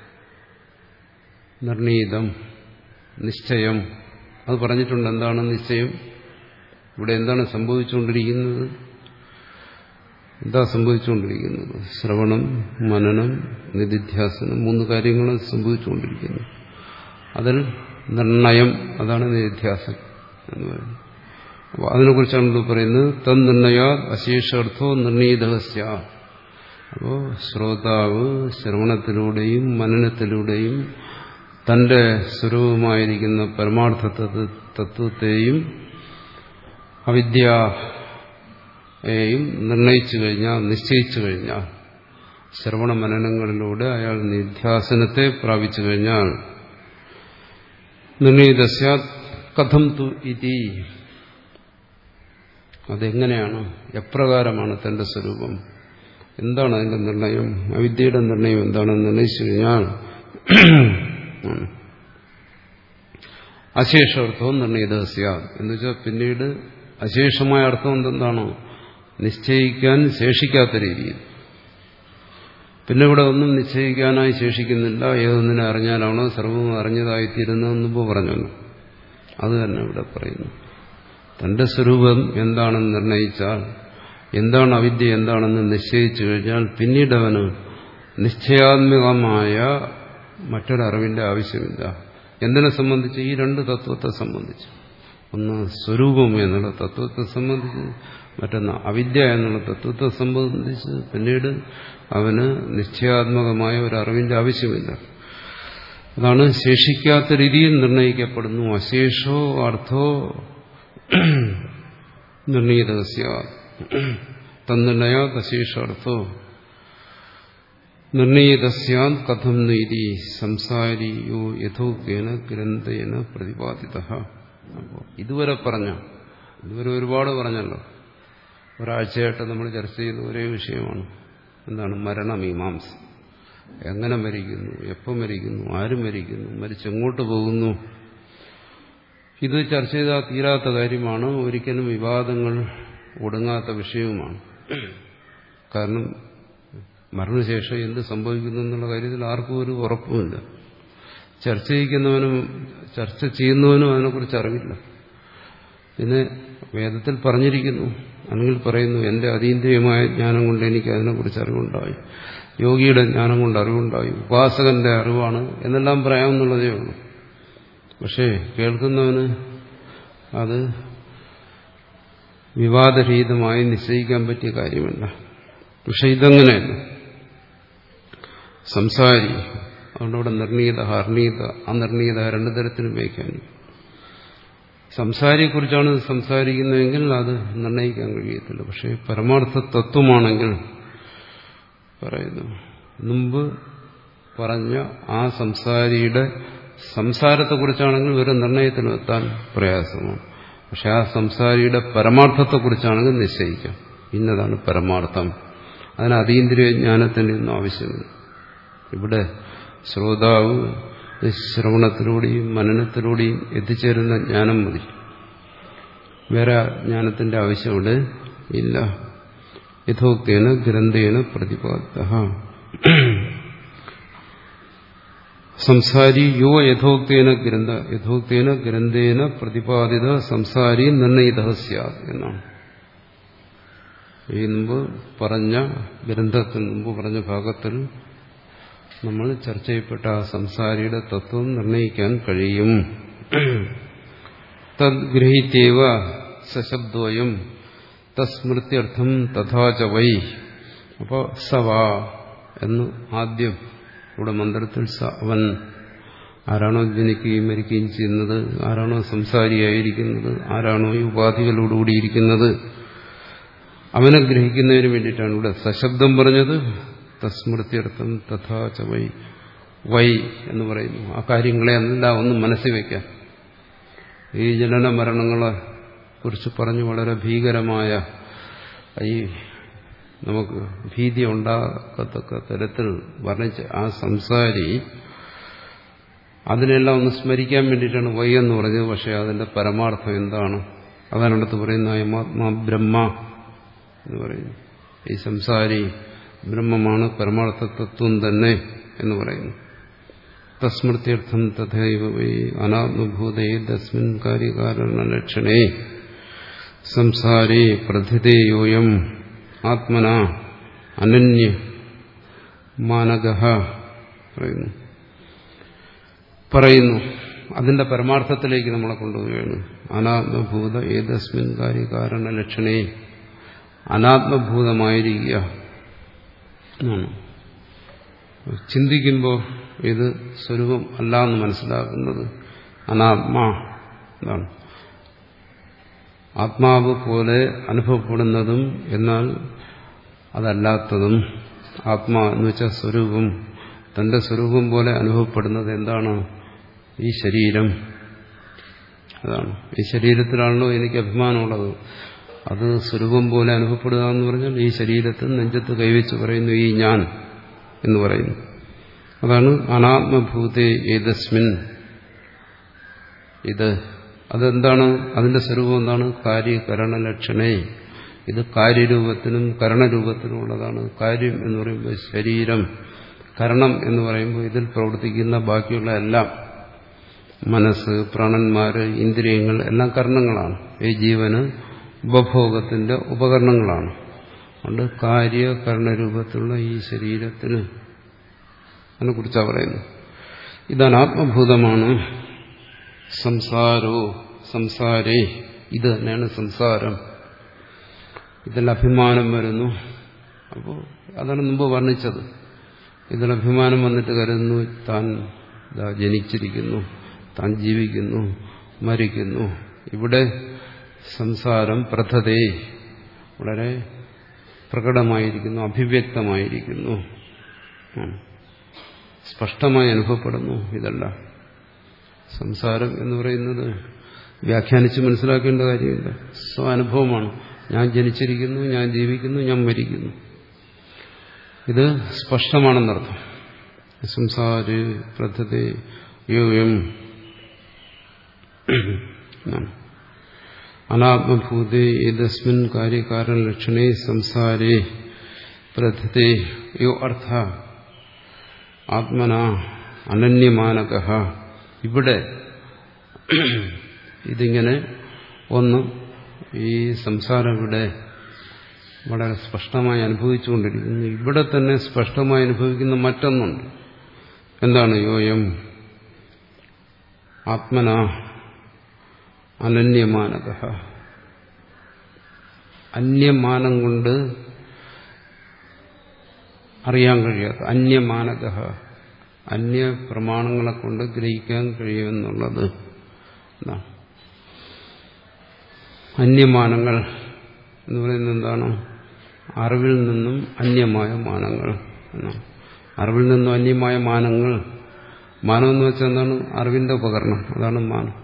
നിർണീതം നിശ്ചയം. അത് പറഞ്ഞിട്ടുണ്ട്. എന്താണ് നിശ്ചയം? ഇവിടെ എന്താണ് സംഭവിച്ചുകൊണ്ടിരിക്കുന്നത്? എന്താ സംഭവിച്ചുകൊണ്ടിരിക്കുന്നത്? ശ്രവണം, മനനം, നിധിധ്യാസനം, മൂന്ന് കാര്യങ്ങളും സംഭവിച്ചുകൊണ്ടിരിക്കുന്നു. അതിൽ നിർണയം, അതാണ് നിധിധ്യാസനം എന്ന് പറയുന്നത്. അപ്പോൾ അതിനെക്കുറിച്ചാണ് പറയുന്നത് തന്നിർണയാ അശേഷാർത്ഥോ നിർണീതഹസ്യ. അപ്പോൾ ശ്രോതാവ് ശ്രവണത്തിലൂടെയും മനനത്തിലൂടെയും തന്റെ സ്വരൂപമായിരിക്കുന്ന പരമാർത്ഥ തത്വത്തെയും അവിദ്യയെയും നിർണയിച്ചു കഴിഞ്ഞാൽ, നിശ്ചയിച്ചു കഴിഞ്ഞാൽ, ശ്രവണ മനനങ്ങളിലൂടെ അയാൾ നിധ്യാസനത്തെ പ്രാപിച്ചു കഴിഞ്ഞാൽ നിർണീതസ്യ കഥം തു ഇതി, അതെങ്ങനെയാണ്, എപ്രകാരമാണ് തന്റെ സ്വരൂപം, എന്താണ് അതിന്റെ നിർണയം, അവിദ്യയുടെ നിർണയം എന്താണെന്ന് നിർണയിച്ചു കഴിഞ്ഞാൽ അശേഷാർത്ഥവും നിർണയിതസ്യ എന്ന് വെച്ചാൽ പിന്നീട് അശേഷമായ അർത്ഥം എന്തെന്താണോ നിശ്ചയിക്കാൻ ശേഷിക്കാത്ത രീതിയിൽ. പിന്നെ ഇവിടെ ഒന്നും നിശ്ചയിക്കാനായി ശേഷിക്കുന്നില്ല. ഏതൊന്നിനെ അറിഞ്ഞാലാണോ സർവ്വം അറിഞ്ഞതായിത്തീരുന്നതെന്ന് മുമ്പ് പറഞ്ഞല്ലോ, അത് തന്നെ ഇവിടെ പറയുന്നു. തന്റെ സ്വരൂപം എന്താണെന്ന് നിർണയിച്ചാൽ, എന്താണ് അവിദ്യ എന്താണെന്ന് നിശ്ചയിച്ചു കഴിഞ്ഞാൽ പിന്നീട് അവന് നിശ്ചയാത്മകമായ മറ്റൊരറിവിന്റെ ആവശ്യമില്ല. എന്തിനെ സംബന്ധിച്ച്? ഈ രണ്ട് തത്വത്തെ സംബന്ധിച്ച്. ഒന്ന് സ്വരൂപം എന്നുള്ള തത്വത്തെ സംബന്ധിച്ച്, മറ്റൊന്ന് അവിദ്യ എന്നുള്ള തത്വത്തെ സംബന്ധിച്ച് പിന്നീട് അവന് നിശ്ചയാത്മകമായ ഒരു അറിവിന്റെ ആവശ്യമില്ല. അതാണ് ശേഷിക്കാത്ത രീതിയിൽ നിർണയിക്കപ്പെടുന്നു. അശേഷോ അർത്ഥോ നിർണീതസ്യ തന്നിർണയാ അശേഷാർത്ഥോ നിർണീതസ്യാൻ കഥം നീതി സംസാരിയോ യഥോക്തേന ഗ്രന്ഥേന പ്രതിപാദിത. അപ്പോൾ ഇതുവരെ പറഞ്ഞ ഇതുവരെ ഒരുപാട് പറഞ്ഞല്ലോ. ഒരാഴ്ചയായിട്ട് നമ്മൾ ചർച്ച ചെയ്യുന്ന ഒരേ വിഷയമാണ്. എന്താണ്? മരണമീമാംസ. എങ്ങനെ മരിക്കുന്നു, എപ്പം മരിക്കുന്നു, ആരും മരിക്കുന്നു, മരിച്ചെങ്ങോട്ട് പോകുന്നു, ഇത് ചർച്ച ചെയ്താൽ തീരാത്ത കാര്യമാണ്. ഒരിക്കലും വിവാദങ്ങൾ ഒടുങ്ങാത്ത വിഷയവുമാണ്. കാരണം മരണശേഷം എന്ത് സംഭവിക്കുന്നു എന്നുള്ള കാര്യത്തിൽ ആർക്കും ഒരു ഉറപ്പുമില്ല. ചർച്ച ചെയ്യിക്കുന്നവനും ചർച്ച ചെയ്യുന്നവനും അതിനെക്കുറിച്ച് അറിവില്ല. പിന്നെ വേദത്തിൽ പറഞ്ഞിരിക്കുന്നു, അല്ലെങ്കിൽ പറയുന്നു എന്റെ അതീന്ദ്രിയമായ ജ്ഞാനം കൊണ്ട് എനിക്ക് അതിനെക്കുറിച്ച് അറിവുണ്ടായി, യോഗിയുടെ ജ്ഞാനം കൊണ്ട് അറിവുണ്ടായി, ഉപാസകന്റെ അറിവാണ് എന്നെല്ലാം പറയാമെന്നുള്ളതേ ഉള്ളൂ. പക്ഷേ കേൾക്കുന്നവന് അത് വിവാദരഹിതമായി നിശ്ചയിക്കാൻ പറ്റിയ കാര്യമല്ല. പക്ഷെ ഇതങ്ങനെയല്ല. സംസാരി, അതുകൊണ്ട് അവിടെ നിർണീത അർണീത അനിർണീത രണ്ടു തരത്തിലും വ്യാഖ്യാനിക്കും. സംസാരിയെക്കുറിച്ചാണ് സംസാരിക്കുന്നതെങ്കിൽ അത് നിർണയിക്കാൻ കഴിയത്തില്ല. പക്ഷെ പരമാർത്ഥ തത്വമാണെങ്കിൽ പറയുന്നു, മുമ്പ് പറഞ്ഞ ആ സംസാരിയുടെ സംസാരത്തെക്കുറിച്ചാണെങ്കിൽ ഒരു നിർണയത്തിലെത്താൻ പ്രയാസമാണ്. പക്ഷെ ആ സംസാരിയുടെ പരമാർത്ഥത്തെക്കുറിച്ചാണെങ്കിൽ നിശ്ചയിക്കാം. ഇന്നതാണ് പരമാർത്ഥം. അതിന് അതീന്ദ്രിയ ജ്ഞാനത്തിൻ്റെ ഒന്നും ആവശ്യമില്ല. ഇവിടെ ശ്രോതാവ് ശ്രവണത്തിലൂടെയും മനനത്തിലൂടെയും എത്തിച്ചേരുന്ന ജ്ഞാനം മതി. വേറെ ജ്ഞാനത്തിന്റെ ആവശ്യം ഇവിടെ ഇല്ല. യഥോക്തേന ഗ്രന്ഥേന പ്രതിപാദിതഃ സംസാരി യോ യഥോക്തേന ഗ്രന്ഥ യഥോക്തേന ഗ്രന്ഥേന പ്രതിപാദിത സംസാരി നിർണയിതഃ സ്യാത് എന്നാണ്. ഈ മുമ്പ് പറഞ്ഞ ഗ്രന്ഥത്തിൽ മുമ്പ് പറഞ്ഞ ഭാഗത്തിൽ നമ്മൾ ചർച്ച ചെയ്യപ്പെട്ട ആ സംസാരിയുടെ തത്വം നിർണയിക്കാൻ കഴിയും. തദ്ഗ്രഹീത്യേവ സശബ്ദോയം തസ്മൃത്യർത്ഥം തഥാച വൈ. അപ്പോൾ സവാ എന്ന് ആദ്യം ഇവിടെ മന്ത്രത്തിൽ സ അവൻ ആരാണോ ജനിക്കുകയും മരിക്കുകയും ചെയ്യുന്നത്, ആരാണോ സംസാരിയായിരിക്കുന്നത്, ആരാണോ ഈ ഉപാധികളോടുകൂടിയിരിക്കുന്നത്, അവനെ ഗ്രഹിക്കുന്നതിന് വേണ്ടിയിട്ടാണ് ഇവിടെ സശബ്ദം പറഞ്ഞത്. തസ്മൃത്യർത്ഥം തഥാച വൈ. വൈ എന്ന് പറയുന്നു ആ കാര്യങ്ങളെ എല്ലാം ഒന്ന് മനസ്സിൽ വയ്ക്കാൻ. ഈ ജനന മരണങ്ങളെ കുറിച്ച് പറഞ്ഞു വളരെ ഭീകരമായ ഈ നമുക്ക് ഭീതി ഉണ്ടാക്കത്തക്ക തരത്തിൽ വർണ്ണിച്ച ആ സംസാരി അതിനെല്ലാം ഒന്ന് സ്മരിക്കാൻ വേണ്ടിയിട്ടാണ് വൈ എന്ന് പറഞ്ഞത്. പക്ഷെ അതിന്റെ പരമാർത്ഥം എന്താണ്? അതാണ് അടുത്ത് പറയുന്ന അയമാത്മാ ബ്രഹ്മ എന്ന് പറയുന്നു. ഈ സംസാരി ബ്രഹ്മമാണ്, പരമാർത്ഥ തത്വം തന്നെ എന്ന് പറയുന്നു. തസ്മൃത്യർത്ഥം തഥൈവ വൈ അനാത്മഭൂതേ തസ്മിൻ കാര്യകാരണലക്ഷണേ സംസാരേ പ്രഥിതേയോയം ആത്മന അനന്യ മാനഗഃ പറയുന്നു പറയുന്നു അതിന്റെ പരമാർത്ഥത്തിലേക്ക് നമ്മളെ കൊണ്ടുപോവുകയാണ്. അനാത്മഭൂത ഏതസ്മിൻ കാര്യകാരണലക്ഷണേ, അനാത്മഭൂതമായിരിക്കുക എന്നാണ്. ചിന്തിക്കുമ്പോൾ ഇത് സ്വരൂപം അല്ല എന്ന് മനസ്സിലാക്കുന്നത് അനാത്മാ എന്നാണ്. ആത്മാവ് പോലെ അനുഭവപ്പെടുന്നതും എന്നാൽ അതല്ലാത്തതും. ആത്മാ എന്ന് വെച്ചാൽ സ്വരൂപം, തന്റെ സ്വരൂപം പോലെ അനുഭവപ്പെടുന്നത് എന്താണ്? ഈ ശരീരം. അതാണ്. ഈ ശരീരത്തിലാണല്ലോ എനിക്ക് അഭിമാനമുള്ളത്. അത് സ്വരൂപം പോലെ അനുഭവപ്പെടുക എന്ന് പറഞ്ഞാൽ ഈ ശരീരത്തിൽ നെഞ്ചത്ത് കൈവച്ച് പറയുന്നു ഈ ഞാൻ എന്ന് പറയുന്നു. അതാണ് അനാത്മഭൂതേ ഏതസ്മിൻ. ഇത് അതെന്താണ്? അതിന്റെ സ്വരൂപം എന്താണ്? കാര്യകരണലക്ഷണേ. ഇത് കാര്യരൂപത്തിലും കരണരൂപത്തിലും ഉള്ളതാണ്. കാര്യം എന്ന് പറയുമ്പോൾ ശരീരം, കരണം എന്ന് പറയുമ്പോൾ ഇതിൽ പ്രവർത്തിക്കുന്ന ബാക്കിയുള്ള എല്ലാം, മനസ്സ്, പ്രാണന്മാര്, ഇന്ദ്രിയങ്ങൾ എല്ലാം കർണങ്ങളാണ്. ഈ ജീവന് ഉപഭോഗത്തിന്റെ ഉപകരണങ്ങളാണ്. അതുകൊണ്ട് കാര്യകരണരൂപത്തിലുള്ള ഈ ശരീരത്തിന് അതിനെക്കുറിച്ചാണ് പറയുന്നത്. ഇത് അനാത്മഭൂതമാണ്. സംസാരോ സംസാരേ, ഇത് തന്നെയാണ് സംസാരം. ഇതിൽ അഭിമാനം വരുന്നു. അപ്പോൾ അതാണ് മുമ്പ് വർണ്ണിച്ചത്. ഇതിൽ അഭിമാനം വന്നിട്ട് കരുതുന്നു താൻ ജനിച്ചിരിക്കുന്നു, താൻ ജീവിക്കുന്നു, മരിക്കുന്നു. ഇവിടെ സംസാരം പ്രഥതേ വളരെ പ്രകടമായിരിക്കുന്നു, അഭിവ്യക്തമായിരിക്കുന്നു, സ്പഷ്ടമായി അനുഭവപ്പെടുന്നു. ഇതല്ല സംസാരം എന്ന് പറയുന്നത് വ്യാഖ്യാനിച്ച് മനസ്സിലാക്കേണ്ട കാര്യമില്ല. സ്വാനുഭവമാണ്. ഞാൻ ജനിച്ചിരിക്കുന്നു, ഞാൻ ജീവിക്കുന്നു, ഞാൻ മരിക്കുന്നു. ഇത് സ്പഷ്ടമാണെന്നർത്ഥം. സംസാര പ്രഥതേ യോയം അനാത്മഭൂതേ ഏതസ്മിൻ കാര്യകാരണലക്ഷണേ സംസാരേ പ്രഥതേ യോ അർത്ഥ ആത്മന അനന്യമാനകഃ. ഇവിടെ ഇതിങ്ങനെ ഒന്ന് ഈ സംസാരം ഇവിടെ വളരെ സ്പഷ്ടമായി അനുഭവിച്ചുകൊണ്ടിരിക്കുന്നു. ഇവിടെ തന്നെ സ്പഷ്ടമായി അനുഭവിക്കുന്ന മറ്റൊന്നുണ്ട്. എന്താണ്? യോയം ആത്മന അനന്യമാനകഃ. അന്യമാനം കൊണ്ട് അറിയാൻ കഴിയാത്ത അന്യമാനകഃ, അന്യ പ്രമാണങ്ങളെ കൊണ്ട് ഗ്രഹിക്കാൻ കഴിയുമെന്നുള്ളത്. അന്യമാനങ്ങൾ എന്ന് പറയുന്നത് എന്താണ്? അറിവിൽ നിന്നും അന്യമായ മാനങ്ങൾ എന്നാണ്. അറിവിൽ നിന്നും അന്യമായ മാനങ്ങൾ. മാനം എന്ന് വെച്ചാൽ എന്താണ്? അറിവിന്റെ ഉപകരണം. അതാണ് മാനം.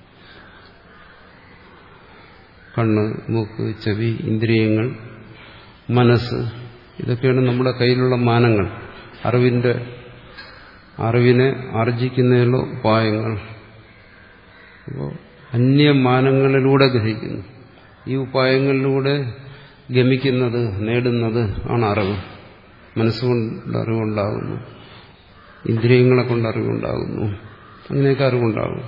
കണ്ണ്, മൂക്ക്, ചെവി, ഇന്ദ്രിയങ്ങൾ, മനസ്സ്, ഇതൊക്കെയാണ് നമ്മുടെ കയ്യിലുള്ള മാനങ്ങൾ. അറിവിന്റെ അറിവിനെ ആർജിക്കുന്നതിനുള്ള ഉപായങ്ങൾ. അപ്പോൾ അന്യമാനങ്ങളിലൂടെ ഗ്രഹിക്കുന്നു. ഈ ഉപായങ്ങളിലൂടെ ഗമിക്കുന്നത്, നേടുന്നത് ആണ് അറിവ്. മനസ്സുകൊണ്ട് അറിവുണ്ടാകുന്നു, ഇന്ദ്രിയങ്ങളെ കൊണ്ട് അറിവുണ്ടാകുന്നു, അങ്ങനെയൊക്കെ അറിവുണ്ടാകും.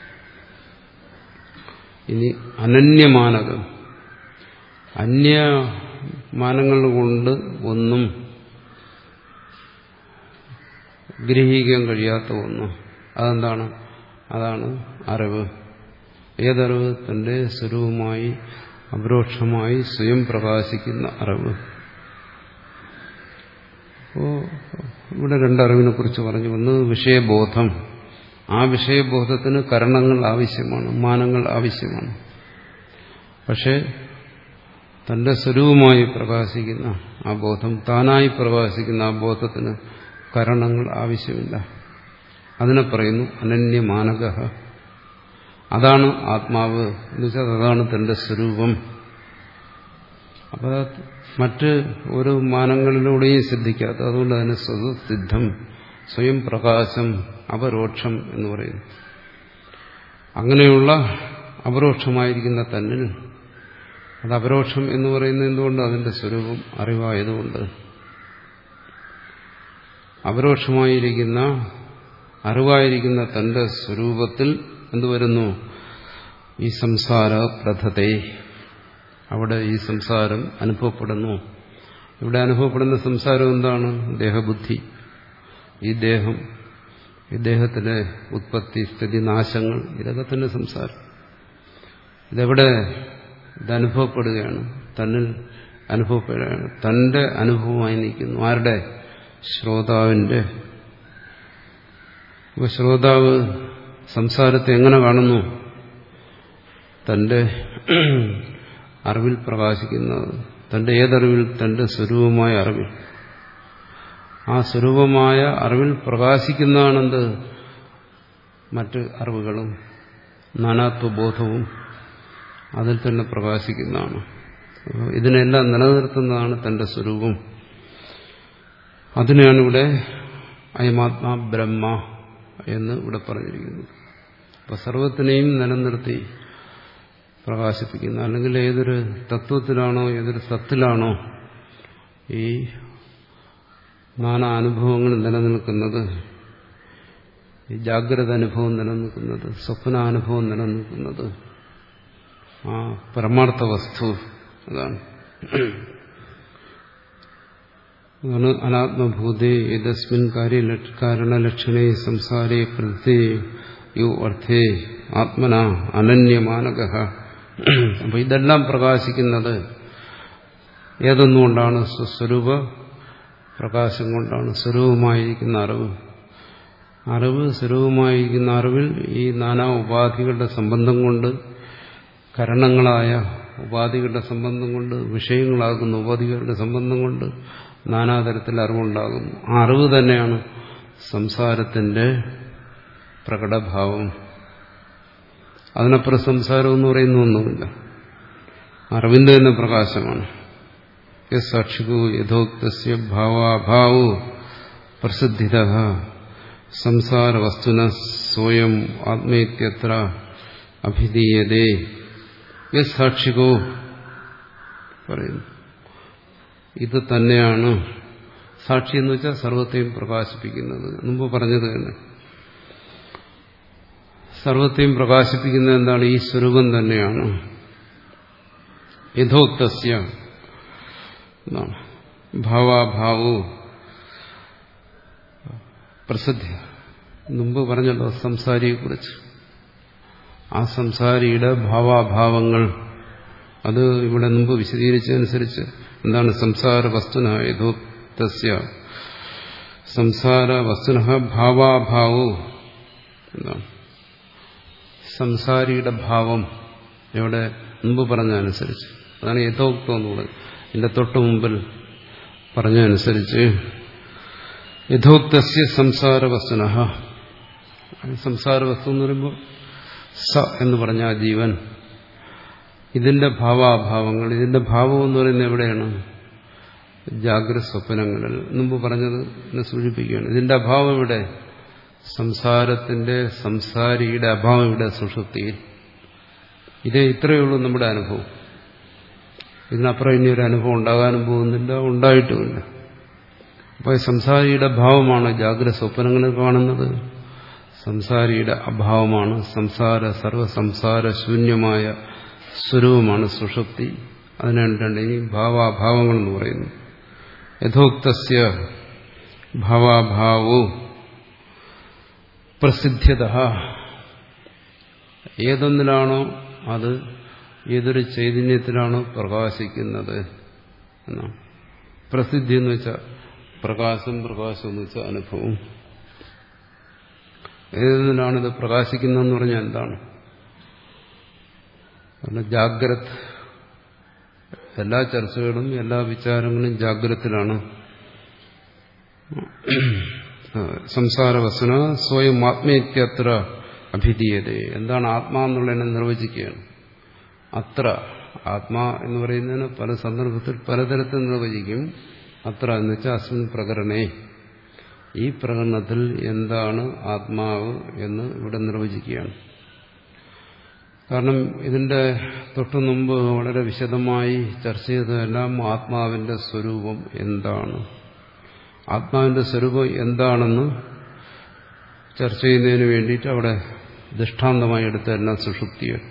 ഇനി അനന്യമാനകം, അന്യമാനങ്ങൾ കൊണ്ട് ഒന്നും ഗ്രഹിക്കാൻ കഴിയാത്ത ഒന്ന്. അതെന്താണ്? അതാണ് അറിവ്. ഏതറിവ്? തന്റെ സ്വരൂപമായി അപരോക്ഷമായി സ്വയം പ്രകാശിക്കുന്ന അറിവ്. അപ്പോൾ ഇവിടെ രണ്ടറിവിനെ കുറിച്ച് പറഞ്ഞു. ഒന്ന് വിഷയബോധം. ആ വിഷയബോധത്തിന് കരണങ്ങൾ ആവശ്യമാണ്, മാനങ്ങൾ ആവശ്യമാണ്. പക്ഷെ തന്റെ സ്വരൂപമായി പ്രകാശിക്കുന്ന ആ ബോധം, താനായി പ്രകാശിക്കുന്ന ആ ബോധത്തിന് കരണങ്ങൾ ആവശ്യമില്ല. അതിനെ പറയുന്നു അനന്യമാനക. അതാണ് ആത്മാവ് എന്ന് വെച്ചാൽ അതാണ് തന്റെ സ്വരൂപം. അപ്പോൾ മറ്റ് ഒരു മാനങ്ങളിലൂടെയും സിദ്ധിക്കാത്ത, അതുകൊണ്ട് അതിന് സ്വതസിദ്ധം, സ്വയം പ്രകാശം, അപരോക്ഷം എന്ന് പറയുന്നു. അങ്ങനെയുള്ള അപരോക്ഷമായിരിക്കുന്ന തന്നിൽ, അത് അപരോക്ഷം എന്ന് പറയുന്നത് എന്തുകൊണ്ട്? അതിന്റെ സ്വരൂപം അറിവായതുകൊണ്ട്. അപരോക്ഷമായിരിക്കുന്ന അറിവായിരിക്കുന്ന തന്റെ സ്വരൂപത്തിൽ എന്തുവരുന്നു? ഈ സംസാര പ്രഥതേ, അവിടെ ഈ സംസാരം അനുഭവപ്പെടുന്നു. ഇവിടെ അനുഭവപ്പെടുന്ന സംസാരം എന്താണ്? ദേഹബുദ്ധി. ഈ ദേഹം, ഈ ദേഹത്തിലെ ഉത്പത്തി, സ്ഥിതി, നാശങ്ങൾ, ഇതൊക്കെ തന്നെ സംസാരം. ഇതെവിടെ? ഇതനുഭവപ്പെടുകയാണ്, തന്നിൽ അനുഭവപ്പെടുകയാണ്, തന്റെ അനുഭവമായി നിൽക്കുന്നു. ആരുടെ? ശ്രോതാവിന്റെ. അപ്പോൾ ശ്രോതാവ് സംസാരത്തെ എങ്ങനെ കാണുന്നു? തന്റെ അറിവിൽ പ്രകാശിക്കുന്നത്. തന്റെ ഏതറിവിൽ? തന്റെ സ്വരൂപമായ അറിവിൽ. ആ സ്വരൂപമായ അറിവിൽ പ്രകാശിക്കുന്നതാണെന്ത്? മറ്റ് അറിവുകളും നാനാത്വബോധവും അതിൽ തന്നെ പ്രകാശിക്കുന്നതാണ്. ഇതിനെല്ലാം നിലനിർത്തുന്നതാണ് തന്റെ സ്വരൂപം. അതിനെയാണ് ഇവിടെ അയമാത്മാ ബ്രഹ്മ എന്ന് ഇവിടെ പറഞ്ഞിരിക്കുന്നത്. അപ്പൊ സർവത്തിനെയും നിലനിർത്തി പ്രകാശിപ്പിക്കുന്ന, അല്ലെങ്കിൽ ഏതൊരു തത്വത്തിലാണോ ഏതൊരു സത്തിലാണോ ഈ നാനാ അനുഭവങ്ങൾ നിലനിൽക്കുന്നത്, ഈ ജാഗ്രത അനുഭവം നിലനിൽക്കുന്നത്, സ്വപ്നാനുഭവം നിലനിൽക്കുന്നത്, ആ പരമാർത്ഥ വസ്തു അതാണ്. അതാണ് അനാത്മഭൂതേ ഏതസ്മിൻ കാരണലക്ഷണേ സംസാരേ പ്രതി യോ അർത്ഥേ ആത്മന അനന്യമാനക. അപ്പൊ ഇതെല്ലാം പ്രകാശിക്കുന്നത് ഏതൊന്നുകൊണ്ടാണ്? സ്വസ്വരൂപ പ്രകാശം കൊണ്ടാണ്. സ്വരൂപമായിരിക്കുന്ന അറിവ്. അറിവ് സ്വരൂപമായിരിക്കുന്ന അറിവിൽ ഈ നാനാ ഉപാധികളുടെ സംബന്ധം കൊണ്ട്, കരണങ്ങളായ ഉപാധികളുടെ സംബന്ധം കൊണ്ട്, വിഷയങ്ങളാകുന്ന ഉപാധികളുടെ സംബന്ധം കൊണ്ട് നാനാതരത്തിൽ അറിവുണ്ടാകുന്നു. ആ അറിവ് തന്നെയാണ് സംസാരത്തിന്റെ പ്രകടഭാവം. അതിനപ്പുറം സംസാരം എന്ന് പറയുന്ന ഒന്നുമില്ല. അറിവിന്റെ തന്നെ പ്രകാശമാണ്. സാക്ഷികോ യഥോക്തസ്യ ഭാവാഭാവോ പ്രസിദ്ധിതഃ സംസാര വസ്തുന സ്വയം ആത്മേത്യത്ര അഭിധീയതേ. സാക്ഷികോ പറയുന്നു, ഇത് തന്നെയാണ് സാക്ഷി എന്ന് വെച്ചാൽ സർവത്തെയും പ്രകാശിപ്പിക്കുന്നത്. മുമ്പ് പറഞ്ഞത് തന്നെ, സർവത്തെയും പ്രകാശിപ്പിക്കുന്നത് എന്താണ്? ഈ സ്വരൂപം തന്നെയാണ്. യഥോക്തസ്യ ഭാവാഭാവോ പ്രസിദ്ധ. മുമ്പ് പറഞ്ഞല്ലോ സംസാരിയെക്കുറിച്ച്. ആ സംസാരിയുടെ ഭാവാഭാവങ്ങൾ അത് ഇവിടെ മുമ്പ് വിശദീകരിച്ചതനുസരിച്ച് എന്താണ്? സംസാര വസ്തുന യഥോക്തസ്യ സംസാര വസ്തുന ഭാവാഭാവോ എന്താണ്? സംസാരിയുടെ ഭാവം ഇവിടെ മുമ്പ് പറഞ്ഞതനുസരിച്ച്, അതാണ് യഥോക്തം എന്നുള്ളത്. ഇതിന്റെ തൊട്ട് മുമ്പിൽ പറഞ്ഞതനുസരിച്ച് യഥോക്തസ്യ സംസാര വസ്തുന, സംസാര വസ്തു എന്ന് പറയുമ്പോൾ സ എന്ന് പറഞ്ഞ ആ ജീവൻ, ഇതിന്റെ ഭാവാഭാവങ്ങൾ, ഇതിന്റെ ഭാവം എന്ന് പറയുന്നത് എവിടെയാണ്? ജാഗ്രത സ്വപ്നങ്ങളിൽ. മുമ്പ് പറഞ്ഞത് എന്നെ സൂചിപ്പിക്കുകയാണ്. ഇതിന്റെ അഭാവം ഇവിടെ സംസാരത്തിന്റെ സംസാരിയുടെ അഭാവം ഇവിടെ സുഷുപ്തിയിൽ. ഇതേ ഇത്രയേ ഉള്ളൂ നമ്മുടെ അനുഭവം. ഇതിനപ്പുറം ഇനി ഒരു അനുഭവം ഉണ്ടാകാനും പോകുന്നില്ല, ഉണ്ടായിട്ടുമില്ല. അപ്പോൾ സംസാരിയുടെ ഭാവമാണ് ജാഗ്രത സ്വപ്നങ്ങളിൽ കാണുന്നത്, സംസാരിയുടെ അഭാവമാണ്, സംസാര സർവസംസാര ശൂന്യമായ സ്വരൂപമാണ് സുഷുപ്തി. അതിനാണ് രണ്ട് ഇനി ഭാവാഭാവങ്ങൾ എന്ന് പറയുന്നു. യഥോക്തസ്യ ഭാവാഭാവോ പ്രസിദ്ധ്യത, ഏതൊന്നിലാണോ അത് ഏതൊരു ചൈതന്യത്തിലാണോ പ്രകാശിക്കുന്നത് എന്നാണ്. പ്രസിദ്ധി എന്ന് വെച്ചാൽ പ്രകാശം, പ്രകാശം എന്ന് വെച്ചാൽ അനുഭവം. ഏതൊന്നിലാണിത് പ്രകാശിക്കുന്നതെന്ന് പറഞ്ഞാൽ എന്താണ്? കാരണം ജാഗ്രത്, എല്ലാ ചർച്ചകളും എല്ലാ വിചാരങ്ങളും ജാഗ്രത്തിലാണ്. സംസാരവസന സ്വയം ആത്മേത്യത്ര അഭിധീയത. എന്താണ് ആത്മാ എന്നുള്ളതിനെ നിർവചിക്കുകയാണ്. അത്ര ആത്മാ എന്ന് പറയുന്നതിന് പല സന്ദർഭത്തിൽ പലതരത്തിൽ നിർവചിക്കും. അത്ര എന്ന് വെച്ചാൽ അസ്മിൻ പ്രകരണേ, ഈ പ്രകരണത്തിൽ എന്താണ് ആത്മാവ് എന്ന് ഇവിടെ നിർവചിക്കുകയാണ്. കാരണം ഇതിന്റെ തൊട്ടു മുമ്പ് വളരെ വിശദമായി ചർച്ച ചെയ്തതെല്ലാം ആത്മാവിന്റെ സ്വരൂപം എന്താണ്, ആത്മാവിന്റെ സ്വരൂപം എന്താണെന്ന് ചർച്ച ചെയ്യുന്നതിന് വേണ്ടിയിട്ട് അവിടെ ദൃഷ്ടാന്തമായി എടുത്തതെല്ലാം സുഷുപ്തിയാണ്.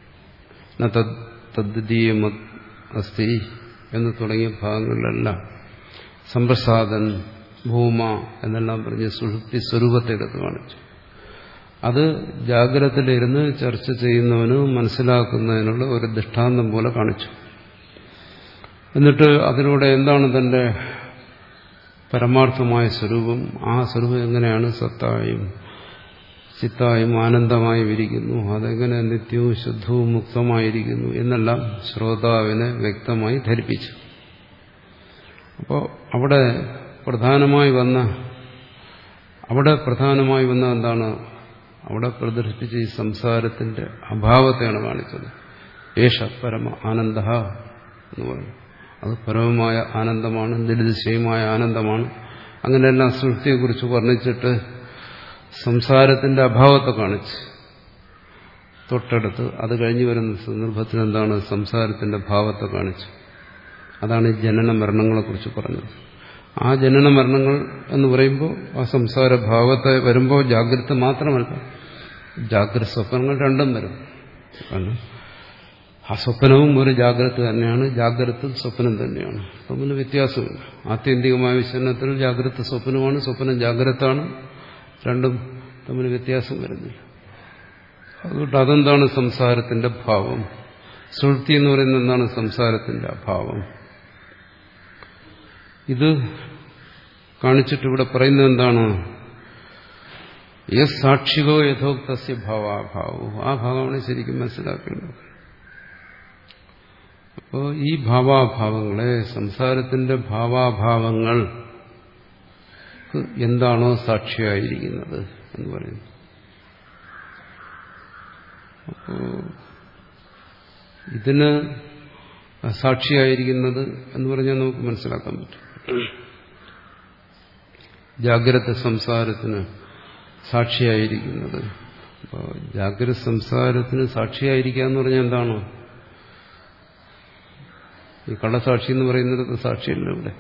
തദ്ദീയം അസ്തി എന്ന് തുടങ്ങിയ ഭാഗങ്ങളിലെല്ലാം സമ്പ്രസാദൻ, ഭൂമ എന്നെല്ലാം പറഞ്ഞ് സുഷുപ്തി സ്വരൂപത്തെ എടുത്ത് കാണിച്ചു. അത് ജാഗ്രതയിലിരുന്ന് ചർച്ച ചെയ്യുന്നവന് മനസ്സിലാക്കുന്നതിനുള്ള ഒരു ദൃഷ്ടാന്തം പോലെ കാണിച്ചു. എന്നിട്ട് അതിലൂടെ എന്താണ് തന്റെ പരമാർത്ഥമായ സ്വരൂപം, ആ സ്വരൂപം എങ്ങനെയാണ് സത്തായും ചിത്തായും ആനന്ദമായും ഇരിക്കുന്നു, അതെങ്ങനെ നിത്യവും ശുദ്ധവും മുക്തമായിരിക്കുന്നു എന്നെല്ലാം ശ്രോതാവിനെ വ്യക്തമായി ധരിപ്പിച്ചു. അപ്പോൾ അവിടെ പ്രധാനമായി വന്ന അവിടെ പ്രധാനമായി വന്ന എന്താണ്? അവിടെ പ്രദർശിപ്പിച്ച ഈ സംസാരത്തിന്റെ അഭാവത്തെയാണ് കാണിച്ചത്. ഏഷ പരമ ആനന്ദ എന്ന് പറഞ്ഞു. അത് പരമമായ ആനന്ദമാണ്, നിരുതിശയമായ ആനന്ദമാണ്. അങ്ങനെയെല്ലാം സൃഷ്ടിയെക്കുറിച്ച് വർണ്ണിച്ചിട്ട് സംസാരത്തിന്റെ അഭാവത്തെ കാണിച്ച് തൊട്ടടുത്ത് അത് കഴിഞ്ഞു വരുന്ന സന്ദർഭത്തിൽ എന്താണ്? സംസാരത്തിന്റെ ഭാവത്തെ കാണിച്ചു. അതാണ് ഈ ജനന മരണങ്ങളെക്കുറിച്ച് പറഞ്ഞത്. ആ ജനന മരണങ്ങൾ എന്ന് പറയുമ്പോൾ ആ സംസാര ഭാവത്തെ വരുമ്പോൾ ജാഗ്രത മാത്രമല്ല, ജാഗ്രത സ്വപ്നങ്ങൾ രണ്ടും വരും. കാരണം ആ സ്വപ്നവും ഒരു ജാഗ്രത തന്നെയാണ്, ജാഗ്രത സ്വപ്നം തന്നെയാണ്. തമ്മിൽ വ്യത്യാസമില്ല. ആത്യന്തികമായ വിശകലനത്തിൽ ജാഗ്രത സ്വപ്നമാണ്, സ്വപ്നം ജാഗ്രതാണ്. രണ്ടും തമ്മിൽ വ്യത്യാസം വരുന്നില്ല. അതുകൊണ്ട് അതെന്താണ് സംസാരത്തിന്റെ ഭാവം? സുഷുപ്തി എന്ന് പറയുന്നത് എന്താണ്? സംസാരത്തിന്റെ അഭാവം. ഇത് കാണിച്ചിട്ട് ഇവിടെ പറയുന്നത് എന്താണ്? യസ് സാക്ഷികോ യഥോക്തസ്യ ഭാവാഭാവോ, ആ ഭാവമാണ് ശരിക്കും മനസ്സിലാക്കേണ്ടത്. അപ്പോൾ ഈ ഭാവാഭാവങ്ങളെ, സംസാരത്തിന്റെ ഭാവാഭാവങ്ങൾ എന്താണോ സാക്ഷിയായിരിക്കുന്നത് എന്ന് പറയുന്നു. അപ്പോ ഇതിന് സാക്ഷിയായിരിക്കുന്നത് എന്ന് പറഞ്ഞാൽ നമുക്ക് മനസ്സിലാക്കാൻ പറ്റും. ജാഗ്രത സംസാരത്തിന് സാക്ഷിയായിരിക്കുന്നത്. അപ്പോൾ ജാഗ്രത സംസാരത്തിന് സാക്ഷിയായിരിക്കുക എന്ന് പറഞ്ഞാൽ എന്താണ്? ഈ കള്ളസാക്ഷി എന്ന് പറയുന്നിടത്ത് സാക്ഷിയല്ല. ഇവിടെ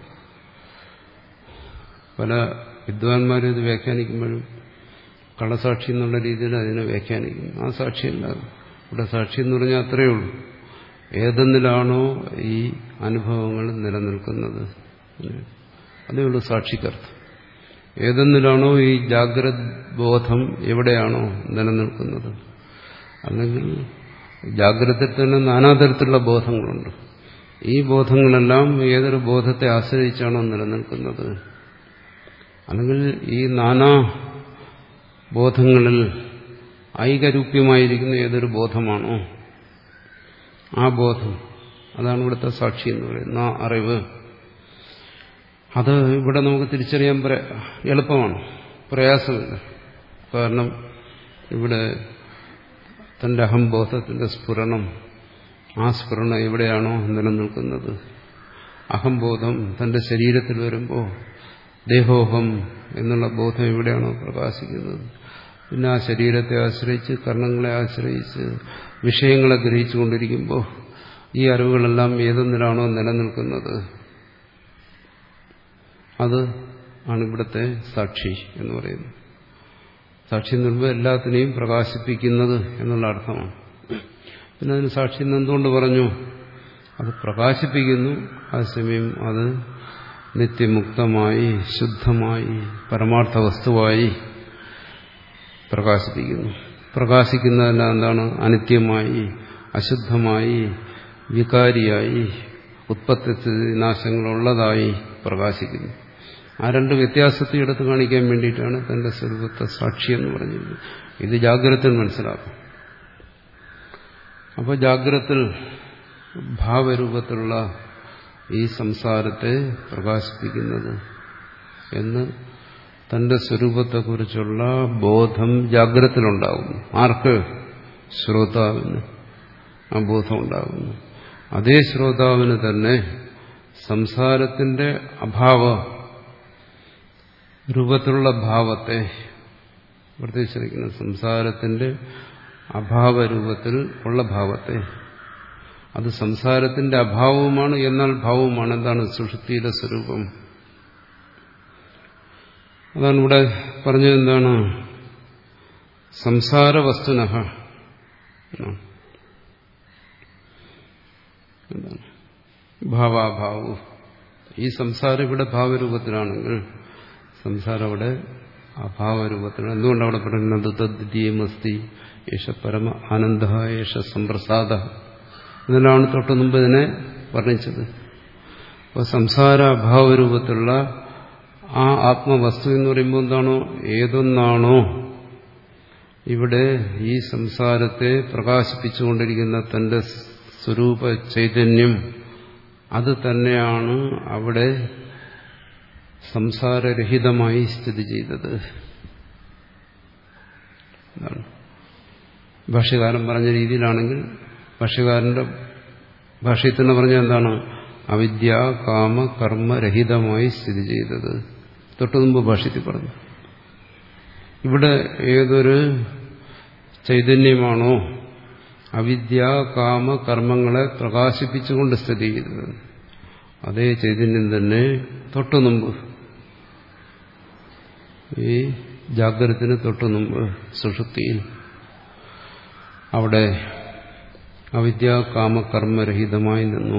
പല വിദ്വാൻമാരും ഇത് വ്യാഖ്യാനിക്കുമ്പോഴും കള്ളസാക്ഷി എന്നുള്ള രീതിയിൽ അതിനെ വ്യാഖ്യാനിക്കും. ആ സാക്ഷിയല്ല ഇവിടെ. സാക്ഷി എന്ന് പറഞ്ഞാൽ അത്രയേ ഉള്ളൂ, ഏതെന്നിലാണോ ഈ അനുഭവങ്ങൾ നിലനിൽക്കുന്നത് അതേ ഉള്ളൂ സാക്ഷിക്കർത്ഥം. ഏതെന്നിലാണോ ഈ ജാഗ്രത ബോധം എവിടെയാണോ നിലനിൽക്കുന്നത്, അല്ലെങ്കിൽ ജാഗ്രതയിൽ തന്നെ നാനാതരത്തിലുള്ള ബോധങ്ങളുണ്ട്. ഈ ബോധങ്ങളെല്ലാം ഏതൊരു ബോധത്തെ ആശ്രയിച്ചാണോ നിലനിൽക്കുന്നത്, അല്ലെങ്കിൽ ഈ നാനാ ബോധങ്ങളിൽ ഐകരൂപ്യമായിരിക്കുന്ന ഏതൊരു ബോധമാണോ ആ ബോധം, അതാണ് ഇവിടുത്തെ സാക്ഷി എന്ന് പറയുന്നത്. ആ അറിവ്, അത് ഇവിടെ നമുക്ക് തിരിച്ചറിയാൻ എളുപ്പമാണ്, പ്രയാസമില്ല. കാരണം ഇവിടെ തന്റെ അഹംബോധത്തിന്റെ സ്ഫുരണം, ആ സ്ഫുരണം എവിടെയാണോ നിലനിൽക്കുന്നത്, അഹംബോധം തന്റെ ശരീരത്തിൽ വരുമ്പോൾ ദേഹോഹം എന്നുള്ള ബോധം എവിടെയാണോ പ്രകാശിക്കുന്നത്, പിന്നെ ആ ശരീരത്തെ ആശ്രയിച്ച് കർണങ്ങളെ ആശ്രയിച്ച് വിഷയങ്ങളെ ഗ്രഹിച്ചുകൊണ്ടിരിക്കുമ്പോൾ ഈ അറിവുകളെല്ലാം ഏതൊന്നിലാണോ നിലനിൽക്കുന്നത് അത് ആണ് ഇവിടുത്തെ സാക്ഷി എന്ന് പറയുന്നത്. സാക്ഷി എന്ന് പറയുമ്പോൾ എല്ലാത്തിനെയും പ്രകാശിപ്പിക്കുന്നത് എന്നുള്ള അർത്ഥമാണ്. പിന്നെ അതിന് സാക്ഷി എന്ന് എന്തുകൊണ്ട് പറഞ്ഞു? അത് പ്രകാശിപ്പിക്കുന്നു, അതേസമയം അത് നിത്യമുക്തമായി ശുദ്ധമായി പരമാർത്ഥ വസ്തുവായി പ്രകാശിപ്പിക്കുന്നു. പ്രകാശിക്കുന്നതെല്ലാം എന്താണ്? അനിത്യമായി അശുദ്ധമായി വികാരിയായി ഉത്പത്തി നാശങ്ങളുള്ളതായി പ്രകാശിക്കുന്നു. ആ രണ്ട് വ്യത്യാസത്തെ എടുത്ത് കാണിക്കാൻ വേണ്ടിയിട്ടാണ് തന്റെ സ്വരൂപത്തെ സാക്ഷി എന്ന് പറഞ്ഞത്. ഇത് ജാഗ്രതയിൽ മനസ്സിലാക്കും. അപ്പോൾ ജാഗ്രതത്തിൽ ഭാവരൂപത്തിലുള്ള ഈ സംസാരത്തെ പ്രകാശിപ്പിക്കുന്നത് എന്ന് തന്റെ സ്വരൂപത്തെക്കുറിച്ചുള്ള ബോധം ജാഗ്രതത്തിലുണ്ടാകുന്നു. ആർക്ക്? ശ്രോതാവിന് ആ ബോധം ഉണ്ടാകുന്നു. അതേ ശ്രോതാവിന് തന്നെ സംസാരത്തിന്റെ അഭാവ രൂപത്തിലുള്ള ഭാവത്തെ പ്രത്യേകിച്ചിരിക്കുന്ന സംസാരത്തിന്റെ അഭാവരൂപത്തിൽ ഉള്ള ഭാവത്തെ, അത് സംസാരത്തിന്റെ അഭാവവുമാണ്, എന്നാൽ ഭാവവുമാണ്. എന്താണ്? സുഷുപ്തിയുടെ സ്വരൂപം. അതാണ് ഇവിടെ പറഞ്ഞത്. എന്താണ്? സംസാര വസ്തുനഃ എന്താണ്? ഭാവാഭാവു. ഈ സംസാരം ഇവിടെ ഭാവരൂപത്തിലാണെങ്കിൽ സംസാരം അവിടെ അഭാവരൂപത്തിലാണ്. എന്തുകൊണ്ട് അവിടെ പറയുന്നത്? തദ്ദ്വിതീയമസ്തി യേശ പരമ ആനന്ദ യേശ സംപ്രസാദ ഇതിലാണ് തൊട്ട് മുമ്പ് ഇതിനെ വർണ്ണിച്ചത്. അപ്പോൾ സംസാര അഭാവരൂപത്തിലുള്ള ആ ആത്മവസ്തു എന്ന് പറയുമ്പോൾ എന്താണോ, ഏതൊന്നാണോ ഇവിടെ ഈ സംസാരത്തെ പ്രകാശിപ്പിച്ചുകൊണ്ടിരിക്കുന്ന തന്റെ സ്വരൂപ ചൈതന്യം, അത് തന്നെയാണ് അവിടെ സംസാരരഹിതമായി സ്ഥിതി ചെയ്തത്. ഭാഷ്യകാരൻ പറഞ്ഞ രീതിയിലാണെങ്കിൽ ഭാഷ്യകാരന്റെ ഭാഷയിൽ തന്നെ പറഞ്ഞ എന്താണ്? അവിദ്യ കാമ കർമ്മരഹിതമായി സ്ഥിതി ചെയ്തത്. തൊട്ടു മുമ്പ് ഭാഷ്യത്തിൽ പറഞ്ഞു. ഇവിടെ ഏതൊരു ചൈതന്യമാണോ അവിദ്യ കാമ കർമ്മങ്ങളെ പ്രകാശിപ്പിച്ചുകൊണ്ട് സ്ഥിതി ചെയ്തത്, അതേ ചൈതന്യം തന്നെ തൊട്ടു മുമ്പ് ഈ ജാഗ്രതത്തിന് തൊട്ടു മുമ്പ് സുഷുപ്തിയിൽ അവിടെ അവിദ്യ കാമകർമ്മരഹിതമായി നിന്നു.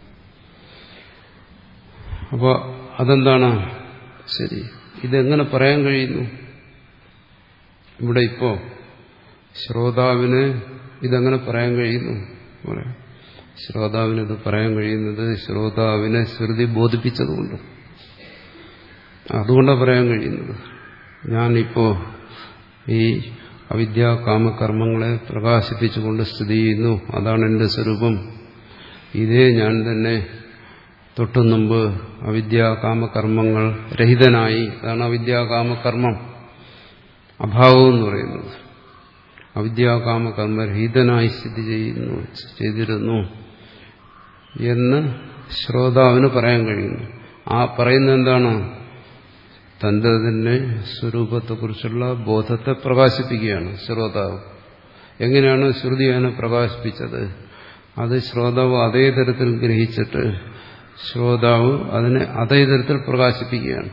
അപ്പോൾ അതെന്താണ്? ശരി, ഇതെങ്ങനെ പറയാൻ കഴിയുന്നു? ഇവിടെ ഇപ്പോ ശ്രോതാവിന് ഇതെങ്ങനെ പറയാൻ കഴിയുന്നു? പറയാം, ശ്രോതാവിന് ഇത് പറയാൻ കഴിയുന്നത് ശ്രോതാവിനെ ശ്രുതി ബോധിപ്പിച്ചതുകൊണ്ട്. അതുകൊണ്ടാണ് പറയാൻ കഴിയുന്നത്. ഞാനിപ്പോ ഈ അവിദ്യ കാമകർമ്മങ്ങളെ പ്രകാശിപ്പിച്ചുകൊണ്ട് സ്ഥിതി ചെയ്യുന്നു, അതാണ് എന്റെ സ്വരൂപം. ഇതേ ഞാൻ തന്നെ തൊട്ടു മുമ്പ് അവിദ്യ കാമകർമ്മങ്ങൾ രഹിതനായി, അതാണ് അവിദ്യ കാമകർമ്മം അഭാവം എന്ന് പറയുന്നത്. അവിദ്യ കാമകർമ്മരഹിതനായി സ്ഥിതി ചെയ്യുന്നു ചെയ്തിരുന്നു എന്ന് ശ്രോതാവിന് പറയാൻ കഴിയുന്നു. ആ പറയുന്നത് എന്താണ്? തന്റെ തന്നെ സ്വരൂപത്തെക്കുറിച്ചുള്ള ബോധത്തെ പ്രകാശിപ്പിക്കുകയാണ് ശ്രോതാവ്. എങ്ങനെയാണ് ശ്രുതി അതിനെ പ്രകാശിപ്പിച്ചത്? അത് ശ്രോതാവ് അതേ തരത്തിൽ ഗ്രഹിച്ചിട്ട് ശ്രോതാവ് അതിനെ അതേ തരത്തിൽ പ്രകാശിപ്പിക്കുകയാണ്.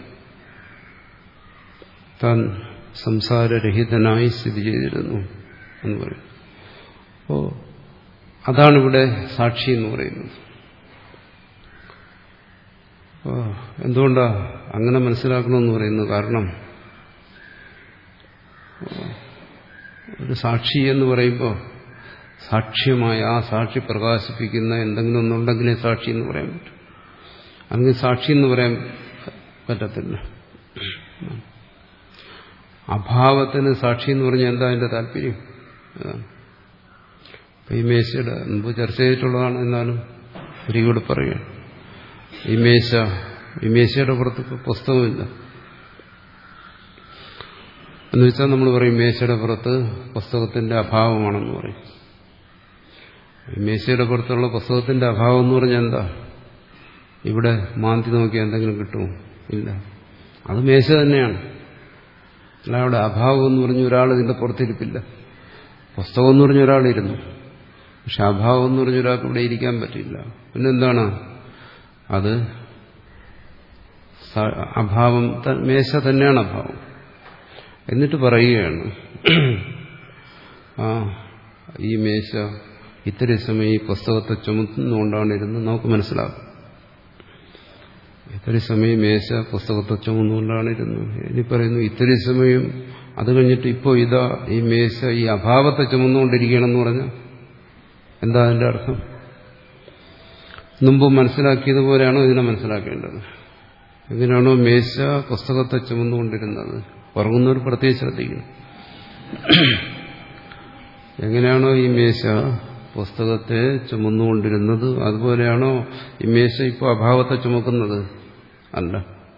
താൻ സംസാരരഹിതനായി സ്ഥിതി ചെയ്തിരുന്നു എന്ന് പറയും. അപ്പോൾ അതാണിവിടെ സാക്ഷി എന്ന് പറയുന്നത്. എന്തുകൊണ്ടാ അങ്ങനെ മനസ്സിലാക്കണമെന്ന് പറയുന്നത്? കാരണം ഒരു സാക്ഷി എന്ന് പറയുമ്പോൾ സാക്ഷ്യമായ ആ സാക്ഷി പ്രകാശിപ്പിക്കുന്ന എന്തെങ്കിലും ഒന്നുണ്ടെങ്കിലേ സാക്ഷി എന്ന് പറയാൻ പറ്റും. അല്ലെങ്കിൽ സാക്ഷി എന്ന് പറയാൻ പറ്റത്തില്ല. അഭാവത്തിന് സാക്ഷി എന്ന് പറഞ്ഞാൽ എന്താ അതിന്റെ താല്പര്യം? ഈ മേശയുടെ മുമ്പ് ചർച്ച ചെയ്തിട്ടുള്ളതാണ്, എന്നാലും ഒരികൂടെ പറയുക. ഈ മേശ ഈ മേശയുടെ പുറത്ത് പുസ്തകമില്ല എന്ന് വെച്ചാൽ നമ്മൾ പറയും മേശയുടെ പുറത്ത് പുസ്തകത്തിന്റെ അഭാവമാണെന്ന് പറയും. ഈ മേശയുടെ പുറത്തുള്ള പുസ്തകത്തിന്റെ അഭാവം എന്ന് പറഞ്ഞാൽ എന്താ? ഇവിടെ മാന്തി നോക്കിയാൽ എന്തെങ്കിലും കിട്ടുമോ? ഇല്ല. അത് മേശ തന്നെയാണ്. അല്ല അവിടെ അഭാവം എന്ന് പറഞ്ഞ ഒരാൾ ഇതിന്റെ പുറത്തിരിപ്പില്ല. പുസ്തകം എന്ന് പറഞ്ഞ ഒരാളിരുന്നു, പക്ഷെ അഭാവം എന്ന് പറഞ്ഞ ഒരാൾക്ക് ഇവിടെ ഇരിക്കാൻ പറ്റില്ല. പിന്നെന്താണ് അത്? അഭാവം മേശ തന്നെയാണ് അഭാവം. എന്നിട്ട് പറയുകയാണ്, ആ ഈ മേശ ഇത്തിരി സമയം ഈ പുസ്തകത്തെ ചുമത്തുന്നുകൊണ്ടാണ് ഇരുന്ന് നമുക്ക് മനസ്സിലാകും. ഇത്തിരി സമയം മേശ പുസ്തകത്തെ ചുമന്നുകൊണ്ടാണ് ഇരുന്നു. ഇനി പറയുന്നു ഇത്തിരി സമയം അത് കഴിഞ്ഞിട്ട് ഇപ്പോൾ ഇതാ ഈ മേശ ഈ അഭാവത്തെ ചുമന്നുകൊണ്ടിരിക്കുകയാണെന്ന് പറഞ്ഞാൽ എന്താ അതിന്റെ അർത്ഥം? മുമ്പ് മനസ്സിലാക്കിയതുപോലെയാണോ ഇതിനെ മനസ്സിലാക്കേണ്ടത്? എങ്ങനെയാണോ മേശ പുസ്തകത്തെ ചുമന്നുകൊണ്ടിരുന്നത്, ഉറങ്ങുന്നവർ പ്രത്യേകിച്ച് ശ്രദ്ധിക്കണം. എങ്ങനെയാണോ ഈ മേശ പുസ്തകത്തെ ചുമന്നുകൊണ്ടിരുന്നത്, അതുപോലെയാണോ ഈ മേശ ഇപ്പോൾ അഭാവത്തെ ചുമക്കുന്നത്? അല്ല.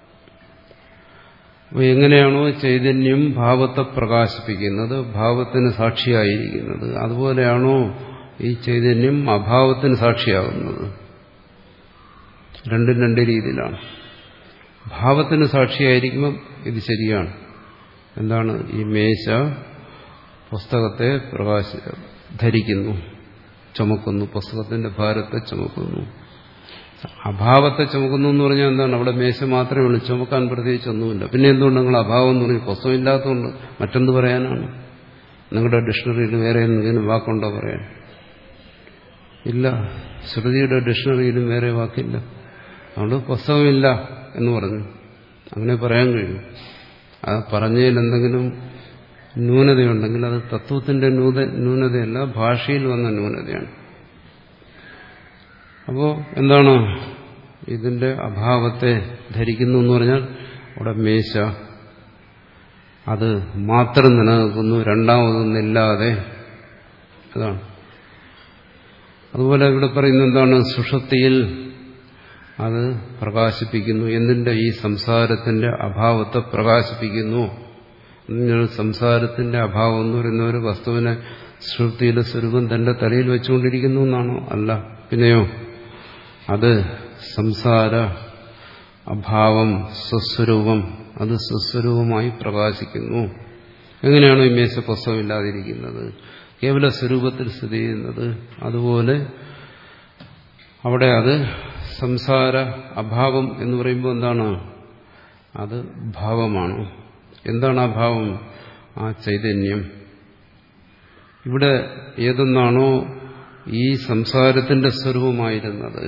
അപ്പോൾ എങ്ങനെയാണോ ചൈതന്യം ഭാവത്തെ പ്രകാശിപ്പിക്കുന്നത്, ഭാവത്തിന് സാക്ഷിയായിരിക്കുന്നത്, അതുപോലെയാണോ ഈ ചൈതന്യം അഭാവത്തിന് സാക്ഷിയാകുന്നത്? രണ്ടും രണ്ട് രീതിയിലാണ്. ഭാവത്തിന് സാക്ഷിയായിരിക്കുമ്പോൾ ഇത് ശരിയാണ്. എന്താണ്? ഈ മേശ പുസ്തകത്തെ പ്രകാശ ധരിക്കുന്നു, ചുമക്കുന്നു, പുസ്തകത്തിന്റെ ഭാരത്തെ ചുമക്കുന്നു. അഭാവത്തെ ചുമക്കുന്നു എന്ന് പറഞ്ഞാൽ എന്താണ്? അവിടെ മേശ മാത്രമേ ഉള്ളൂ, ചുമക്കാൻ പ്രത്യേകിച്ചൊന്നുമില്ല. പിന്നെ എന്തുകൊണ്ട് നിങ്ങൾ അഭാവം എന്ന് പറഞ്ഞു? പുസ്തകം ഇല്ലാത്തതുകൊണ്ട്. മറ്റെന്ത് പറയാനാണ്? നിങ്ങളുടെ ഡിക്ഷണറിയിൽ വേറെ എന്തെങ്കിലും വാക്കുണ്ടോ പറയാൻ? ഇല്ല. ശ്രുതിയുടെ ഡിക്ഷണറിയിലും വേറെ വാക്കില്ല. അതുകൊണ്ട് പുസ്തകമില്ല എന്ന് പറഞ്ഞു. അങ്ങനെ പറയാൻ കഴിയും. അത് പറഞ്ഞതിൽ എന്തെങ്കിലും ന്യൂനതയുണ്ടെങ്കിൽ അത് തത്വത്തിന്റെ ന്യൂനതയല്ല, ഭാഷയിൽ വന്ന ന്യൂനതയാണ്. അപ്പോൾ എന്താണ്? ഇതിന്റെ അഭാവത്തെ ധരിക്കുന്നു എന്ന് പറഞ്ഞാൽ അവിടെ മേശ അത് മാത്രം നിലനിൽക്കുന്നു, രണ്ടാമതൊന്നില്ലാതെ. അതാണ്. അതുപോലെ ഇവിടെ പറയുന്നത് എന്താണ്? സുഷുപ്തിയിൽ അത് പ്രകാശിപ്പിക്കുന്നു. എന്തിന്റെ? ഈ സംസാരത്തിന്റെ അഭാവത്തെ പ്രകാശിപ്പിക്കുന്നു. സംസാരത്തിന്റെ അഭാവം എന്ന് പറയുന്ന ഒരു വസ്തുവിനെ സുഷുപ്തിയിലെ സ്വരൂപം തന്റെ തലയിൽ വെച്ചുകൊണ്ടിരിക്കുന്നു എന്നാണോ? അല്ല. പിന്നെയോ? അത് സംസാര അഭാവം സ്വസ്വരൂപം, അത് സ്വസ്വരൂപമായി പ്രകാശിക്കുന്നു. എങ്ങനെയാണോ ഈ മേശ പുസ്തകമില്ലാതിരിക്കുന്നത്, കേവല സ്വരൂപത്തിൽ സ്ഥിതി ചെയ്യുന്നത്, അതുപോലെ അവിടെ അത് സംസാര അഭാവം എന്ന് പറയുമ്പോൾ എന്താണ്? അത് ഭാവമാണ്. എന്താണ് ആ ഭാവം? ആ ചൈതന്യം. ഇവിടെ ഏതെന്നാണോ ഈ സംസാരത്തിന്റെ സ്വരൂപമായിരുന്നത്,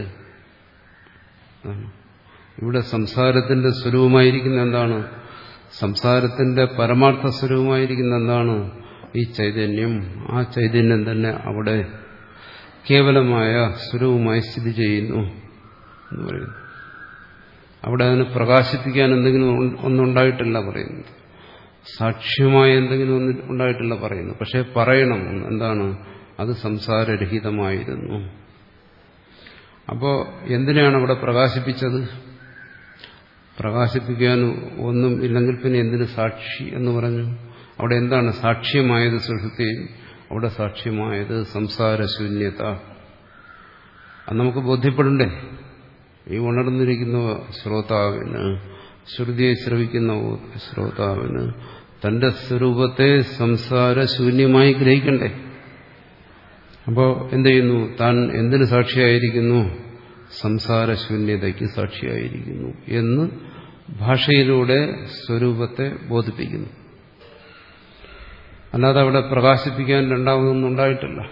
ഇവിടെ സംസാരത്തിന്റെ സ്വരൂപമായിരിക്കുന്ന എന്താണ്? സംസാരത്തിന്റെ പരമാർത്ഥ സ്വരൂപമായിരിക്കുന്ന എന്താണ്? ഈ ചൈതന്യം. ആ ചൈതന്യം തന്നെ അവിടെ കേവലമായ സ്വരൂപമായി സ്ഥിതി ചെയ്യുന്നു എന്ന് പറയുന്നു. അവിടെ അതിനെ പ്രകാശിപ്പിക്കാൻ എന്തെങ്കിലും ഒന്നുണ്ടായിട്ടല്ല പറയുന്നത്, സാക്ഷ്യമായ എന്തെങ്കിലും ഒന്നും ഉണ്ടായിട്ടല്ല പറയുന്നു. പക്ഷെ പറയണം എന്താണ്? അത് സംസാരരഹിതമായിരുന്നു. അപ്പോൾ എന്തിനാണ് അവിടെ പ്രകാശിപ്പിച്ചത്? പ്രകാശിപ്പിക്കാൻ ഒന്നും ഇല്ലെങ്കിൽ പിന്നെ എന്തിന് സാക്ഷി എന്ന് പറഞ്ഞു? അവിടെ എന്താണ് സാക്ഷ്യമായത്? സുഷുപ്തിയിൽ അവിടെ സാക്ഷ്യമായത് സംസാരശൂന്യത. അത് നമുക്ക് ബോധ്യപ്പെടണ്ടേ? ഈ ഉണർന്നിരിക്കുന്ന ശ്രോതാവിന്, ശ്രുതിയെ ശ്രവിക്കുന്ന ശ്രോതാവിന് തന്റെ സ്വരൂപത്തെ സംസാരശൂന്യമായി ഗ്രഹിക്കണ്ടേ? അപ്പോൾ എന്ത് ചെയ്യുന്നു? താൻ എന്തിന് സാക്ഷിയായിരിക്കുന്നു? സംസാരശൂന്യതയ്ക്ക് സാക്ഷിയായിരിക്കുന്നു എന്ന് ഭാഷയിലൂടെ സ്വരൂപത്തെ ബോധിപ്പിക്കുന്നു. അല്ലാതെ അവിടെ പ്രകാശിപ്പിക്കാൻ രണ്ടാമതൊന്നും ഉണ്ടായിട്ടില്ല.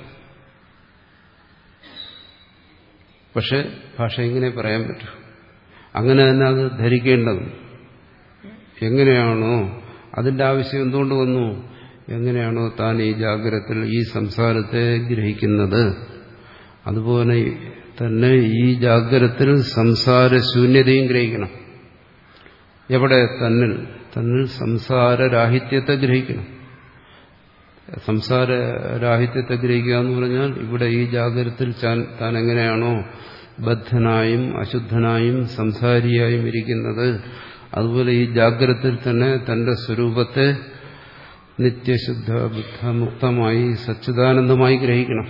പക്ഷെ ഭാഷ ഇങ്ങനെ പറയാൻ പറ്റും. അങ്ങനെ തന്നെ അത് ധരിക്കേണ്ടത്. എങ്ങനെയാണോ അതിന്റെ ആവശ്യം എന്തുകൊണ്ട് വന്നു? എങ്ങനെയാണോ താൻ ഈ ജാഗ്രതത്തിൽ ഈ സംസാരത്തെ ഗ്രഹിക്കുന്നത്, അതുപോലെ തന്നെ ഈ ജാഗ്രതത്തിൽ സംസാരശൂന്യതയും ഗ്രഹിക്കണം. എവിടെ? തന്നിൽ തന്നിൽ സംസാരരാഹിത്യത്തെ ഗ്രഹിക്കണം. സംസാരരാഹിത്യത്തെ ഗ്രഹിക്കുക എന്ന് പറഞ്ഞാൽ ഇവിടെ ഈ ജാഗ്രതത്തിൽ താൻ എങ്ങനെയാണോ ബദ്ധനായും അശുദ്ധനായും സംസാരിയായും ഇരിക്കുന്നത്, അതുപോലെ ഈ ജാഗ്രതത്തിൽ തന്നെ തന്റെ സ്വരൂപത്തെ നിത്യശുദ്ധ ബുദ്ധമുക്തമായി സച്ചിദാനന്ദമായി ഗ്രഹിക്കണം.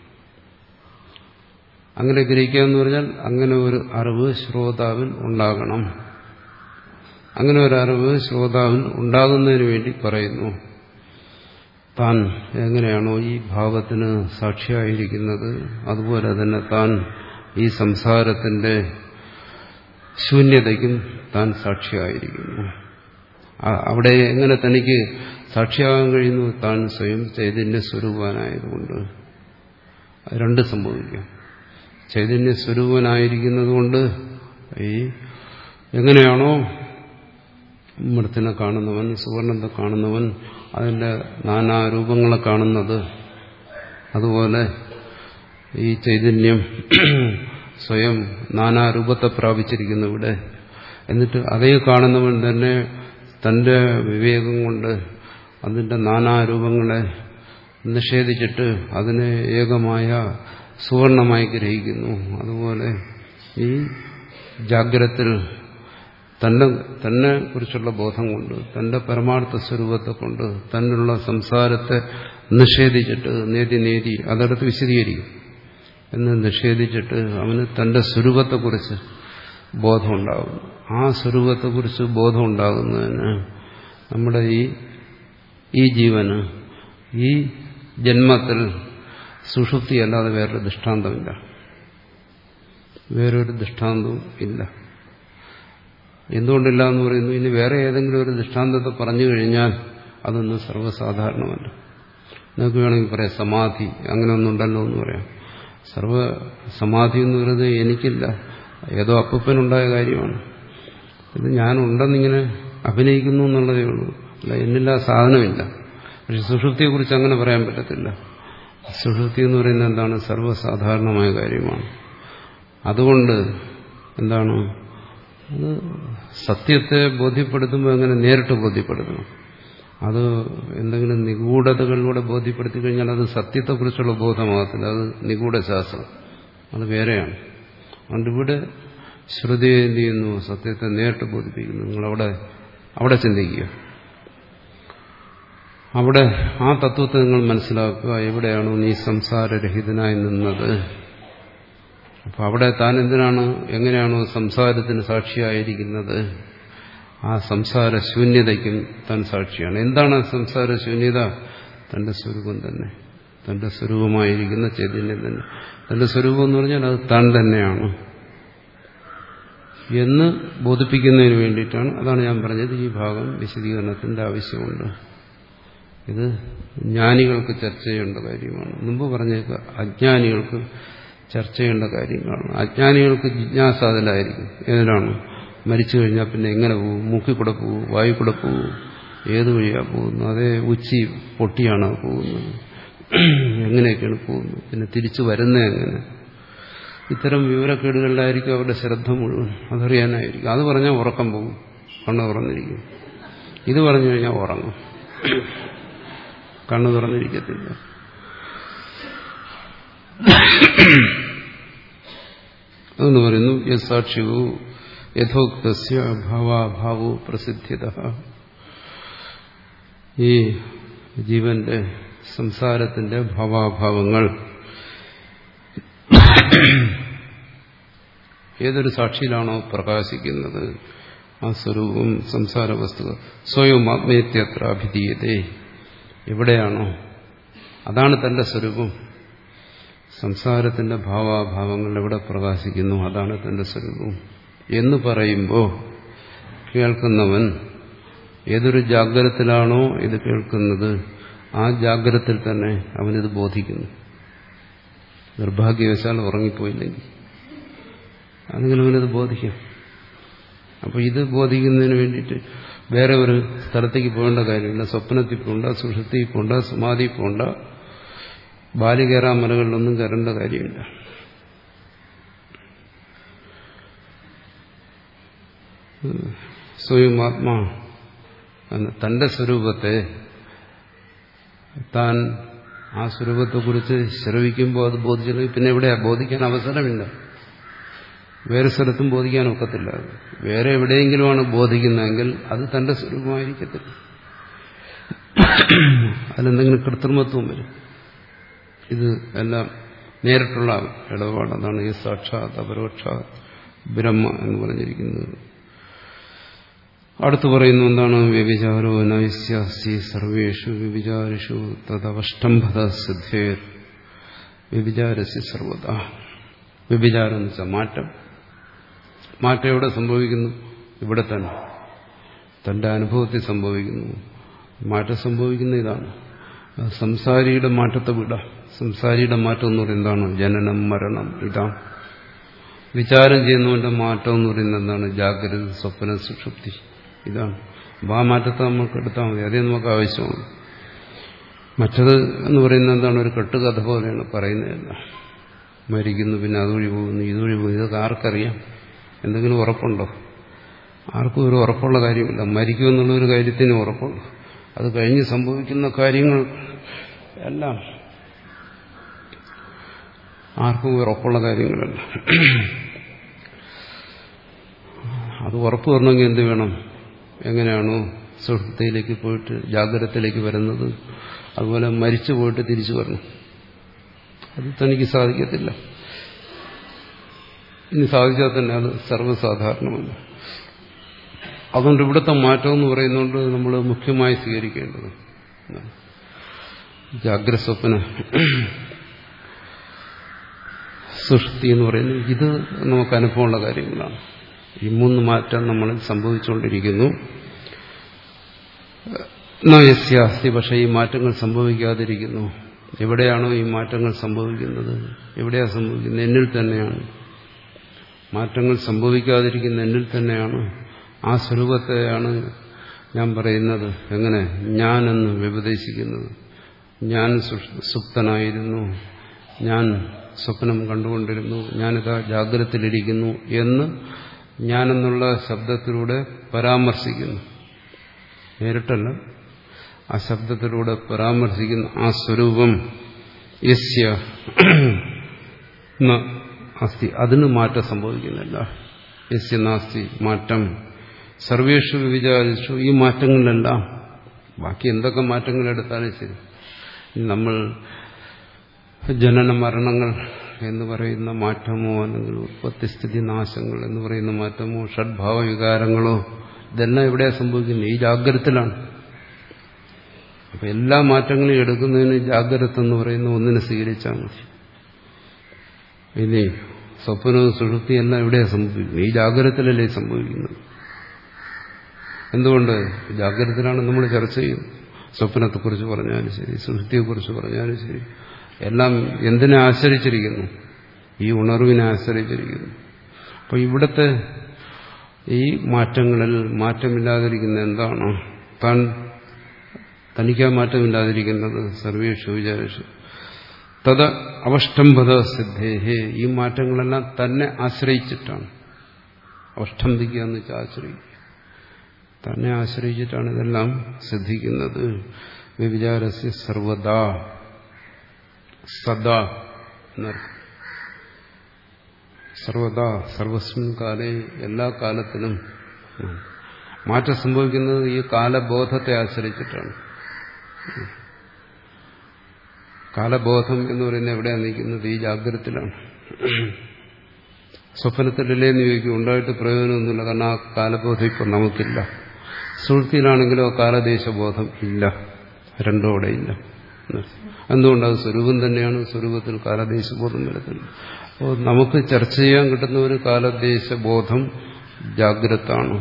അങ്ങനെ ഗ്രഹിക്കുക എന്ന് പറഞ്ഞാൽ അങ്ങനെ ഒരു അറിവ് ശ്രോതാവിൽ ഉണ്ടാകണം. അങ്ങനെ ഒരറിവ് ശ്രോതാവിൽ ഉണ്ടാകുന്നതിന് വേണ്ടി പറയുന്നു. താൻ എങ്ങനെയാണോ ഈ ഭാവത്തിന് സാക്ഷിയായിരിക്കുന്നത് അതുപോലെ തന്നെ താൻ ഈ സംസാരത്തിന്റെ ശൂന്യതയ്ക്കും താൻ സാക്ഷിയായിരിക്കുന്നു. അവിടെ എങ്ങനെ തനിക്ക് സാക്ഷിയാകാൻ കഴിയുന്നു? താൻ സ്വയം ചൈതന്യ സ്വരൂപനായതുകൊണ്ട്. രണ്ട് സംഭവിക്കും. ചൈതന്യ സ്വരൂപനായിരിക്കുന്നത് കൊണ്ട് ഈ എങ്ങനെയാണോ മൃത്തിനെ കാണുന്നവൻ, സുവർണത്തെ കാണുന്നവൻ അതിന്റെ നാനാരൂപങ്ങളെ കാണുന്നത്, അതുപോലെ ഈ ചൈതന്യം സ്വയം നാനാരൂപത്തെ പ്രാപിച്ചിരിക്കുന്നു ഇവിടെ. എന്നിട്ട് അതേ കാണുന്നവൻ തന്നെ തന്റെ വിവേകം കൊണ്ട് അതിന്റെ നാനാരൂപങ്ങളെ നിഷേധിച്ചിട്ട് അതിനെ ഏകമായ സുവർണമായി ഗ്രഹിക്കുന്നു. അതുപോലെ ഈ ജാഗ്രത്തിൽ തന്നെ തന്നെ കുറിച്ചുള്ള ബോധം കൊണ്ട്, തന്റെ പരമാർത്ഥ സ്വരൂപത്തെ കൊണ്ട് തന്നുള്ള സംസാരത്തെ നിഷേധിച്ചിട്ട് നേതി നേതി അതടുത്ത് വിശദീകരിക്കും എന്ന് നിഷേധിച്ചിട്ട് അവന് തന്റെ സ്വരൂപത്തെക്കുറിച്ച് ബോധമുണ്ടാകുന്നു. ആ സ്വരൂപത്തെക്കുറിച്ച് ബോധമുണ്ടാകുന്നതിന് നമ്മുടെ ഈ ഈ ജീവന് ഈ ജന്മത്തിൽ സുഷുപ്തിയല്ലാതെ വേറൊരു ദൃഷ്ടാന്തമില്ല, വേറൊരു ദൃഷ്ടാന്തവും ഇല്ല. എന്തുകൊണ്ടില്ല എന്ന് പറയുന്നു? ഇനി വേറെ ഏതെങ്കിലും ഒരു ദൃഷ്ടാന്തത്തെ പറഞ്ഞു കഴിഞ്ഞാൽ അതൊന്നും സർവ്വസാധാരണമല്ല. നിങ്ങൾക്ക് വേണമെങ്കിൽ പറയാം സമാധി, അങ്ങനെ ഒന്നുണ്ടല്ലോ എന്ന് പറയാം. സർവ സമാധി എന്ന് പറയുന്നത് എനിക്കില്ല, ഏതോ അപ്പൂപ്പനുണ്ടായ കാര്യമാണ്. ഇത് ഞാനുണ്ടെന്നിങ്ങനെ അഭിനയിക്കുന്നു എന്നുള്ളതേ ഉള്ളൂ, അല്ല എന്നില്ല സാധനമില്ല. പക്ഷെ സുഷുപ്തിയെക്കുറിച്ച് അങ്ങനെ പറയാൻ പറ്റത്തില്ല. സുഷുപ്തി എന്ന് പറയുന്നത് എന്താണ്? സർവ്വസാധാരണമായ കാര്യമാണ്. അതുകൊണ്ട് എന്താണ് അത് സത്യത്തെ ബോധ്യപ്പെടുത്തുമ്പോൾ എങ്ങനെ നേരിട്ട് ബോധ്യപ്പെടുത്തണം? അത് എന്തെങ്കിലും നിഗൂഢതകളിലൂടെ ബോധ്യപ്പെടുത്തി കഴിഞ്ഞാൽ അത് സത്യത്തെക്കുറിച്ചുള്ള ബോധമാകത്തില്ല, അത് നിഗൂഢശാസ്ത്രം, അത് വേറെയാണ്. അതുകൊണ്ട് ഇവിടെ ശ്രുതി എന്ത് ചെയ്യുന്നു? സത്യത്തെ നേരിട്ട് ബോധിപ്പിക്കുന്നു. നിങ്ങളവിടെ അവിടെ ചിന്തിക്കുക, അവിടെ ആ തത്വത്തെ നിങ്ങൾ മനസ്സിലാക്കുക. എവിടെയാണോ നീ സംസാരരഹിതനായി നിന്നത്, അപ്പൊ അവിടെ താൻ എന്തിനാണ് എങ്ങനെയാണോ സംസാരത്തിന് സാക്ഷിയായിരിക്കുന്നത്, ആ സംസാര ശൂന്യതയ്ക്കും താൻ സാക്ഷിയാണ്. എന്താണ് സംസാര ശൂന്യത? തന്റെ സ്വരൂപം തന്നെ, തന്റെ സ്വരൂപമായിരിക്കുന്ന ചൈതന്യം തന്നെ. തന്റെ സ്വരൂപം എന്ന് പറഞ്ഞാൽ അത് താൻ തന്നെയാണ് എന്ന് ബോധിപ്പിക്കുന്നതിന് വേണ്ടിയിട്ടാണ്. അതാണ് ഞാൻ പറഞ്ഞത്, ഈ ഭാഗം വിശദീകരണത്തിന്റെ ആവശ്യമുണ്ട്. ഇത് ജ്ഞാനികൾക്ക് ചർച്ച ചെയ്യേണ്ട കാര്യമാണ്. മുമ്പ് പറഞ്ഞേക്ക അജ്ഞാനികൾക്ക് ചർച്ച ചെയ്യേണ്ട കാര്യങ്ങളാണ്. അജ്ഞാനികൾക്ക് ജിജ്ഞാസാതിലായിരിക്കും. ഏതിനാണ്? മരിച്ചു കഴിഞ്ഞാൽ പിന്നെ എങ്ങനെ പോകും? മൂക്കിൽ കൂടെ പോകും, വായു കൂടെ പോകും, ഏത് വഴിയാണ് പോകുന്നത്? അതേ ഉച്ചി പൊട്ടിയാണ് പോകുന്നത്, എങ്ങനെയൊക്കെയാണ് പോകുന്നത്, പിന്നെ തിരിച്ചു വരുന്നത് എങ്ങനെ? ഇത്തരം വിവരക്കേടുകളിലായിരിക്കും അവരുടെ ശ്രദ്ധ മുഴുവൻ. അതറിയാനായിരിക്കും. അത് പറഞ്ഞാൽ ഉറക്കം പോകും, കണ്ണ് തുറന്നിരിക്കും. ഇത് പറഞ്ഞു കഴിഞ്ഞാൽ ഉറങ്ങും, കണ്ണ് തുറന്നിരിക്കത്തില്ല. അതെന്ന് പറയുന്നു യസാക്ഷിവു യഥോക്തസ്യ ഭാവാഭാവോ പ്രസിദ്ധ്യത. ഈ ജീവന്റെ സംസാരത്തിന്റെ ഭാവാഭാവങ്ങൾ ഏതൊരു സാക്ഷിയിലാണോ പ്രകാശിക്കുന്നത് ആ സ്വരൂപം സംസാര വസ്തു സ്വയം ആത്മീയത്യത്ര അഭിധീയതേ, എവിടെയാണോ അതാണ് തന്റെ സ്വരൂപം. സംസാരത്തിന്റെ ഭാവാഭാവങ്ങൾ എവിടെ പ്രകാശിക്കുന്നു അതാണ് തന്റെ സ്വരൂപം എന്ന് പറയുമ്പോൾ കേൾക്കുന്നവൻ ഏതൊരു ജാഗ്രതത്തിലാണോ ഇത് കേൾക്കുന്നത് ആ ജാഗ്രതത്തിൽ തന്നെ അവനിത് ബോധിക്കുന്നു. നിർഭാഗ്യവശാൽ ഉറങ്ങിപ്പോയില്ലെങ്കിൽ അല്ലെങ്കിൽ അവനത് ബോധിക്കും. അപ്പോൾ ഇത് ബോധിക്കുന്നതിന് വേണ്ടിയിട്ട് വേറെ ഒരു സ്ഥലത്തേക്ക് പോകേണ്ട കാര്യമില്ല. സ്വപ്നത്തിൽ പോകണ്ട, സുഷുപ്തിയിൽ പോകണ്ട, സമാധിയിൽ പോകണ്ട, ബാലി കയറാൻ മലകളിലൊന്നും കയറേണ്ട കാര്യമില്ല. സ്വയം ആത്മാ തന്റെ സ്വരൂപത്തെ താൻ ആ സ്വരൂപത്തെക്കുറിച്ച് ശ്രവിക്കുമ്പോൾ അത് ബോധിച്ചില്ലെങ്കിൽ പിന്നെ എവിടെയാ ബോധിക്കാൻ അവസരമില്ല. വേറെ സ്ഥലത്തും ബോധിക്കാൻ ഒക്കത്തില്ല. വേറെ എവിടെയെങ്കിലുമാണ് ബോധിക്കുന്നതെങ്കിൽ അത് തന്റെ സ്വരൂപമായിരിക്കത്തില്ല, അതിലെന്തെങ്കിലും കൃത്രിമത്വം വരും. ഇത് എല്ലാം നേരിട്ടുള്ള ഇടപാട്. അതാണ് ഈ സാക്ഷാത് അപരോക്ഷാത് ബ്രഹ്മ എന്ന് പറഞ്ഞിരിക്കുന്നത്. അടുത്ത് പറയുന്നു എന്താണ്? വ്യഭിചാരോ നൈസ്യാസി സർവേഷു വ്യഭിചാരിഷു തദവഷ്ടംഭത സിദ്ധേർ വ്യഭിചാരസ്യ സർവദാ. വ്യഭിചാരം എന്ന് വെച്ചാൽ മാറ്റം. മാറ്റം എവിടെ സംഭവിക്കുന്നു? ഇവിടെ തന്നെ തന്റെ അനുഭവത്തിൽ സംഭവിക്കുന്നു. മാറ്റം സംഭവിക്കുന്ന ഇതാണ്. സംസാരിയുടെ മാറ്റത്തെ വിടാം. സംസാരിയുടെ മാറ്റം എന്ന് പറയുന്നത് എന്താണ്? ജനനം, മരണം. ഇതാണ് വിചാരം ചെയ്യുന്നവന്റെ മാറ്റം എന്ന് പറയുന്നത് എന്താണ്? ജാഗ്രത, സ്വപ്ന, സുഷുപ്തി. ഇതാണ്. അപ്പം ആ മാറ്റത്തെ നമുക്ക് എടുത്താൽ മതി. അതേ നമുക്ക് ആവശ്യമാണ്. മറ്റത് എന്ന് പറയുന്നത് എന്താണ്? ഒരു കെട്ടുകഥ പോലെയാണ് പറയുന്നതല്ല. മരിക്കുന്നു, പിന്നെ അതുവഴി പോകുന്നു, ഇതുവഴി പോകുന്നു. ഇതൊക്കെ ആർക്കറിയാം? എന്തെങ്കിലും ഉറപ്പുണ്ടോ? ആർക്കും ഒരു ഉറപ്പുള്ള കാര്യമില്ല. മരിക്കുമെന്നുള്ളൊരു കാര്യത്തിന് ഉറപ്പുള്ളൂ. അത് കഴിഞ്ഞ് സംഭവിക്കുന്ന കാര്യങ്ങൾ എല്ലാം ആർക്കും ഉറപ്പുള്ള കാര്യങ്ങളല്ല. അത് ഉറപ്പ് വരണമെങ്കിൽ എന്ത് വേണം? എങ്ങനെയാണോ സുഷുപ്തിയിലേക്ക് പോയിട്ട് ജാഗ്രതത്തിലേക്ക് വരുന്നത്, അതുപോലെ മരിച്ചു പോയിട്ട് തിരിച്ചു വരണം. അത് തനിക്ക് സാധിക്കത്തില്ല. ഇനി സാധിച്ചാൽ തന്നെ അത് സർവ്വസാധാരണമല്ല. അതുകൊണ്ട് ഇവിടുത്തെ മാറ്റം എന്ന് പറയുന്നതുകൊണ്ട് നമ്മൾ മുഖ്യമായി സ്വീകരിക്കേണ്ടത് ജാഗ്രത, സ്വപ്ന, സുഷുപ്തി എന്ന് പറയുന്നത് ഇത് നമുക്ക് അനുഭവമുള്ള കാര്യങ്ങളാണ്. ഈ മൂന്ന് മാറ്റം നമ്മളിൽ സംഭവിച്ചുകൊണ്ടിരിക്കുന്നു. നയസ്യാസ്തി, പക്ഷേ ഈ മാറ്റങ്ങൾ സംഭവിക്കാതിരിക്കുന്നു. എവിടെയാണോ ഈ മാറ്റങ്ങൾ സംഭവിക്കുന്നത്? എവിടെയാണ് സംഭവിക്കുന്നത്? എന്നിൽ തന്നെയാണ്. മാറ്റങ്ങൾ സംഭവിക്കാതിരിക്കുന്ന എന്നിൽ തന്നെയാണ്. ആ സ്വരൂപത്തെയാണ് ഞാൻ പറയുന്നത് എങ്ങനെ? ഞാനെന്ന് വ്യപദേശിക്കുന്നത്. ഞാൻ സുപ്തനായിരുന്നു, ഞാൻ സ്വപ്നം കണ്ടുകൊണ്ടിരുന്നു, ഞാനിതാ ജാഗ്രതത്തിലിരിക്കുന്നു എന്ന് ഞാനെന്നുള്ള ശബ്ദത്തിലൂടെ പരാമർശിക്കുന്നു. നേരിട്ടല്ല, ആ ശബ്ദത്തിലൂടെ പരാമർശിക്കുന്ന ആ സ്വരൂപം യസ്യ അസ്തി, അതിന് മാറ്റം സംഭവിക്കുന്നില്ല. യസ്യ നാസ്തി, മാറ്റം. സർവേഷു വിചാരിച്ചു, ഈ മാറ്റങ്ങളിലെല്ലാം ബാക്കി എന്തൊക്കെ മാറ്റങ്ങൾ എടുത്താലും ശരി, നമ്മൾ ജനന മരണങ്ങൾ എന്ന് പറയുന്ന മാറ്റമോ അല്ലെങ്കിൽ ഉത്പത്തിസ്ഥിതി നാശങ്ങൾ എന്ന് പറയുന്ന മാറ്റമോ ഷഡ്ഭാവ വികാരങ്ങളോ ഇതെല്ലാം എവിടെയാണ് സംഭവിക്കുന്നത്? ഈ ജാഗ്രതത്തിലാണ്. അപ്പൊ എല്ലാ മാറ്റങ്ങളും എടുക്കുന്നതിന് ജാഗ്രത എന്ന് പറയുന്ന ഒന്നിനെ സ്വീകരിച്ചാൽ മതി. ഇനി സ്വപ്നവും സുഷുപ്തിയും എല്ലാം എവിടെയാണ് സംഭവിക്കുന്നത്? ഈ ജാഗ്രതത്തിലല്ലേ സംഭവിക്കുന്നത്. എന്തുകൊണ്ട്? ജാഗ്രതത്തിലാണ് നമ്മൾ ചർച്ച ചെയ്യുന്നത്. സ്വപ്നത്തെക്കുറിച്ച് പറഞ്ഞാലും ശരി, സുഷുപ്തിയെക്കുറിച്ച് പറഞ്ഞാലും ശരി, എല്ലാം എന്തിനെ ആശ്രയിച്ചിരിക്കുന്നു? ഈ ഉണർവിനെ ആശ്രയിച്ചിരിക്കുന്നു. അപ്പോൾ ഇവിടുത്തെ ഈ മാറ്റങ്ങളിൽ മാറ്റമില്ലാതിരിക്കുന്ന എന്താണ്? താൻ തനിക്കാ മാറ്റമില്ലാതിരിക്കുന്നത് സർവേഷു വിചാരിച്ചു തത് അവഷ്ടംഭത സിദ്ധേഹേ, ഈ മാറ്റങ്ങളെല്ലാം തന്നെ ആശ്രയിച്ചിട്ടാണ്. അവഷ്ടംഭിക്കുക എന്ന് വെച്ചാൽ ആശ്രയിക്കുക. തന്നെ ആശ്രയിച്ചിട്ടാണ് ഇതെല്ലാം സിദ്ധിക്കുന്നത്. വ്യഭിചാരസ്യ സർവദാ, സദാ എന്നർത്ഥം. സർവദാ, സർവസ്മിൻ കാലേ, എല്ലാ കാലത്തിലും മാറ്റം സംഭവിക്കുന്നത് ഈ കാലബോധത്തെ ആശ്രയിച്ചിട്ടാണ്. കാലബോധം എന്ന് പറയുന്നത് എവിടെയാണ് നിൽക്കുന്നത്? ഈ ജാഗ്രതത്തിലാണ്. സ്വപ്നത്തിലല്ലേ എന്ന് ചോദിക്കും. ഉണ്ടായിട്ട് പ്രയോജനമൊന്നുമില്ല. കാരണം ആ കാലബോധം ഇപ്പം നമുക്കില്ല. സുഹൃത്തിയിലാണെങ്കിലോ കാലദേശബോധം ഇല്ല. രണ്ടും അവിടെ ഇല്ല. എന്തുകൊണ്ടത് സ്വരൂപം തന്നെയാണ്. സ്വരൂപത്തിൽ കാലദേശബോധം വരത്തില്ല. അപ്പോൾ നമുക്ക് ചർച്ച ചെയ്യാൻ കിട്ടുന്ന ഒരു കാലദേശബോധം ജാഗ്രതാണ്,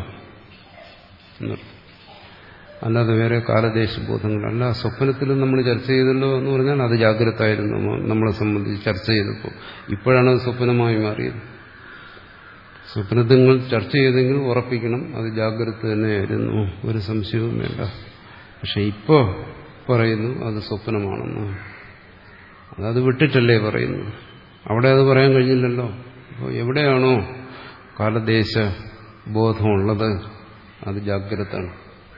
അല്ലാതെ വേറെ കാലദേശബോധങ്ങളല്ല. സ്വപ്നത്തിലും നമ്മൾ ചർച്ച ചെയ്തല്ലോ എന്ന് പറഞ്ഞാൽ അത് ജാഗ്രത ആയിരുന്നു നമ്മളെ സംബന്ധിച്ച് ചർച്ച ചെയ്തപ്പോൾ. ഇപ്പോഴാണ് അത് സ്വപ്നമായി മാറിയത്. സ്വപ്നത്തിൽ ചർച്ച ചെയ്തെങ്കിൽ ഉറപ്പിക്കണം അത് ജാഗ്രത തന്നെയായിരുന്നു, ഒരു സംശയവും വേണ്ട. പക്ഷെ ഇപ്പോൾ പറയുന്നു അത് സ്വപ്നമാണെന്ന്. അതത് വിട്ടിട്ടല്ലേ പറയുന്നു. അവിടെ അത് പറയാൻ കഴിഞ്ഞില്ലല്ലോ. അപ്പോൾ എവിടെയാണോ കാലദേശ ബോധമുള്ളത് അത് ജാഗ്രതാണ്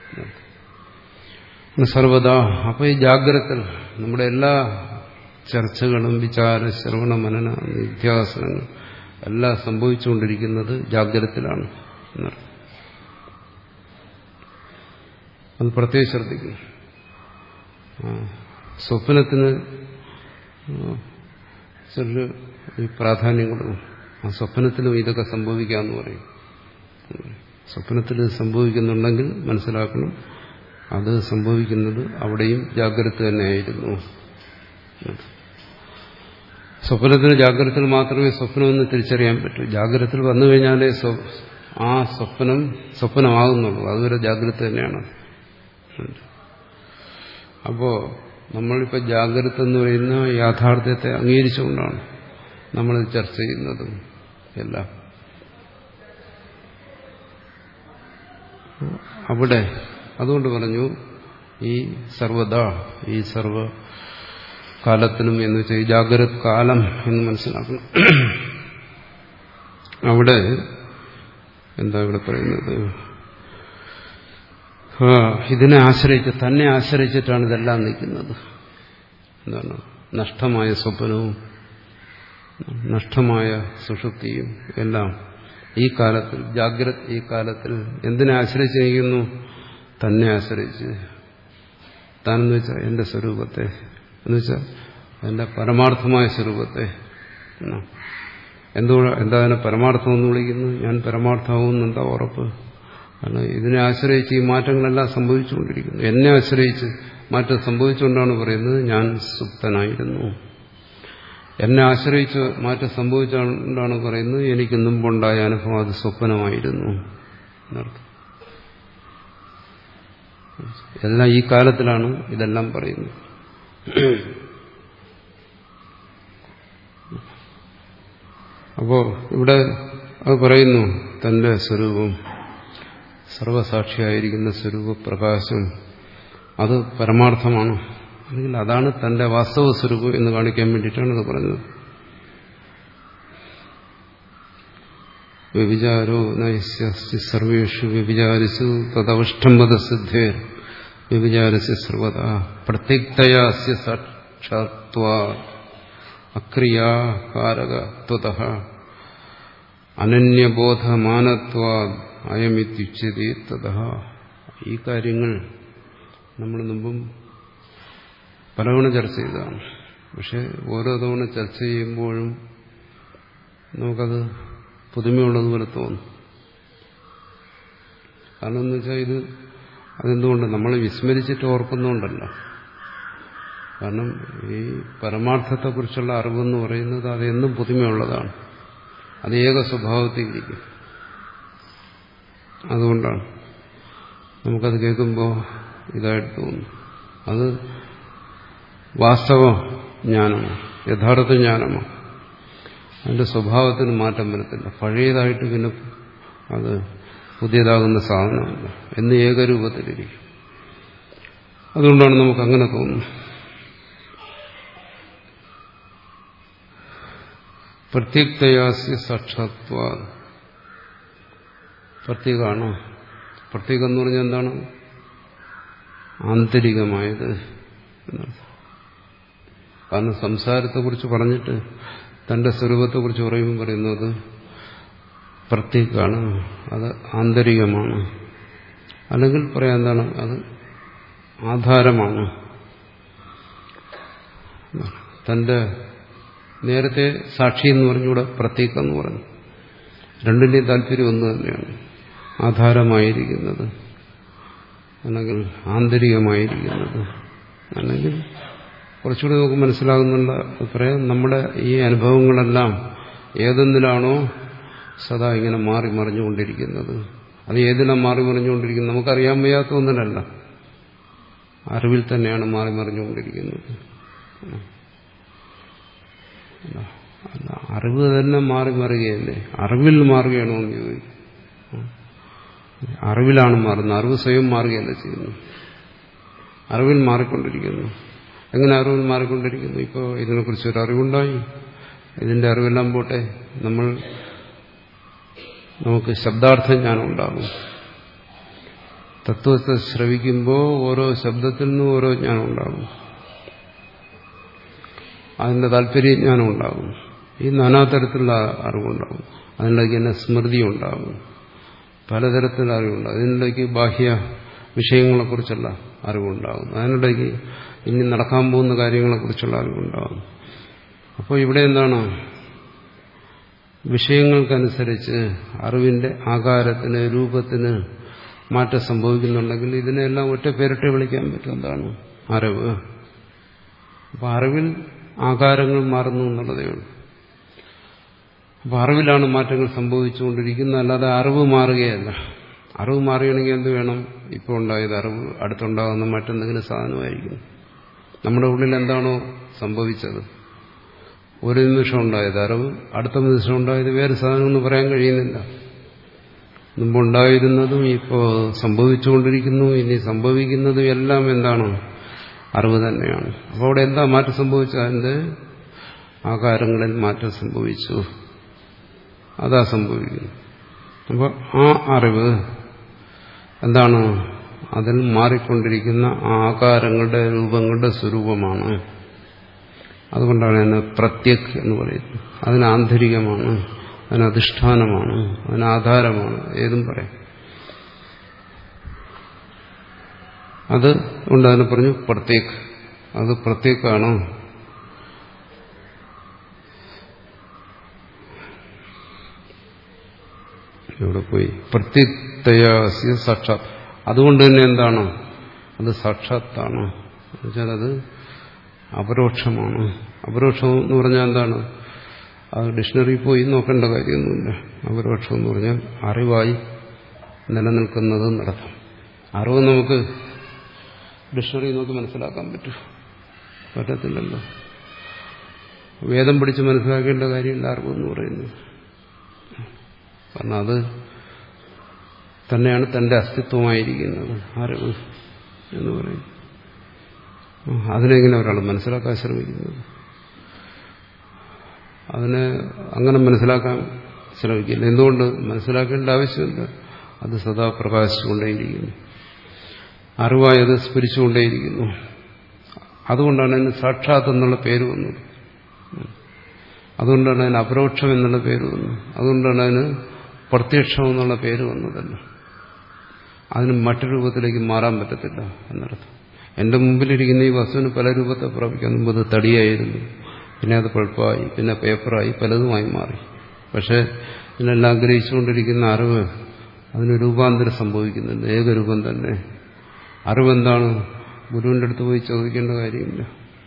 സർവദാ. അപ്പോൾ ഈ ജാഗ്രത നമ്മുടെ എല്ലാ ചർച്ചകളും വിചാര ശ്രവണ മനന നിധ്യാസനങ്ങൾ എല്ലാം സംഭവിച്ചുകൊണ്ടിരിക്കുന്നത് ജാഗ്രതത്തിലാണ് എന്നർത്ഥം. അത് പ്രത്യേകം ശ്രദ്ധിക്കും. സ്വപ്നത്തിന് ചെറിയ പ്രാധാന്യം കൊടുക്കും. ആ സ്വപ്നത്തിലും ഇതൊക്കെ സംഭവിക്കാമെന്ന് പറയും. സ്വപ്നത്തിൽ സംഭവിക്കുന്നുണ്ടെങ്കിൽ മനസ്സിലാക്കണം, അത് സംഭവിക്കുന്നത് അവിടെയും ജാഗ്രത തന്നെയായിരുന്നു. സ്വപ്നത്തിന് ജാഗ്രതയിൽ മാത്രമേ സ്വപ്നമെന്ന് തിരിച്ചറിയാൻ പറ്റൂ. ജാഗ്രതയിൽ വന്നു കഴിഞ്ഞാലേ ആ സ്വപ്നം സ്വപ്നമാകുന്നുള്ളൂ. അതുവരെ ജാഗ്രത തന്നെയാണ്. അപ്പോ നമ്മളിപ്പോൾ ജാഗ്രത എന്ന് പറയുന്ന യാഥാർത്ഥ്യത്തെ അംഗീകരിച്ചുകൊണ്ടാണ് നമ്മളിത് ചർച്ച ചെയ്യുന്നത് എല്ലാം. അവിടെ അതുകൊണ്ട് പറഞ്ഞു ഈ സർവദ, ഈ സർവ കാലത്തിലും എന്ന് വെച്ചാൽ ഈ ജാഗ്രത് കാലം എന്ന് മനസ്സിലാക്കണം. അവിടെ എന്താ ഇവിടെ പറയുന്നത്, ഇതിനെ ആശ്രയിച്ച് തന്നെ ആശ്രയിച്ചിട്ടാണ് ഇതെല്ലാം നിൽക്കുന്നത്. എന്താണ്? നഷ്ടമായ സ്വപ്നവും നഷ്ടമായ സുഷുപ്തിയും എല്ലാം ഈ കാലത്തിൽ, ജാഗ്രത് ഈ കാലത്തിൽ എന്തിനെ ആശ്രയിച്ച് നിൽക്കുന്നു? തന്നെ ആശ്രയിച്ച്. താനെന്ന് വെച്ചാൽ എന്റെ സ്വരൂപത്തെ, എന്നുവെച്ചാൽ എന്റെ പരമാർത്ഥമായ സ്വരൂപത്തെ. എന്തോ എന്താ അതിനെ പരമാർത്ഥം എന്ന് വിളിക്കുന്നത്? ഞാൻ പരമാർത്ഥമാവുമെന്നെന്താ ഉറപ്പ്? കാരണം ഇതിനെ ആശ്രയിച്ച് ഈ മാറ്റങ്ങളെല്ലാം സംഭവിച്ചുകൊണ്ടിരിക്കുന്നു. എന്നെ ആശ്രയിച്ച് മാറ്റം സംഭവിച്ചുകൊണ്ടാണ് പറയുന്നത് ഞാൻ സുപ്തനായിരുന്നു. എന്നെ ആശ്രയിച്ച് മാറ്റം സംഭവിച്ചുകൊണ്ടാണ് പറയുന്നത് എനിക്ക് മുമ്പുണ്ടായ അനുഭവം അത് സ്വപ്നമായിരുന്നു എന്നർത്ഥം. എല്ലാം ഈ കാലത്തിലാണ് ഇതെല്ലാം പറയുന്നത്. അപ്പോ ഇവിടെ അത് പറയുന്നു, തന്റെ സ്വരൂപം, സർവസാക്ഷിയായിരിക്കുന്ന സ്വരൂപപ്രകാശം അത് പരമാർത്ഥമാണ്, അല്ലെങ്കിൽ അതാണ് തന്റെ വാസ്തവ സ്വരൂപം എന്ന് കാണിക്കാൻ വേണ്ടിയിട്ടാണ് അത് പറഞ്ഞത്. വ്യഭിചാരോ നൈസ്യസ്തി സർവേഷു വ്യഭിചാരിച്ചു തദവഷ്ടംവദ സിദ്ധേ വ്യഭിചാരസ്യ സർവദാ പ്രത്യക്തയാ അസ്യ സാക്ഷാത്വാ അക്രിയാകാരകത്വതഃ അനന്യബോധമാനത്വാ അയമിത്യുച്യതേ തതഃ. ഈ കാര്യങ്ങൾ നമ്മൾ മുമ്പും പലതവണ ചർച്ച ചെയ്തതാണ്. പക്ഷെ ഓരോ തവണ ചർച്ച ചെയ്യുമ്പോഴും നമുക്കത് പുതുമയുള്ളതുപോലെ തോന്നും. കാരണം എന്ന് വെച്ചാൽ ഇത് അതെന്തുകൊണ്ട് നമ്മൾ വിസ്മരിച്ചിട്ട് ഓർക്കുന്നതുകൊണ്ടല്ല. കാരണം ഈ പരമാർത്ഥത്തെക്കുറിച്ചുള്ള അറിവെന്ന് പറയുന്നത് അതെന്നും പുതുമയുള്ളതാണ്. അത് ഏക സ്വഭാവത്തിലിരിക്കും. അതുകൊണ്ടാണ് നമുക്കത് കേൾക്കുമ്പോൾ ഇതായിട്ട് തോന്നും. അത് വാസ്തവ ജ്ഞാനമാണ്, യഥാർത്ഥ ജ്ഞാനമാണ്. അതിന്റെ സ്വഭാവത്തിന് മാറ്റം വരത്തില്ല. പഴയതായിട്ട് പിന്നെ അത് പുതിയതാകുന്ന സാധനമല്ല, എന്ന് ഏകരൂപത്തിലിരിക്കും. അതുകൊണ്ടാണ് നമുക്ക് അങ്ങനെ തോന്നുന്നത്. പ്രത്യക്തയാസ്യ സാക്ഷാത്വ, പ്രത്യേകമാണ്. പ്രത്യേകം എന്ന് പറഞ്ഞാൽ എന്താണ്? ആന്തരികമായത് എന്നർത്ഥം. കാരണം സംസാരത്തെക്കുറിച്ച് പറഞ്ഞിട്ട് തന്റെ സ്വരൂപത്തെക്കുറിച്ച് പറയുമ്പോൾ പറയുന്നത് പ്രത്യേകമാണ്, അത് ആന്തരികമാണ്. അല്ലെങ്കിൽ പറയാൻ എന്താണ്? അത് ആധാരമാണ്. തന്റെ നേരത്തെ സാക്ഷി എന്ന് പറഞ്ഞുകൂടെ പ്രത്യേകം എന്ന് പറഞ്ഞു. രണ്ടിന്റെയും താല്പര്യം ഒന്ന് തന്നെയാണ്. ആധാരമായിരിക്കുന്നത് അല്ലെങ്കിൽ ആന്തരികമായിരിക്കുന്നത്. അല്ലെങ്കിൽ കുറച്ചുകൂടി നമുക്ക് മനസ്സിലാകുന്നുള്ള പറയാം, നമ്മുടെ ഈ അനുഭവങ്ങളെല്ലാം ഏതെന്നിലാണോ സദാ ഇങ്ങനെ മാറി മറിഞ്ഞുകൊണ്ടിരിക്കുന്നത്. അത് ഏതിനാണ് മാറി മറിഞ്ഞുകൊണ്ടിരിക്കുന്നത്? നമുക്കറിയാൻ വയ്യാത്ത ഒന്നിനല്ല, അറിവിൽ തന്നെയാണ് മാറി മറിഞ്ഞുകൊണ്ടിരിക്കുന്നത്. അല്ല, അറിവ് തന്നെ മാറി മറിയുകയല്ലേ, അറിവിൽ മാറുകയാണോ എന്ന് ചോദിക്കും. അറിവിലാണ് മാറുന്നത്, അറിവ് സ്വയം മാറുകയല്ല ചെയ്യുന്നു. അറിവിൽ മാറിക്കൊണ്ടിരിക്കുന്നു. എങ്ങനെ അറിവിൽ മാറിക്കൊണ്ടിരിക്കുന്നു? ഇപ്പോൾ ഇതിനെക്കുറിച്ചൊരു അറിവുണ്ടായി, ഇതിന്റെ അറിവെല്ലാം പോട്ടെ, നമ്മൾ നമുക്ക് ശബ്ദാർത്ഥ ജ്ഞാനം ഉണ്ടാകും. തത്വത്തെ ശ്രവിക്കുമ്പോൾ ഓരോ ശബ്ദത്തിൽ നിന്നും ഓരോ ജ്ഞാനം ഉണ്ടാകും. അതിന്റെ താല്പര്യജ്ഞാനം ഉണ്ടാകും. ഈ നാനാതരത്തിലുള്ള അറിവുണ്ടാകും. അതിനിടയ്ക്ക് തന്നെ സ്മൃതി ഉണ്ടാകും. പലതരത്തിലുള്ള അറിവുണ്ടാകും. അതിനിടയ്ക്ക് ബാഹ്യ വിഷയങ്ങളെക്കുറിച്ചുള്ള അറിവുണ്ടാകും. അതിനിടയ്ക്ക് ഇനി നടക്കാൻ പോകുന്ന കാര്യങ്ങളെക്കുറിച്ചുള്ള അറിവുണ്ടാകും. അപ്പോൾ ഇവിടെ എന്താണ്? വിഷയങ്ങൾക്കനുസരിച്ച് അറിവിന്റെ ആകാരത്തിന് രൂപത്തിന് മാറ്റം സംഭവിക്കുന്നുണ്ടെങ്കിൽ ഇതിനെല്ലാം ഒറ്റ പേരിട്ട് വിളിക്കാൻ പറ്റും. എന്താണ്? അറിവ്. അപ്പൊ അറിവിൽ ആകാരങ്ങൾ മാറുന്നു എന്നുള്ളതേ ഉള്ളൂ. അപ്പൊ അറിവിലാണ് മാറ്റങ്ങൾ സംഭവിച്ചുകൊണ്ടിരിക്കുന്നത്, അല്ലാതെ അറിവ് മാറുകയല്ല. അറിവ് മാറുകയാണെങ്കിൽ എന്ത് വേണം? ഇപ്പോൾ ഉണ്ടായത് അറിവ് അടുത്തുണ്ടാകുന്ന മറ്റെന്തെങ്കിലും സാധനമായിരിക്കും. നമ്മുടെ ഉള്ളിൽ എന്താണോ സംഭവിച്ചത്, ഒരു നിമിഷം ഉണ്ടായത് അറിവ്, അടുത്ത നിമിഷം ഉണ്ടായത് വേറെ സാധനമെന്ന് പറയാൻ കഴിയുന്നില്ല. മുമ്പുണ്ടായിരുന്നതും ഇപ്പോൾ സംഭവിച്ചുകൊണ്ടിരിക്കുന്നു, ഇനി സംഭവിക്കുന്നതും എല്ലാം എന്താണ്? അറിവ് തന്നെയാണ്. അപ്പോൾ അവിടെ എന്താ മാറ്റം സംഭവിച്ചത്? അതിന്റെ ആകാരങ്ങളിൽ മാറ്റം സംഭവിച്ചു. അതാ സംഭവിക്കുന്നു. അപ്പോൾ ആ അറിവ് എന്താണ്? അതിൽ മാറിക്കൊണ്ടിരിക്കുന്ന ആകാരങ്ങളുടെ രൂപങ്ങളുടെ സ്വരൂപമാണ്. അതുകൊണ്ടാണ് അതിന് പ്രത്യക് എന്ന് പറയുന്നത്. അതിന് ആന്തരികമാണ്, അതിന് അധിഷ്ഠാനമാണ്, അതിന് ആധാരമാണ്, ഏതും പറയാം. അത് കൊണ്ട് അതിനെ പറഞ്ഞു പ്രത്യേക്. അത് പ്രത്യേകാണ്. ഇവിടെ പോയി പ്രത്യേകതയാസ്യ സാക്ഷാത്. അതുകൊണ്ട് തന്നെ എന്താണ്? അത് സാക്ഷാത്താണ്. എന്നുവെച്ചാൽ അത് അപരോക്ഷമാണ്. അപരോക്ഷം എന്ന് പറഞ്ഞാൽ എന്താണ്? അത് ഡിക്ഷണറി പോയി നോക്കേണ്ട കാര്യമൊന്നുമില്ല. അപരോക്ഷം എന്ന് പറഞ്ഞാൽ അറിവായി നിലനിൽക്കുന്നത് നടത്തും. അറിവ് നമുക്ക് ഡിക്ഷണറി നോക്കി മനസ്സിലാക്കാൻ പറ്റും? പറ്റത്തില്ലല്ലോ. വേദം പിടിച്ച് മനസ്സിലാക്കേണ്ട കാര്യമില്ല അറിവെന്ന് പറയുന്നത്. കാരണം അത് തന്നെയാണ് തന്റെ അസ്തിത്വമായിരിക്കുന്നത് അറിവ് എന്ന് പറയും. അതിനെങ്ങനെ ഒരാൾ മനസ്സിലാക്കാൻ ശ്രമിക്കുന്നത്? അതിനെ അങ്ങനെ മനസ്സിലാക്കാൻ ശ്രമിക്കില്ല. എന്തുകൊണ്ട്? മനസ്സിലാക്കേണ്ട ആവശ്യമില്ല. അത് സദാ പ്രകാശിച്ചുകൊണ്ടേയിരിക്കുന്നു, അറിവായത് സ്ഫുരിച്ചുകൊണ്ടേയിരിക്കുന്നു. അതുകൊണ്ടാണ് അതിന് സാക്ഷാത്ത് എന്നുള്ള പേര് വന്നത്. അതുകൊണ്ടാണ് അതിന് അപരോക്ഷം എന്നുള്ള പേര് വന്നത്. അതുകൊണ്ടാണ് അതിന് പ്രത്യക്ഷം എന്നുള്ള പേര് വന്നതല്ല. അതിന് മറ്റു രൂപത്തിലേക്ക് മാറാൻ പറ്റത്തില്ല എന്നർത്ഥം. എന്റെ മുമ്പിലിരിക്കുന്ന ഈ വസ്തുവിന് പല രൂപത്തെ പ്രാപിക്കാൻ. മുമ്പ് അത് തടിയായിരുന്നു, പിന്നെ അത് പൾപ്പായി, പിന്നെ പേപ്പറായി, പലതുമായി മാറി. പക്ഷെ ഇതിനെല്ലാം ആഗ്രഹിച്ചുകൊണ്ടിരിക്കുന്ന അറിവ് അതിന് രൂപാന്തരം സംഭവിക്കുന്നുണ്ട്. ഏകരൂപം തന്നെ. അറിവെന്താണ്? ഗുരുവിന്റെ അടുത്ത് പോയി ചോദിക്കേണ്ട കാര്യമില്ല,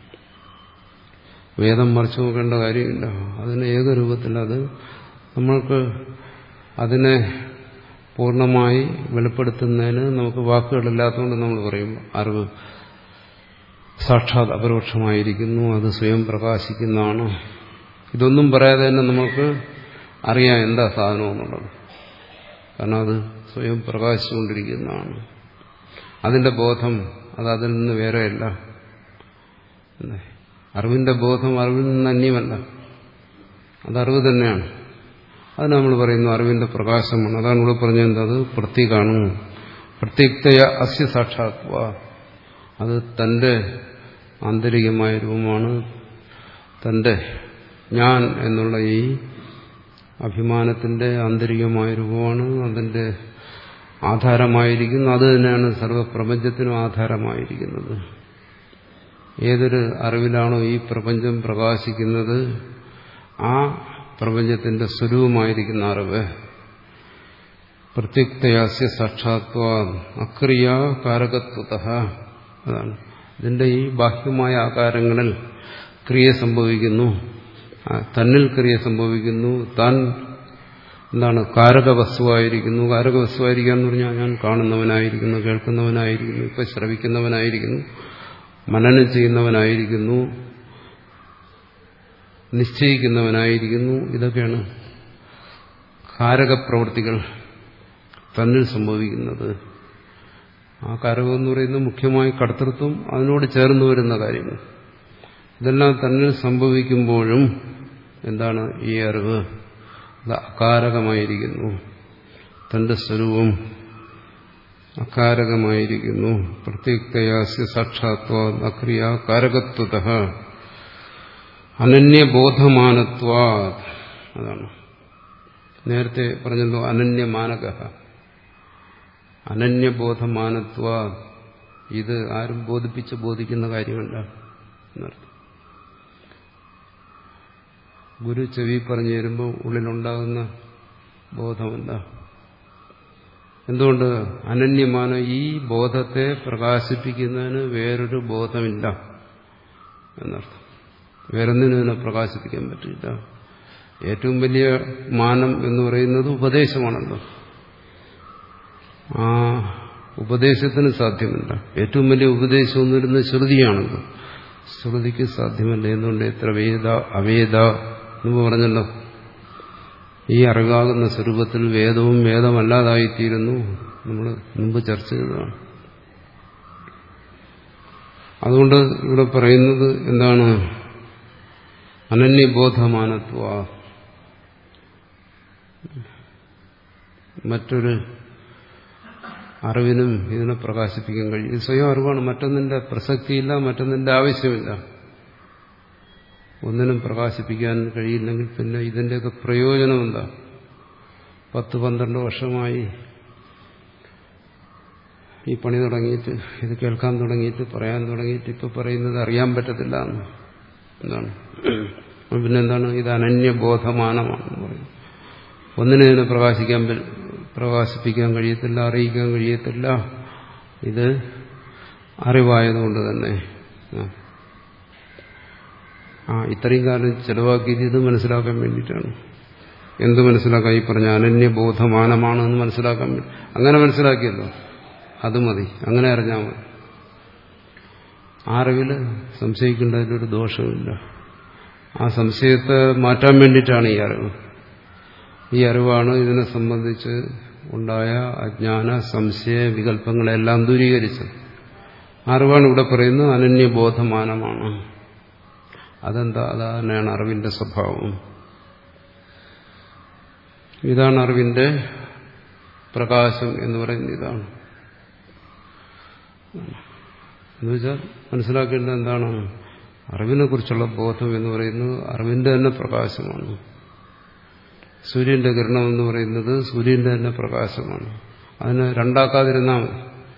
വേദം മറിച്ചു നോക്കേണ്ട കാര്യമില്ല. അതിന് ഏകരൂപത്തിൽ അത് നമ്മൾക്ക് അതിനെ പൂർണ്ണമായി വെളിപ്പെടുത്തുന്നതിന് നമുക്ക് വാക്കുകളില്ലാത്തതുകൊണ്ട് നമ്മൾ പറയും അറിവ് സാക്ഷാത് അപരോക്ഷമായിരിക്കുന്നു, അത് സ്വയം പ്രകാശിക്കുന്നതാണ്. ഇതൊന്നും പറയാതെ തന്നെ നമുക്ക് അറിയാം എന്താ സാധനം എന്നുള്ളത്. കാരണം അത് സ്വയം പ്രകാശിച്ചുകൊണ്ടിരിക്കുന്നതാണ്. അതിന്റെ ബോധം അത് അതിൽ നിന്ന് വേറെയല്ല. അറിവിന്റെ ബോധം അറിവിൽ നിന്ന് അന്യമല്ല, അത് അറിവ് തന്നെയാണ്. അത് നമ്മൾ പറയുന്നു അറിവിന്റെ പ്രകാശമാണ്. അതാണ് ഇവിടെ പറഞ്ഞത്. അത് പ്രത്യേകാണ്. പ്രത്യേകതയ അസ്യ സാക്ഷാത്വ. അത് തന്റെ ആന്തരികമായ രൂപമാണ്, തന്റെ ഞാൻ എന്നുള്ള ഈ അഭിമാനത്തിന്റെ ആന്തരികമായ രൂപമാണ്, അതിന്റെ ആധാരമായിരിക്കുന്നു. അത് തന്നെയാണ് സർവപ്രപഞ്ചത്തിനും ആധാരമായിരിക്കുന്നത്. ഏതൊരു അറിവിലാണോ ഈ പ്രപഞ്ചം പ്രകാശിക്കുന്നത്, ആ പ്രപഞ്ചത്തിന്റെ സ്വരൂപമായിരിക്കുന്ന അറിവ് പ്രത്യേകതയാസ്യ സാക്ഷാത്വ അക്രിയ കാരകത്വതഃ. അതാണ് ഇതിന്റെ ഈ ബാഹ്യമായ ആകാരങ്ങളിൽ ക്രിയ സംഭവിക്കുന്നു, തന്നിൽ ക്രിയ സംഭവിക്കുന്നു. താൻ എന്താണ്? കാരകവസ്തുവായിരിക്കുന്നു. കാരകവസ്തുവായിരിക്കുക എന്ന് പറഞ്ഞാൽ ഞാൻ കാണുന്നവനായിരിക്കുന്നു, കേൾക്കുന്നവനായിരിക്കുന്നു, ഇപ്പൊ ശ്രവിക്കുന്നവനായിരിക്കുന്നു, മനനം ചെയ്യുന്നവനായിരിക്കുന്നു, നിശ്ചയിക്കുന്നവനായിരിക്കുന്നു. ഇതൊക്കെയാണ് കാരകപ്രവൃത്തികൾ തന്നിൽ സംഭവിക്കുന്നത്. ആ കാരകം എന്ന് പറയുന്നത് മുഖ്യമായി കർത്തൃത്വം, അതിനോട് ചേർന്ന് വരുന്ന കാര്യങ്ങൾ. ഇതെല്ലാം തന്നിൽ സംഭവിക്കുമ്പോഴും എന്താണ്? ഈ അറിവ് അത് അകാരകമായിരിക്കുന്നു, തന്റെ സ്വരൂപം അകാരകമായിരിക്കുന്നു. പ്രത്യേകതയാസ്യ സാക്ഷാത്വ അക്രിയ കാരകത്വതഃ അനന്യബോധമാനത്വാ. അതാണ് നേരത്തെ പറഞ്ഞല്ലോ അനന്യമാനക. അനന്യബോധമാനത്വാ. ഇത് ആരും ബോധിപ്പിച്ച് ബോധിക്കുന്ന കാര്യമല്ല എന്നർത്ഥം. ഗുരു ചെവി പറഞ്ഞു തരുമ്പോൾ ഉള്ളിലുണ്ടാകുന്ന ബോധമല്ല. എന്തുകൊണ്ട്? അനന്യമാണ്. ഈ ബോധത്തെ പ്രകാശിപ്പിക്കുന്നതിന് വേറൊരു ബോധമില്ല എന്നർത്ഥം. വേറൊന്നിനും ഇതിനെ പ്രകാശിപ്പിക്കാൻ പറ്റില്ല. ഏറ്റവും വലിയ മാനം എന്ന് പറയുന്നത് ഉപദേശമാണല്ലോ. ആ ഉപദേശത്തിന് സാധ്യമല്ല. ഏറ്റവും വലിയ ഉപദേശം എന്ന് പറയുന്നത് ശ്രുതിയാണല്ലോ. ശ്രുതിക്ക് സാധ്യമല്ല. എന്തുകൊണ്ട്? എത്ര വേദ അവേദ എന്ന് പറഞ്ഞല്ലോ. ഈ അറിവാകുന്ന സ്വരൂപത്തിൽ വേദവും വേദമല്ലാതായിത്തീരുന്നു. നമ്മൾ മുമ്പ് ചർച്ച ചെയ്തതാണ്. അതുകൊണ്ട് ഇവിടെ പറയുന്നത് എന്താണ്? അനന്യബോധമാനത്വ. മറ്റൊരു അറിവിനും ഇതിനെ പ്രകാശിപ്പിക്കാൻ കഴിയും. ഇത് സ്വയം അറിവാണ്. മറ്റൊന്നിന്റെ പ്രസക്തിയില്ല, മറ്റൊന്നിന്റെ ആവശ്യമില്ല. ഒന്നിനും പ്രകാശിപ്പിക്കാൻ കഴിയില്ലെങ്കിൽ പിന്നെ ഇതിന്റെയൊക്കെ പ്രയോജനം എന്താ? പത്ത് പന്ത്രണ്ട് വർഷമായി ഈ പണി തുടങ്ങിയിട്ട്, ഇത് കേൾക്കാൻ തുടങ്ങിയിട്ട്, പറയാൻ തുടങ്ങിയിട്ട്, ഇപ്പൊ പറയുന്നത് അറിയാൻ പറ്റത്തില്ല എന്ന് എന്താണ്? പിന്നെന്താണ്? ഇത് അനന്യബോധമാനമാണെന്ന് പറയും. ഒന്നിനും ഇതിനെ പ്രകാശിക്കാൻ പ്രകാശിപ്പിക്കാൻ കഴിയത്തില്ല, അറിയിക്കാൻ കഴിയത്തില്ല. ഇത് അറിവായതുകൊണ്ട് തന്നെ ആ ഇത്രയും കാലം ചെലവാക്കിയത് ഇത് മനസ്സിലാക്കാൻ വേണ്ടിയിട്ടാണ്. എന്ത് മനസ്സിലാക്കാൻ? ഈ പറഞ്ഞ അനന്യബോധമാനമാണെന്ന് മനസ്സിലാക്കാൻ വേണ്ടി. അങ്ങനെ മനസ്സിലാക്കിയല്ലോ, അത് മതി. അങ്ങനെ അറിഞ്ഞാൽ മതി. ആ അറിവിൽ സംശയിക്കേണ്ടതിലൊരു ദോഷമില്ല. ആ സംശയത്തെ മാറ്റാൻ വേണ്ടിയിട്ടാണ് ഈ അറിവ്. ഈ അറിവാണ് ഇതിനെ സംബന്ധിച്ച് ഉണ്ടായ അജ്ഞാന സംശയ വികല്പങ്ങളെല്ലാം ദൂരീകരിച്ചത്. അറിവാണ് ഇവിടെ പറയുന്നത് അനന്യബോധമാനമാണ്. അതെന്താ? അതാണ് അറിവിന്റെ സ്വഭാവം. ഇതാണ് അറിവിന്റെ പ്രകാശം എന്ന് പറയുന്നത്. ഇതാണ് എന്നുവെച്ചാൽ മനസ്സിലാക്കേണ്ടത് എന്താണ്? അറിവിനെ കുറിച്ചുള്ള ബോധം എന്ന് പറയുന്നത് അറിവിന്റെ തന്നെ പ്രകാശമാണ്. സൂര്യന്റെ കിരണം എന്ന് പറയുന്നത് സൂര്യന്റെ തന്നെ പ്രകാശമാണ്. അതിനെ രണ്ടാക്കാതിരുന്നാൽ മതി.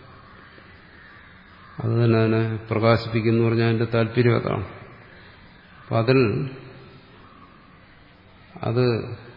അത് തന്നെ അതിനെ പ്രകാശിപ്പിക്കുന്നു പറഞ്ഞാൽ അതിന്റെ താല്പര്യം അതാണ്. അപ്പം അതിൽ അത്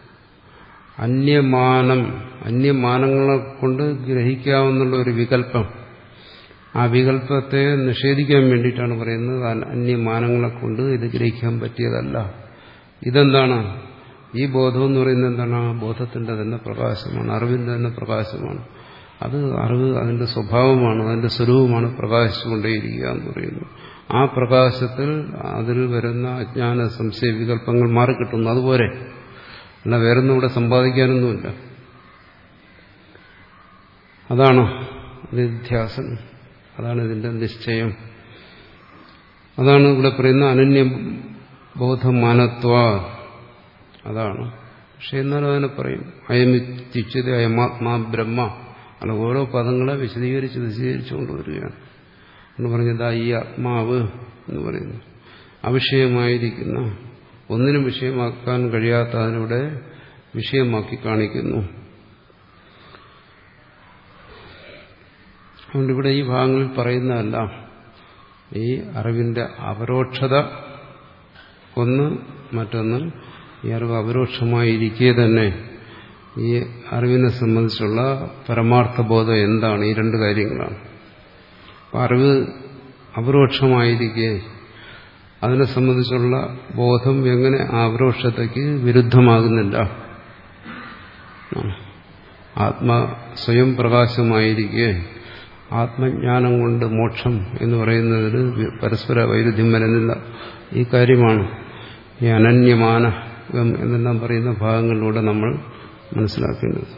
അന്യമാനം അന്യമാനങ്ങളെ കൊണ്ട് ഗ്രഹിക്കാവുന്നുള്ള ഒരു വികല്പം, ആ വികല്പത്തെ നിഷേധിക്കാൻ വേണ്ടിയിട്ടാണ് പറയുന്നത് അന്യമാനങ്ങളെ കൊണ്ട് ഇത് ഗ്രഹിക്കാൻ പറ്റിയതല്ല. ഇതെന്താണ്? ഈ ബോധം എന്ന് പറയുന്നത് എന്താണ്? ആ ബോധത്തിന്റെ തന്നെ പ്രകാശമാണ്, അറിവിന്റെ തന്നെ പ്രകാശമാണ്. അത് അറിവ് അതിന്റെ സ്വഭാവമാണ്, അതിന്റെ സ്വരൂപമാണ്, പ്രകാശിച്ചുകൊണ്ടേയിരിക്കുക എന്ന് പറയുന്നു. ആ പ്രകാശത്തിൽ അതിൽ വരുന്ന അജ്ഞാന സംശയ വികല്പങ്ങൾ മാറിക്കിട്ടുന്നു. അതുപോലെ അല്ല, വേറൊന്നും ഇവിടെ സമ്പാദിക്കാനൊന്നുമില്ല. അതാണ് നിധ്യാസനം, അതാണ് ഇതിന്റെ നിശ്ചയം. അതാണ് ഇവിടെ പറയുന്ന അനന്യബോധമാനത്വ. അതാണ്. പക്ഷെ എന്നാലും അതിനെ പറയും അയമിത്യുച്യത അയമാത്മാ ബ്രഹ്മ. അല്ല, ഓരോ പദങ്ങളെ വിശദീകരിച്ച് വിശദീകരിച്ചു കൊണ്ടുവരികയാണ് എന്ന് പറഞ്ഞതാ ഈ ആത്മാവ് എന്ന് പറയുന്നു. അവിഷയമായിരിക്കുന്ന, ഒന്നിനും വിഷയമാക്കാൻ കഴിയാത്ത അതിലൂടെ വിഷയമാക്കി കാണിക്കുന്നു. അതുകൊണ്ട് ഇവിടെ ഈ ഭാഗങ്ങളിൽ പറയുന്നതല്ല ഈ അറിവിന്റെ അപരോക്ഷത ഒന്ന്, മറ്റൊന്ന് ഈ അറിവ് അപരോക്ഷമായിരിക്കെ തന്നെ ഈ അറിവിനെ സംബന്ധിച്ചുള്ള പരമാർത്ഥബോധം എന്താണ്? ഈ രണ്ട് കാര്യങ്ങളാണ്. അപ്പം അറിവ് അപരോക്ഷമായിരിക്കെ അതിനെ സംബന്ധിച്ചുള്ള ബോധം എങ്ങനെ ആ അപരോക്ഷതയ്ക്ക് വിരുദ്ധമാകുന്നില്ല? ആത്മ സ്വയം പ്രകാശമായിരിക്കെ ആത്മജ്ഞാനം കൊണ്ട് മോക്ഷം എന്ന് പറയുന്നതിന് പരസ്പര വൈരുദ്ധ്യം വരുന്നില്ല. ഈ കാര്യമാണ് ഈ അനന്യമാനം എന്നെല്ലാം പറയുന്ന ഭാഗങ്ങളിലൂടെ നമ്മൾ മനസ്സിലാക്കേണ്ടത്.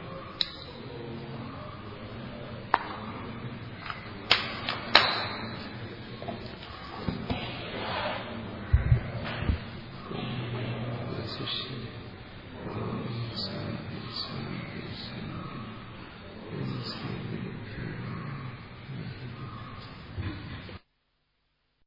ശിഷ്യ